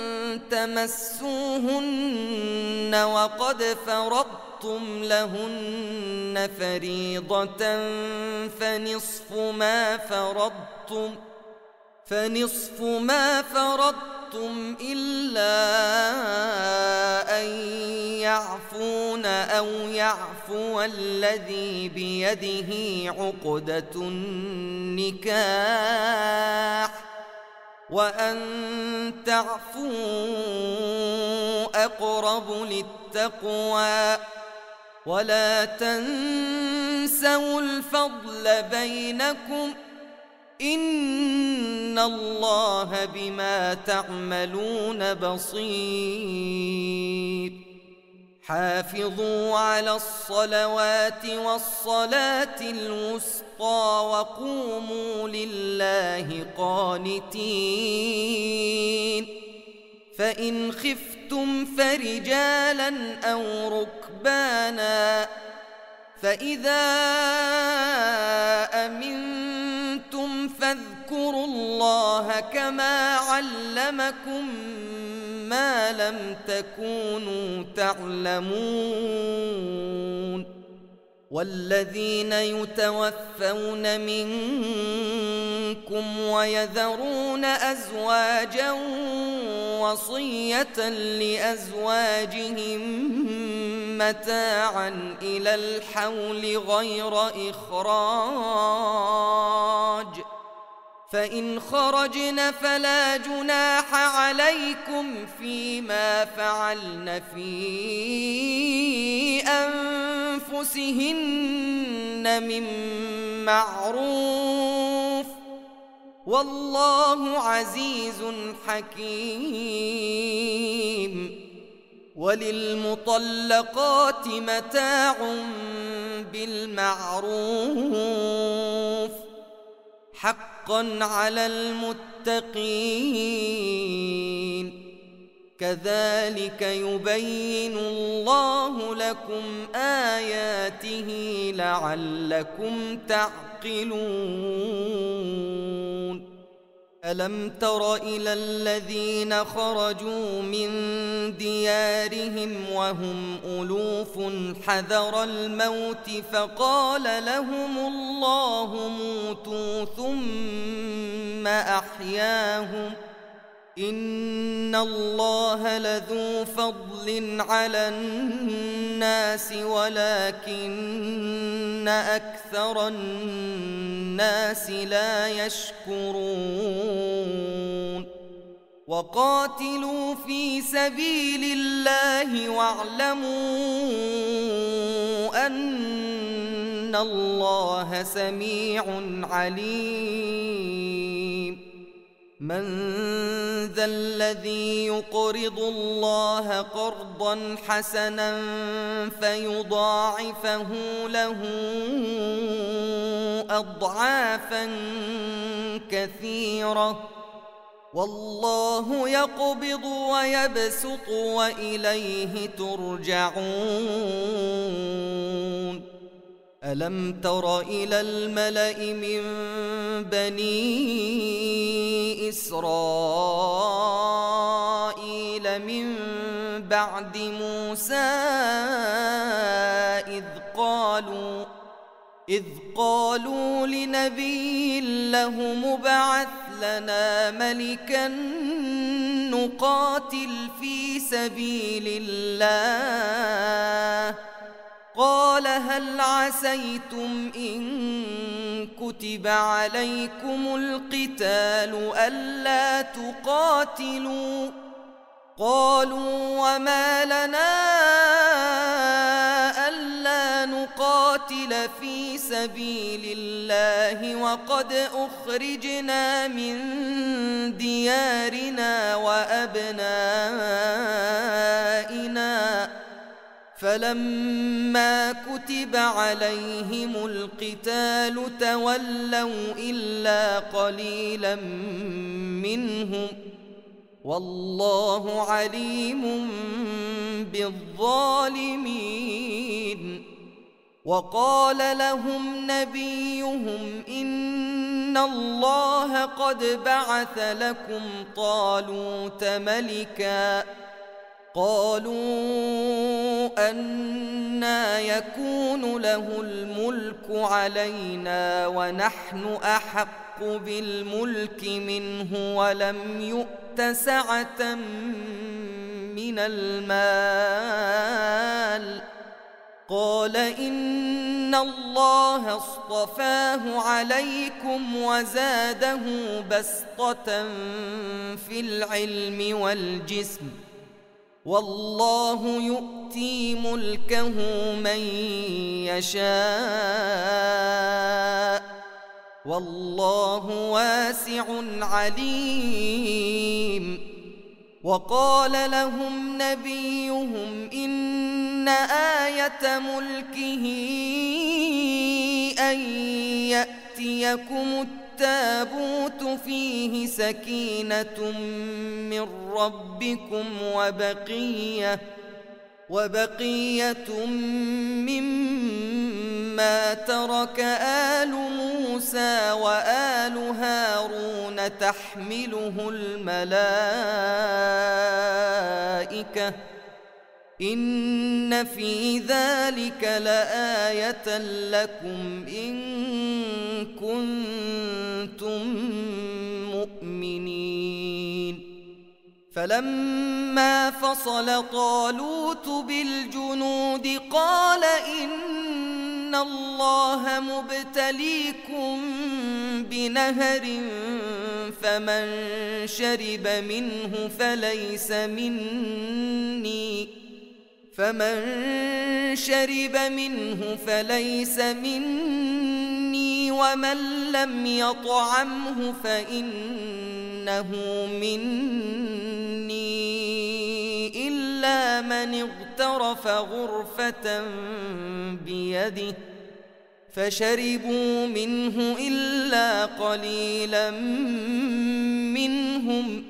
Speaker 1: تمسوهن وقد فرضتم لهن فريضة فنصف ما فرضتم فنصف ما فرضتم إلا أن يعفون أو يعفو الذي بيده عقدة النكاح، وأن تعفوا أقرب للتقوى، ولا تنسوا الفضل بينكم، إن الله بما تعملون بصير. حافظوا على الصلوات والصلاة الوسطى وقوموا لله قانتين. فإن خفتم فرجالا أو ركبانا، فإذا أمنتم فاذكروا الله كما علمكم ما لم تكونوا تعلمون. والذين يتوفون منكم ويذرون أزواجا وصية لأزواجهم متاعا إلى الحول غير إخراج، فإن خرجن فلا جناح عليكم فيما فعلن في أنفسهن من معروف، والله عزيز حكيم. وللمطلقات متاع بالمعروف حقا على المتقين، كذلك يبين الله لكم آياته لعلكم تعقلون. ألم تر إلى الذين خرجوا من ديارهم وهم ألوف حذر الموت فقال لهم الله موتوا ثم أحياهم، إن الله لذو فضل على الناس ولكن أكثر الناس لا يشكرون. وقاتلوا في سبيل الله واعلموا أن الله سميع عليم. من ذا الذي يقرض الله قرضا حسنا فيضاعفه له أضعافا كثيرة، والله يقبض ويبسط وإليه ترجعون. ألم تر إلى الملأ من بني إسرائيل من بعد موسى إذ قالوا إذ قالوا لنبي له مبعث لنا ملكا نقاتل في سبيل الله، قال هل عسيتم إن كتب عليكم القتال ألا تقاتلوا؟ قالوا وما لنا ألا نقاتل في سبيل الله وقد أخرجنا من ديارنا وأبنائنا، فلما كتب عليهم القتال تولوا إلا قليلا منهم، والله عليم بالظالمين. وقال لهم نبيهم إن الله قد بعث لكم طالوت ملكا، قالوا أنى يكون له الملك علينا ونحن أحق بالملك منه ولم يؤت سعة من المال، قال إن الله اصطفاه عليكم وزاده بسطة في العلم والجسم، والله يؤتي ملكه من يشاء، والله واسع عليم. وقال لهم نبيهم إن آية ملكه أن يأتيكم التابوت فيه سكينة من ربكم وبقية وبقية مما ترك آل موسى وآل هارون تحمله الملائكة إن في ذلك لآية لكم إن كنتم مؤمنين. فلما فصل طالوت بالجنود قال إن الله مبتليكم بنهر فمن شرب منه فليس مني فمن شرب منه فليس مني ومن لم يطعمه فإنه مني إلا من اغترف غرفة بيده فشربوا منه إلا قليلا منهم.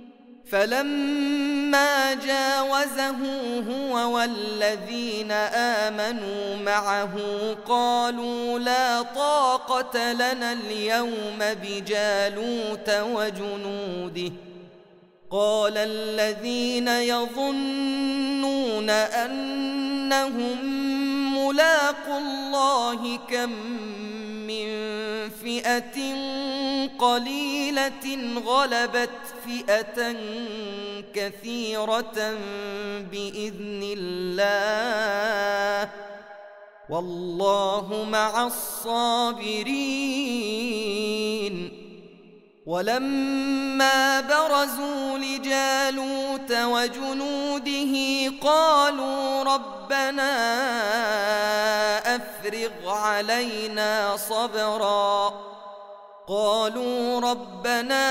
Speaker 1: فلما جاوزه هو والذين آمنوا معه قالوا لا طاقة لنا اليوم بجالوت وجنوده. قال الذين يظنون أنهم ملاقو الله كم من فئة قليلة غلبت فئة كثيرة بإذن الله والله مع الصابرين. ولما برزوا لجالوت وجنوده قالوا ربنا أفرغ علينا صبرا قالوا ربنا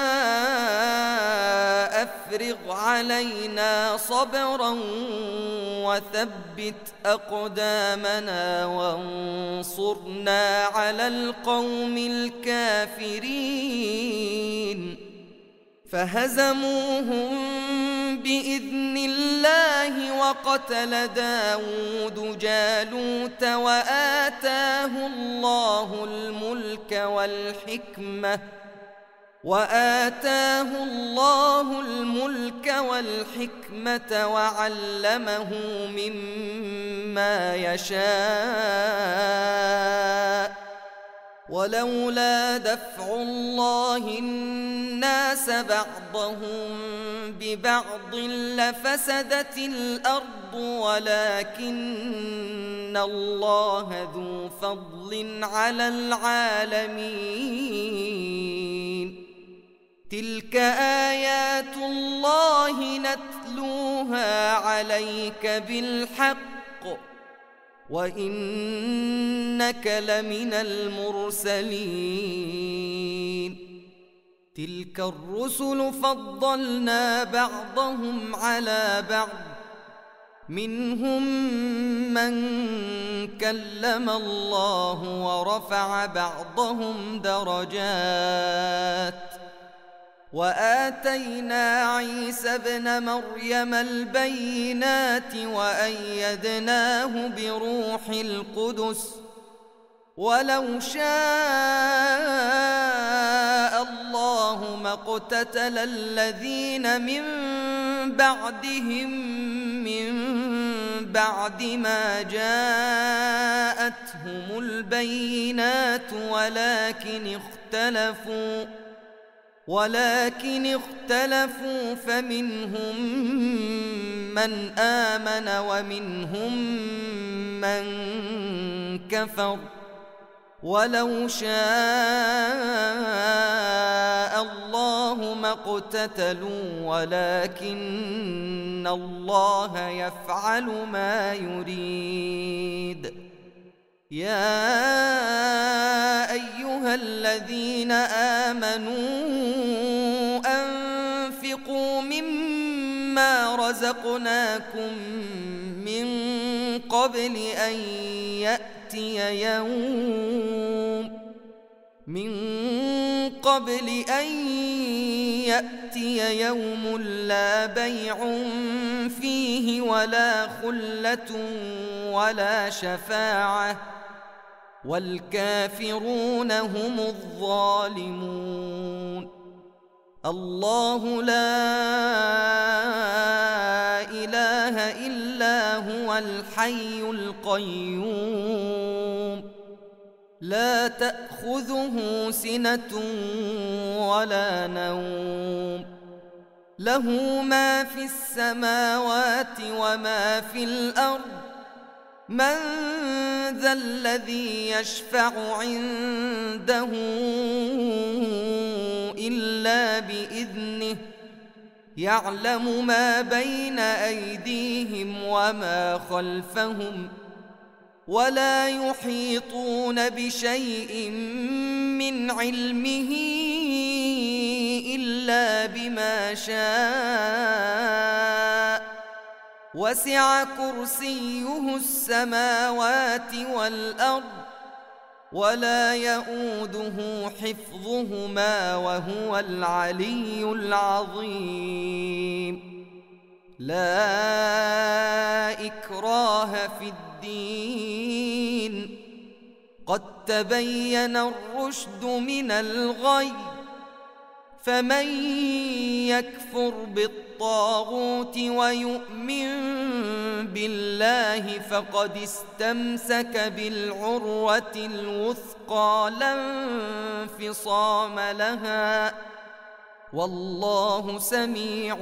Speaker 1: أفرغ علينا صبرا وثبت أقدامنا وانصرنا على القوم الكافرين. فهزموهم بإذن الله وقتل داود جالوت وآتاه الله الملك والحكمة وآتاه الله الملك والحكمة وعلمه مما يشاء. ولولا دفع الله الناس بعضهم ببعض لفسدت الأرض ولكن الله ذو فضل على العالمين. تلك آيات الله نتلوها عليك بالحق وإنك لمن المرسلين. تلك الرسل فضلنا بعضهم على بعض منهم من كلم الله ورفع بعضهم درجات وآتينا عيسى ابن مريم البينات وأيدناه بروح القدس ولو شاء الله ما اقتتل الذين من بعدهم من بعد ما جاءتهم البينات ولكن اختلفوا ولكن اختلفوا فمنهم من آمن ومنهم من كفر ولو شاء الله ما اقتتلوا ولكن الله يفعل ما يريد. يا أيها الذين آمنوا أنفقوا مما رزقناكم من قبل أن يأتي يوم من قبل أن يأتي يوم لا بيع فيه ولا خلة ولا شفاعة والكافرون هم الظالمون. الله لا إله إلا هو الحي القيوم لا تأخذه سنة ولا نوم له ما في السماوات وما في الأرض من ذا الذي يشفع عنده إلا بإذنه يعلم ما بين أيديهم وما خلفهم ولا يحيطون بشيء من علمه إلا بما شاء وسع كرسيه السماوات والأرض ولا يؤوده حفظهما وهو العلي العظيم لا إكراه في الدين قد تبين الرشد من الغي فمن يكفر بالطاغوت ويؤمن بالله فقد استمسك بالعروة الوثقى لا انفصام لها والله سميع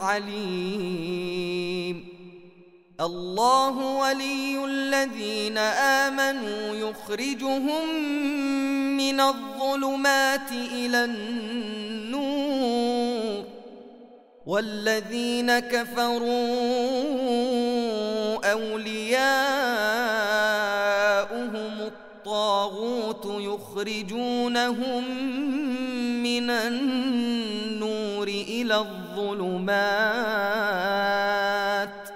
Speaker 1: عليم الله ولي الذين آمنوا يخرجهم من الظلمات إلى النور والذين كفروا أولياؤهم الطاغوت يخرجونهم من النور إلى الظلمات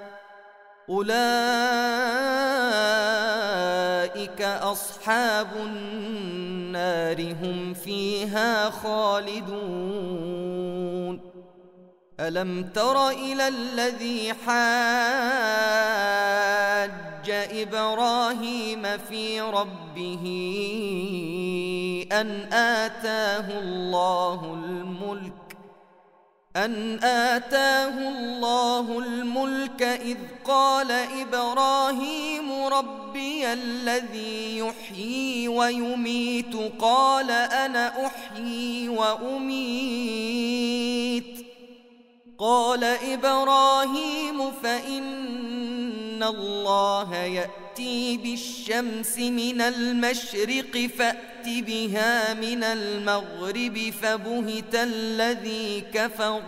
Speaker 1: أولئك أصحاب النار هم فيها خالدون ألم تر إلى الذي حاج إبراهيم في ربه أن آتاه الله الملك أن آتاه الله الملك إذ قال إبراهيم ربي الذي يحيي ويميت قال أنا أحيي وأميت قال إبراهيم فإن الله يأتي بالشمس من المشرق فأت بها من المغرب فبهت الذي كفر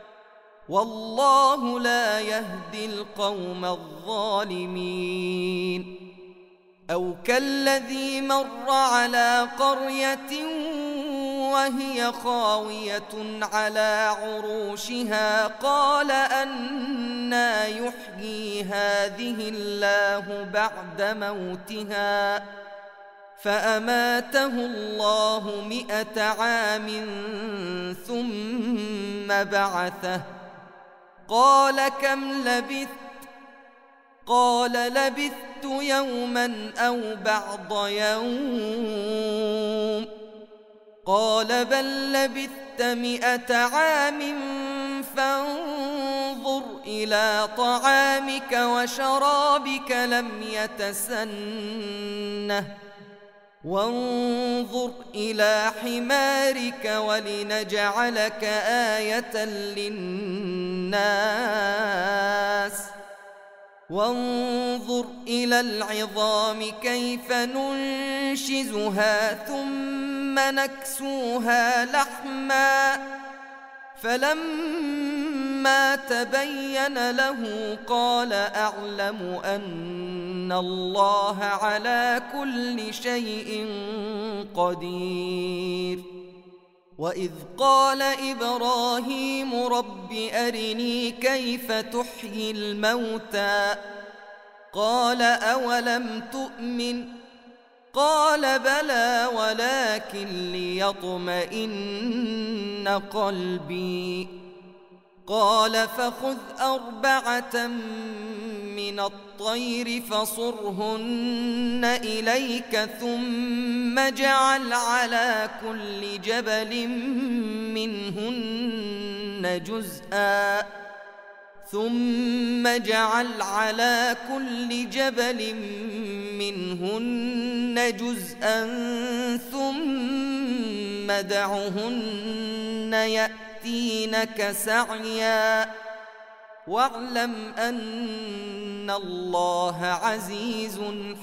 Speaker 1: والله لا يهدي القوم الظالمين أو كالذي مر على قرية وهي خاوية على عروشها قال أنى يحيي هذه الله بعد موتها فأماته الله مئة عام ثم بعثه قال كم لبثت قال لبثت يوما أو بعض يوم قال بل لبثت مئة عام فانظر إلى طعامك وشرابك لم يتسنه وانظر إلى حمارك ولنجعلك آية للناس وانظر إلى العظام كيف ننشزها ثم نكسوها لحما فلما تبين له قال أعلم أن الله على كل شيء قدير وإذ قال إبراهيم رب أرني كيف تحيي الموتى قال أولم تؤمن قال بلى ولكن ليطمئن قلبي قال فخذ أربعة من الطير فصرهن إليك ثم اجعل على كل جبل منهن جزءا ثم اجعل على كل جبل منهن جزءا ثم ادعهن يأتينك سعيا واعلم أن الله عزيز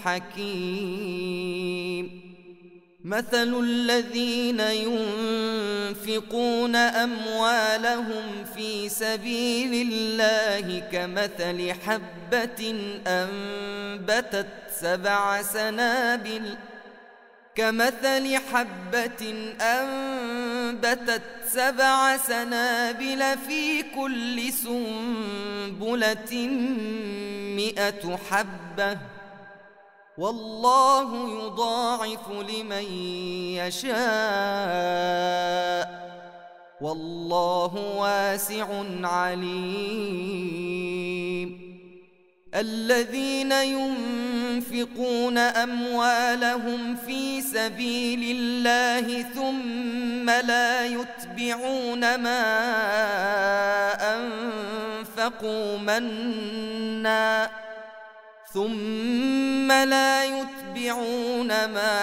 Speaker 1: حكيم. مثل الذين ينفقون أموالهم في سبيل الله كمثل حبة أنبتت سبع سنابل كمثل حبة أنبتت سبع سنابل في كل سنبلة مئة حبة والله يضاعف لمن يشاء والله واسع عليم. الذين ينفقون أموالهم في سبيل الله ثم لا يتبعون ما أنفقوا منا ثم لا يتبعون ما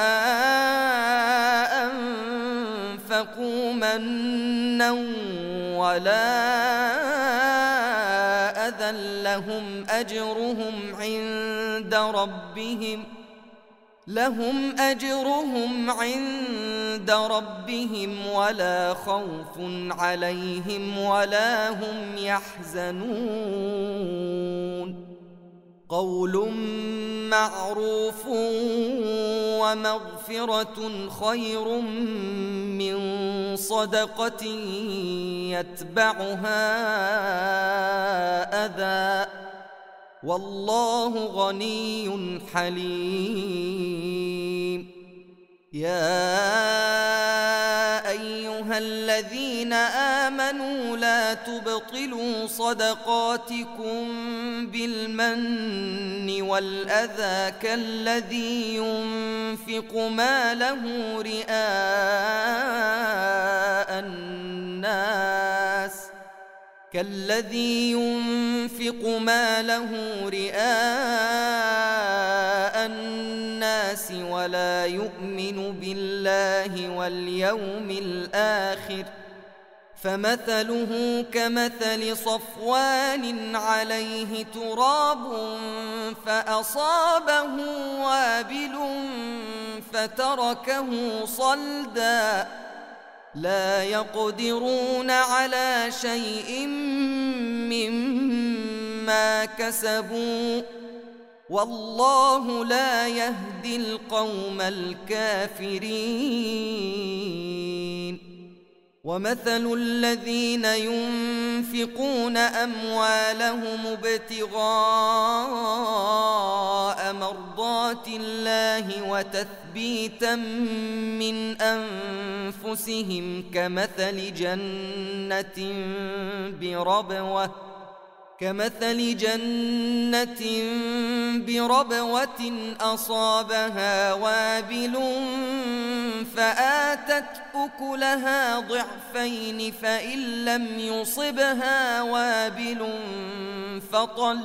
Speaker 1: أنفقوا منا ولا أذى لهم أجرهم عند ربهم لهم أجرهم عند ربهم ولا خوف عليهم ولا هم يحزنون. قول معروف ومغفرة خير من صدقة يتبعها أذى والله غني حليم. يا أيها الذين آمنوا لا تبطلوا صدقاتكم بالمن والأذى كالذي ينفق ماله رئاء الناس كالذي ينفق ماله رئاء الناس ولا يؤمن بالله واليوم الآخر فمثله كمثل صفوان عليه تراب فأصابه وابل فتركه صلدا لا يقدرون على شيء مما كسبوا والله لا يهدي القوم الكافرين. ومثل الذين ينفقون أموالهم ابتغاء مرضات الله وتثبيتا من أنفسهم كمثل جنة بربوة كمثل جنة بربوة أصابها وابل فآتت أكلها ضعفين فإن لم يصبها وابل فطل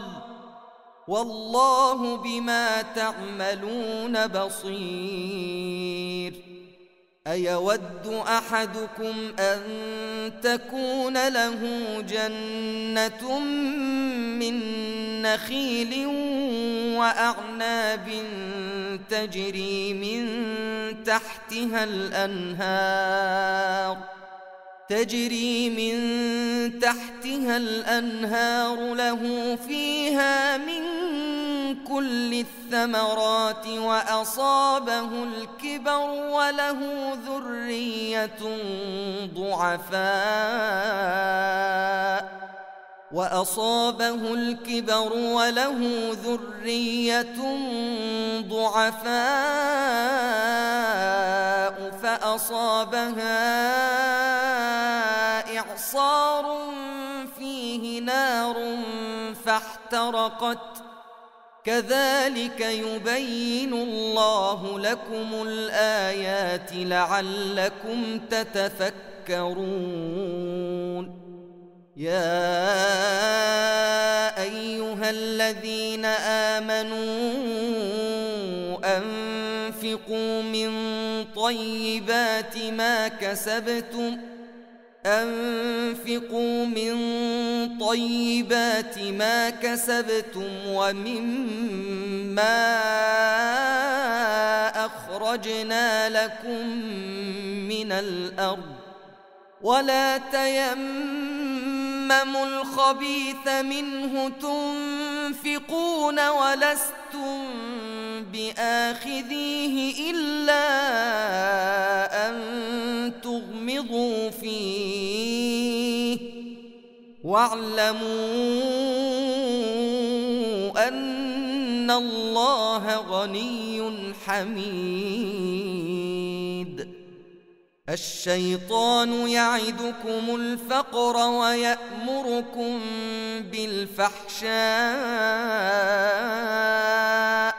Speaker 1: والله بما تعملون بصير. أيود أحدكم أن تكون له جنة من نخيل وأعناب تجري من تحتها الأنهار تجري من تحتها الأنهار له فيها من كل الثمرات وأصابه الكبر وله ذرية ضعفاء وأصابه الكبر وله ذرية ضعفاء فأصابها إعصار فيه نار فاحترقت كذلك يبين الله لكم الآيات لعلكم تتفكرون. يا أيها الذين آمنوا أنفقوا من طيبات ما كسبتم أنفقوا من طيبات ما كسبتم ومما أخرجنا لكم من الأرض ولا تيمموا الخبيث منه تنفقون ولستم بآخذيه إلا أن تغمضوا فيه واعلموا أن الله غني حميد. الشيطان يعدكم الفقر ويأمركم بالفحشاء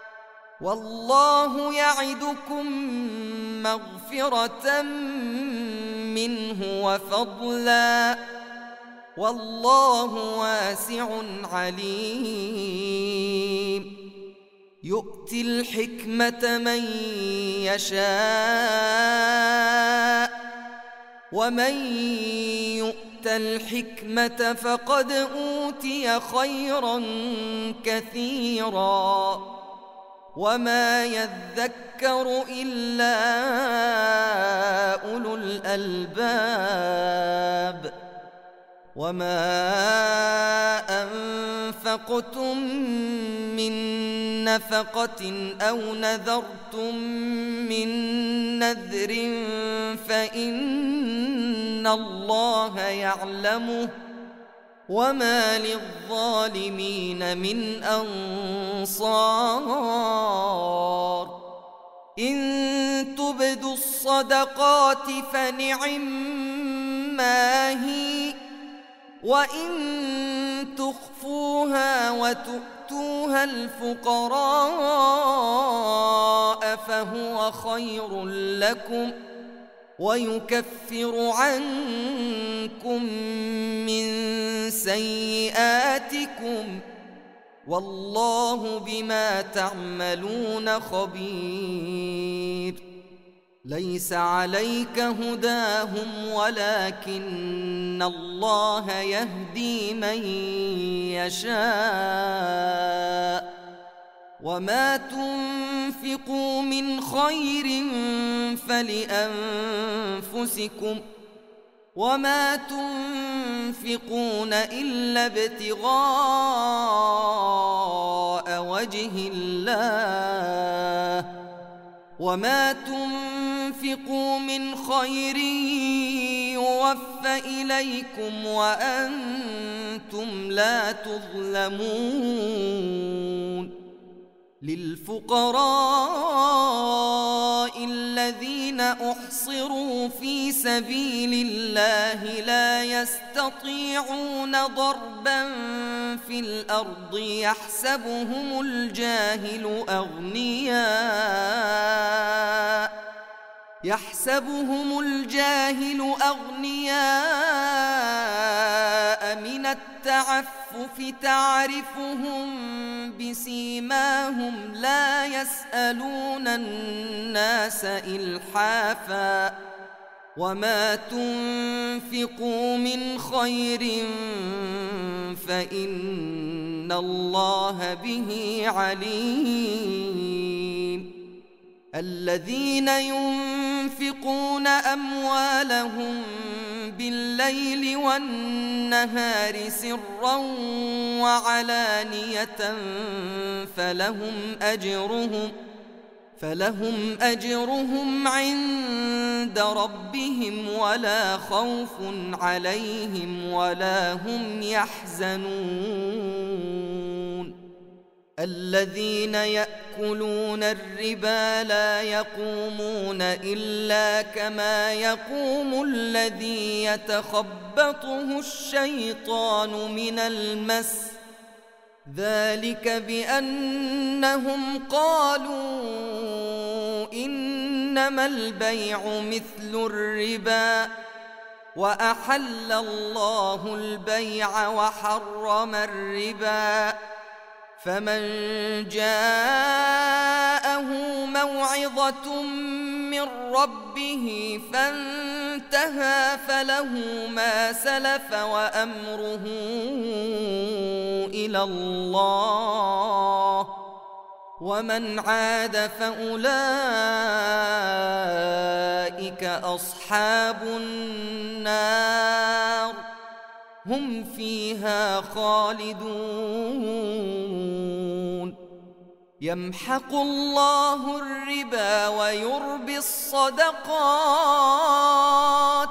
Speaker 1: والله يعدكم مغفرة منه وفضلا والله واسع عليم. يؤتي الحكمة من يشاء ومن يؤت الحكمة فقد أوتي خيرا كثيرا وما يذكر إلا أولو الألباب. وما أنفقتم من نفقة أو نذرتم من نذر فإن الله يعلمه وما للظالمين من أنصار. إن تبدوا الصدقات فنعما هي وإن تخفوها وتؤتوها الفقراء فهو خير لكم ويكفر عنكم من سيئاتكم والله بما تعملون خبير. ليس عليك هداهم ولكن الله يهدي من يشاء وما تنفقوا من خير فلأنفسكم وما تنفقون إلا ابتغاء وجه الله وما تنفقوا من خير يوفى إليكم وأنتم لا تظلمون. للفقراء الذين أحصروا في سبيل الله لا يستطيعون ضربا في الأرض يحسبهم الجاهل أغنياء يحسبهم الجاهل أغنياء من التعفف تعرفهم بسيماهم لا يسألون الناس إلحافا وما تنفقوا من خير فإن الله به عليم. الذين ينفقون أموالهم بالليل والنهار سرا وعلانية فلهم أجرهم فلهم أجرهم عند ربهم ولا خوف عليهم ولا هم يحزنون. الذين يأكلون الربا لا يقومون إلا كما يقوم الذي يتخبطه الشيطان من المس ذلك بأنهم قالوا إنما البيع مثل الربا وأحل الله البيع وحرم الربا، فمن جاءه موعظة من ربه فانتهى فله ما سلف وأمره إلى الله، ومن عاد فأولئك أصحاب النار هم فيها خالدون. يمحق الله الربا ويربي الصدقات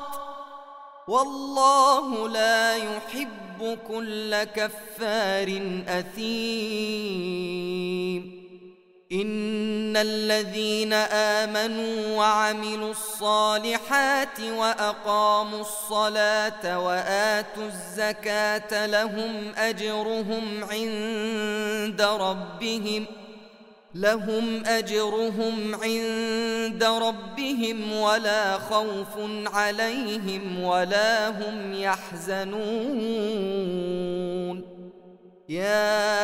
Speaker 1: والله لا يحب كل كفار أثيم. إن الذين آمنوا وعملوا الصالحات وأقاموا الصلاة وآتوا الزكاة لهم أجرهم عند ربهم لهم أجرهم عند ربهم ولا خوف عليهم ولا هم يحزنون. يا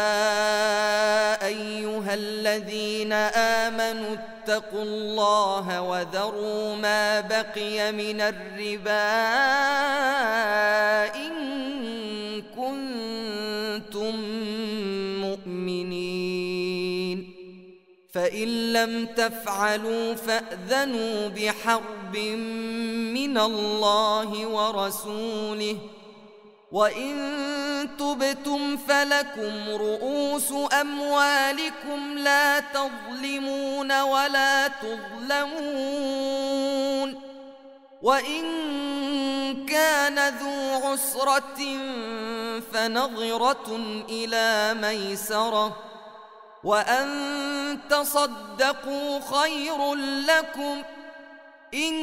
Speaker 1: أيها الذين آمنوا اتقوا الله وذروا ما بقي من الربا إن كنتم مؤمنين، فإن لم تفعلوا فأذنوا بحرب من الله ورسوله، وإن تبتم فلكم رؤوس أموالكم لا تظلمون ولا تظلمون، وإن كان ذو عسرة فنظرة إلى ميسرة، وأن تصدقوا خير لكم إن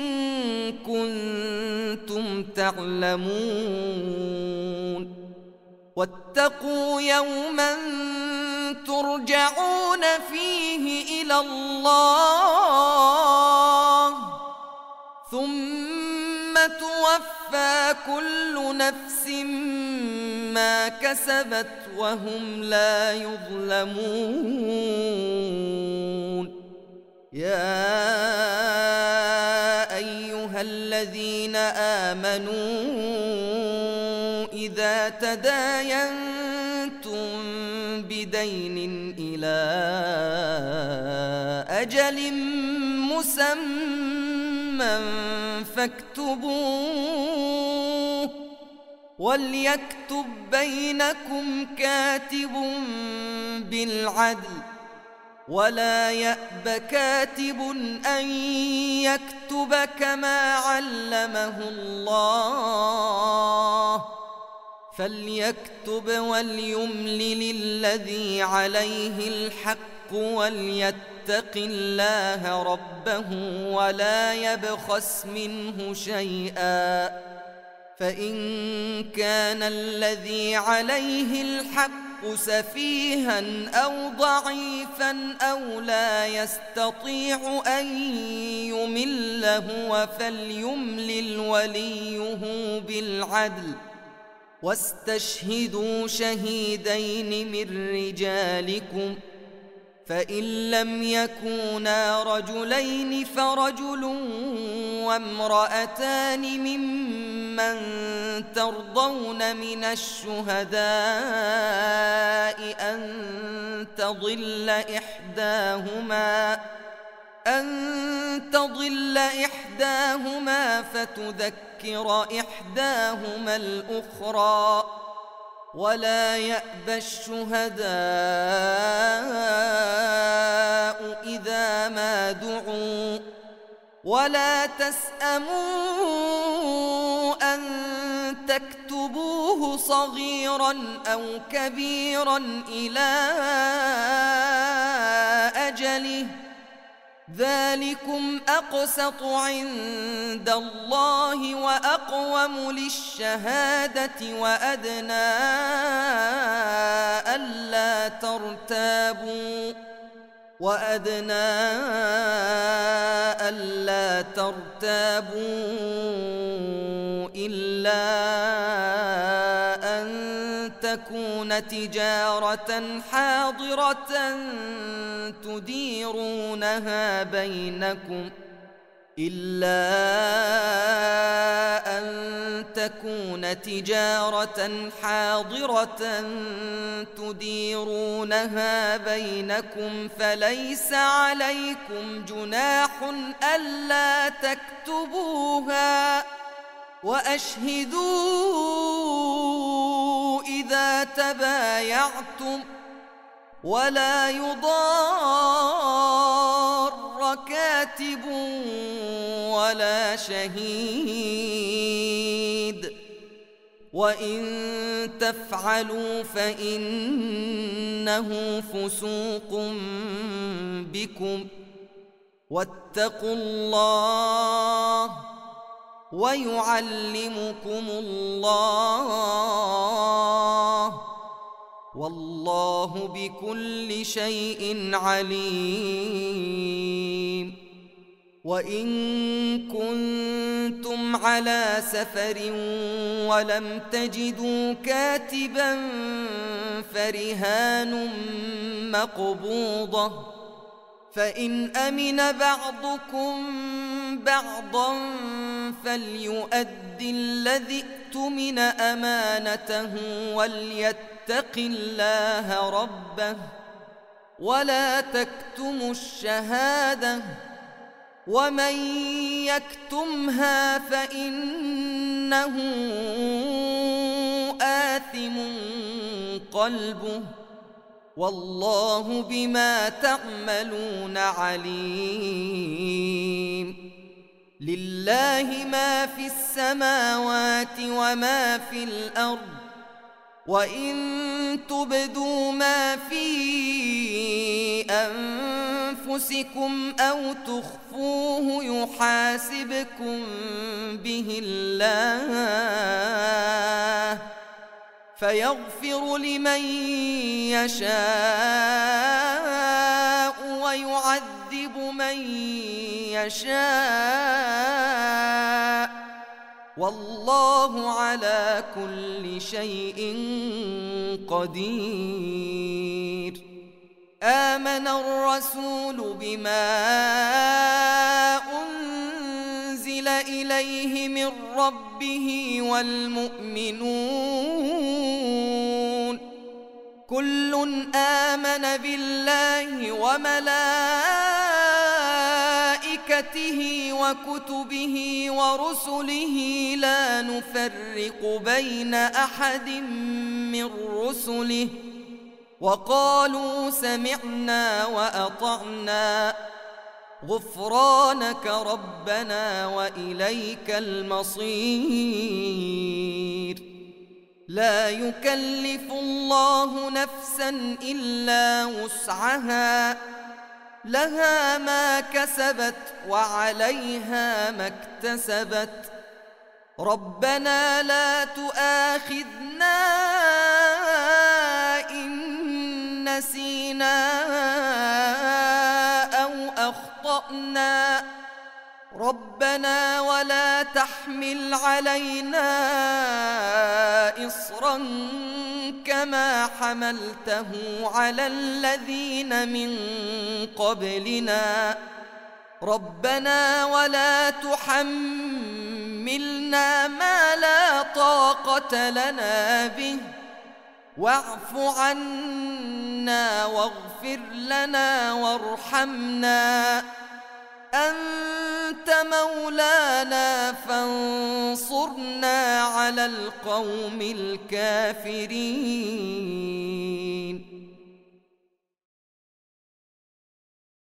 Speaker 1: كنتم تعلمون. واتقوا يوما ترجعون فيه إلى الله ثم توفى كل نفس ما كسبت وهم لا يظلمون. يا أيها الذين آمنوا إذا تداينتم بدين إلى أجل مسمى فاكتبوه، وليكتب بينكم كاتب بالعدل ولا يأب كاتب أن يكتب كما علمه الله، فليكتب وليملل الذي عليه الحق وليتق الله ربه ولا يبخس منه شيئا، فإن كان الذي عليه الحق سفيها أو ضعيفا أو لا يستطيع أن يمل هو فليملل وليه بالعدل، واستشهدوا شهيدين من رجالكم، فإن لم يكونا رجلين فرجل وامرأتان ممن ترضون من الشهداء أن تضل إحداهما أن تضل إحداهما فتذكر إحداهما الأخرى، ولا يأبى الشهداء إذا ما دعوا، ولا تسأموا أن تكتبوه صغيرا أو كبيرا إلى أجله، ذلكم أقسط عند الله وأقوم للشهادة وأدنى ألا ترتابوا وأدنى ألا ترتابوا إلا أن تكون تجارة حاضرة تديرونها بينكم إلا أن تكون تجارة حاضرة تديرونها بينكم فليس عليكم جناح ألا تكتبوها وأشهدوا إذا تبايعتم ولا يضار كاتب ولا شهيد وإن تفعلوا فإنه فسوق بكم واتقوا الله ويعلمكم الله والله بكل شيء عليم. وإن كنتم على سفر ولم تجدوا كاتبا فرهان مقبوضة فإن أمن بعضكم بعضا فليؤدي الذي اؤتمن أمانته وليتق الله ربه ولا تكتموا الشهادة ومن يكتمها فإنه آثم قلبه والله بما تعملون عليم. لله ما في السماوات وما في الأرض وإن تبدوا ما في أنفسكم أو تخفوه يحاسبكم به الله فيغفر لمن يشاء ويعذب من يشاء والله على كل شيء قدير. آمن الرسول بما أنزل إليه من ربه والمؤمنون كل آمن بالله وملائكته وكتبه ورسله لا نفرق بين أحد من رسله وقالوا سمعنا وأطعنا غفرانك ربنا وإليك المصير. لا يكلف الله نفسا إلا وسعها لها ما كسبت وعليها ما اكتسبت ربنا لا تؤاخذنا إن نسينا أو أخطأنا ربنا ولا تحمل علينا إصرا كما حملته على الذين من قبلنا ربنا ولا تحملنا ما لا طاقة لنا به واعف عنا واغفر لنا وارحمنا أنت مولانا فانصرنا على القوم الكافرين.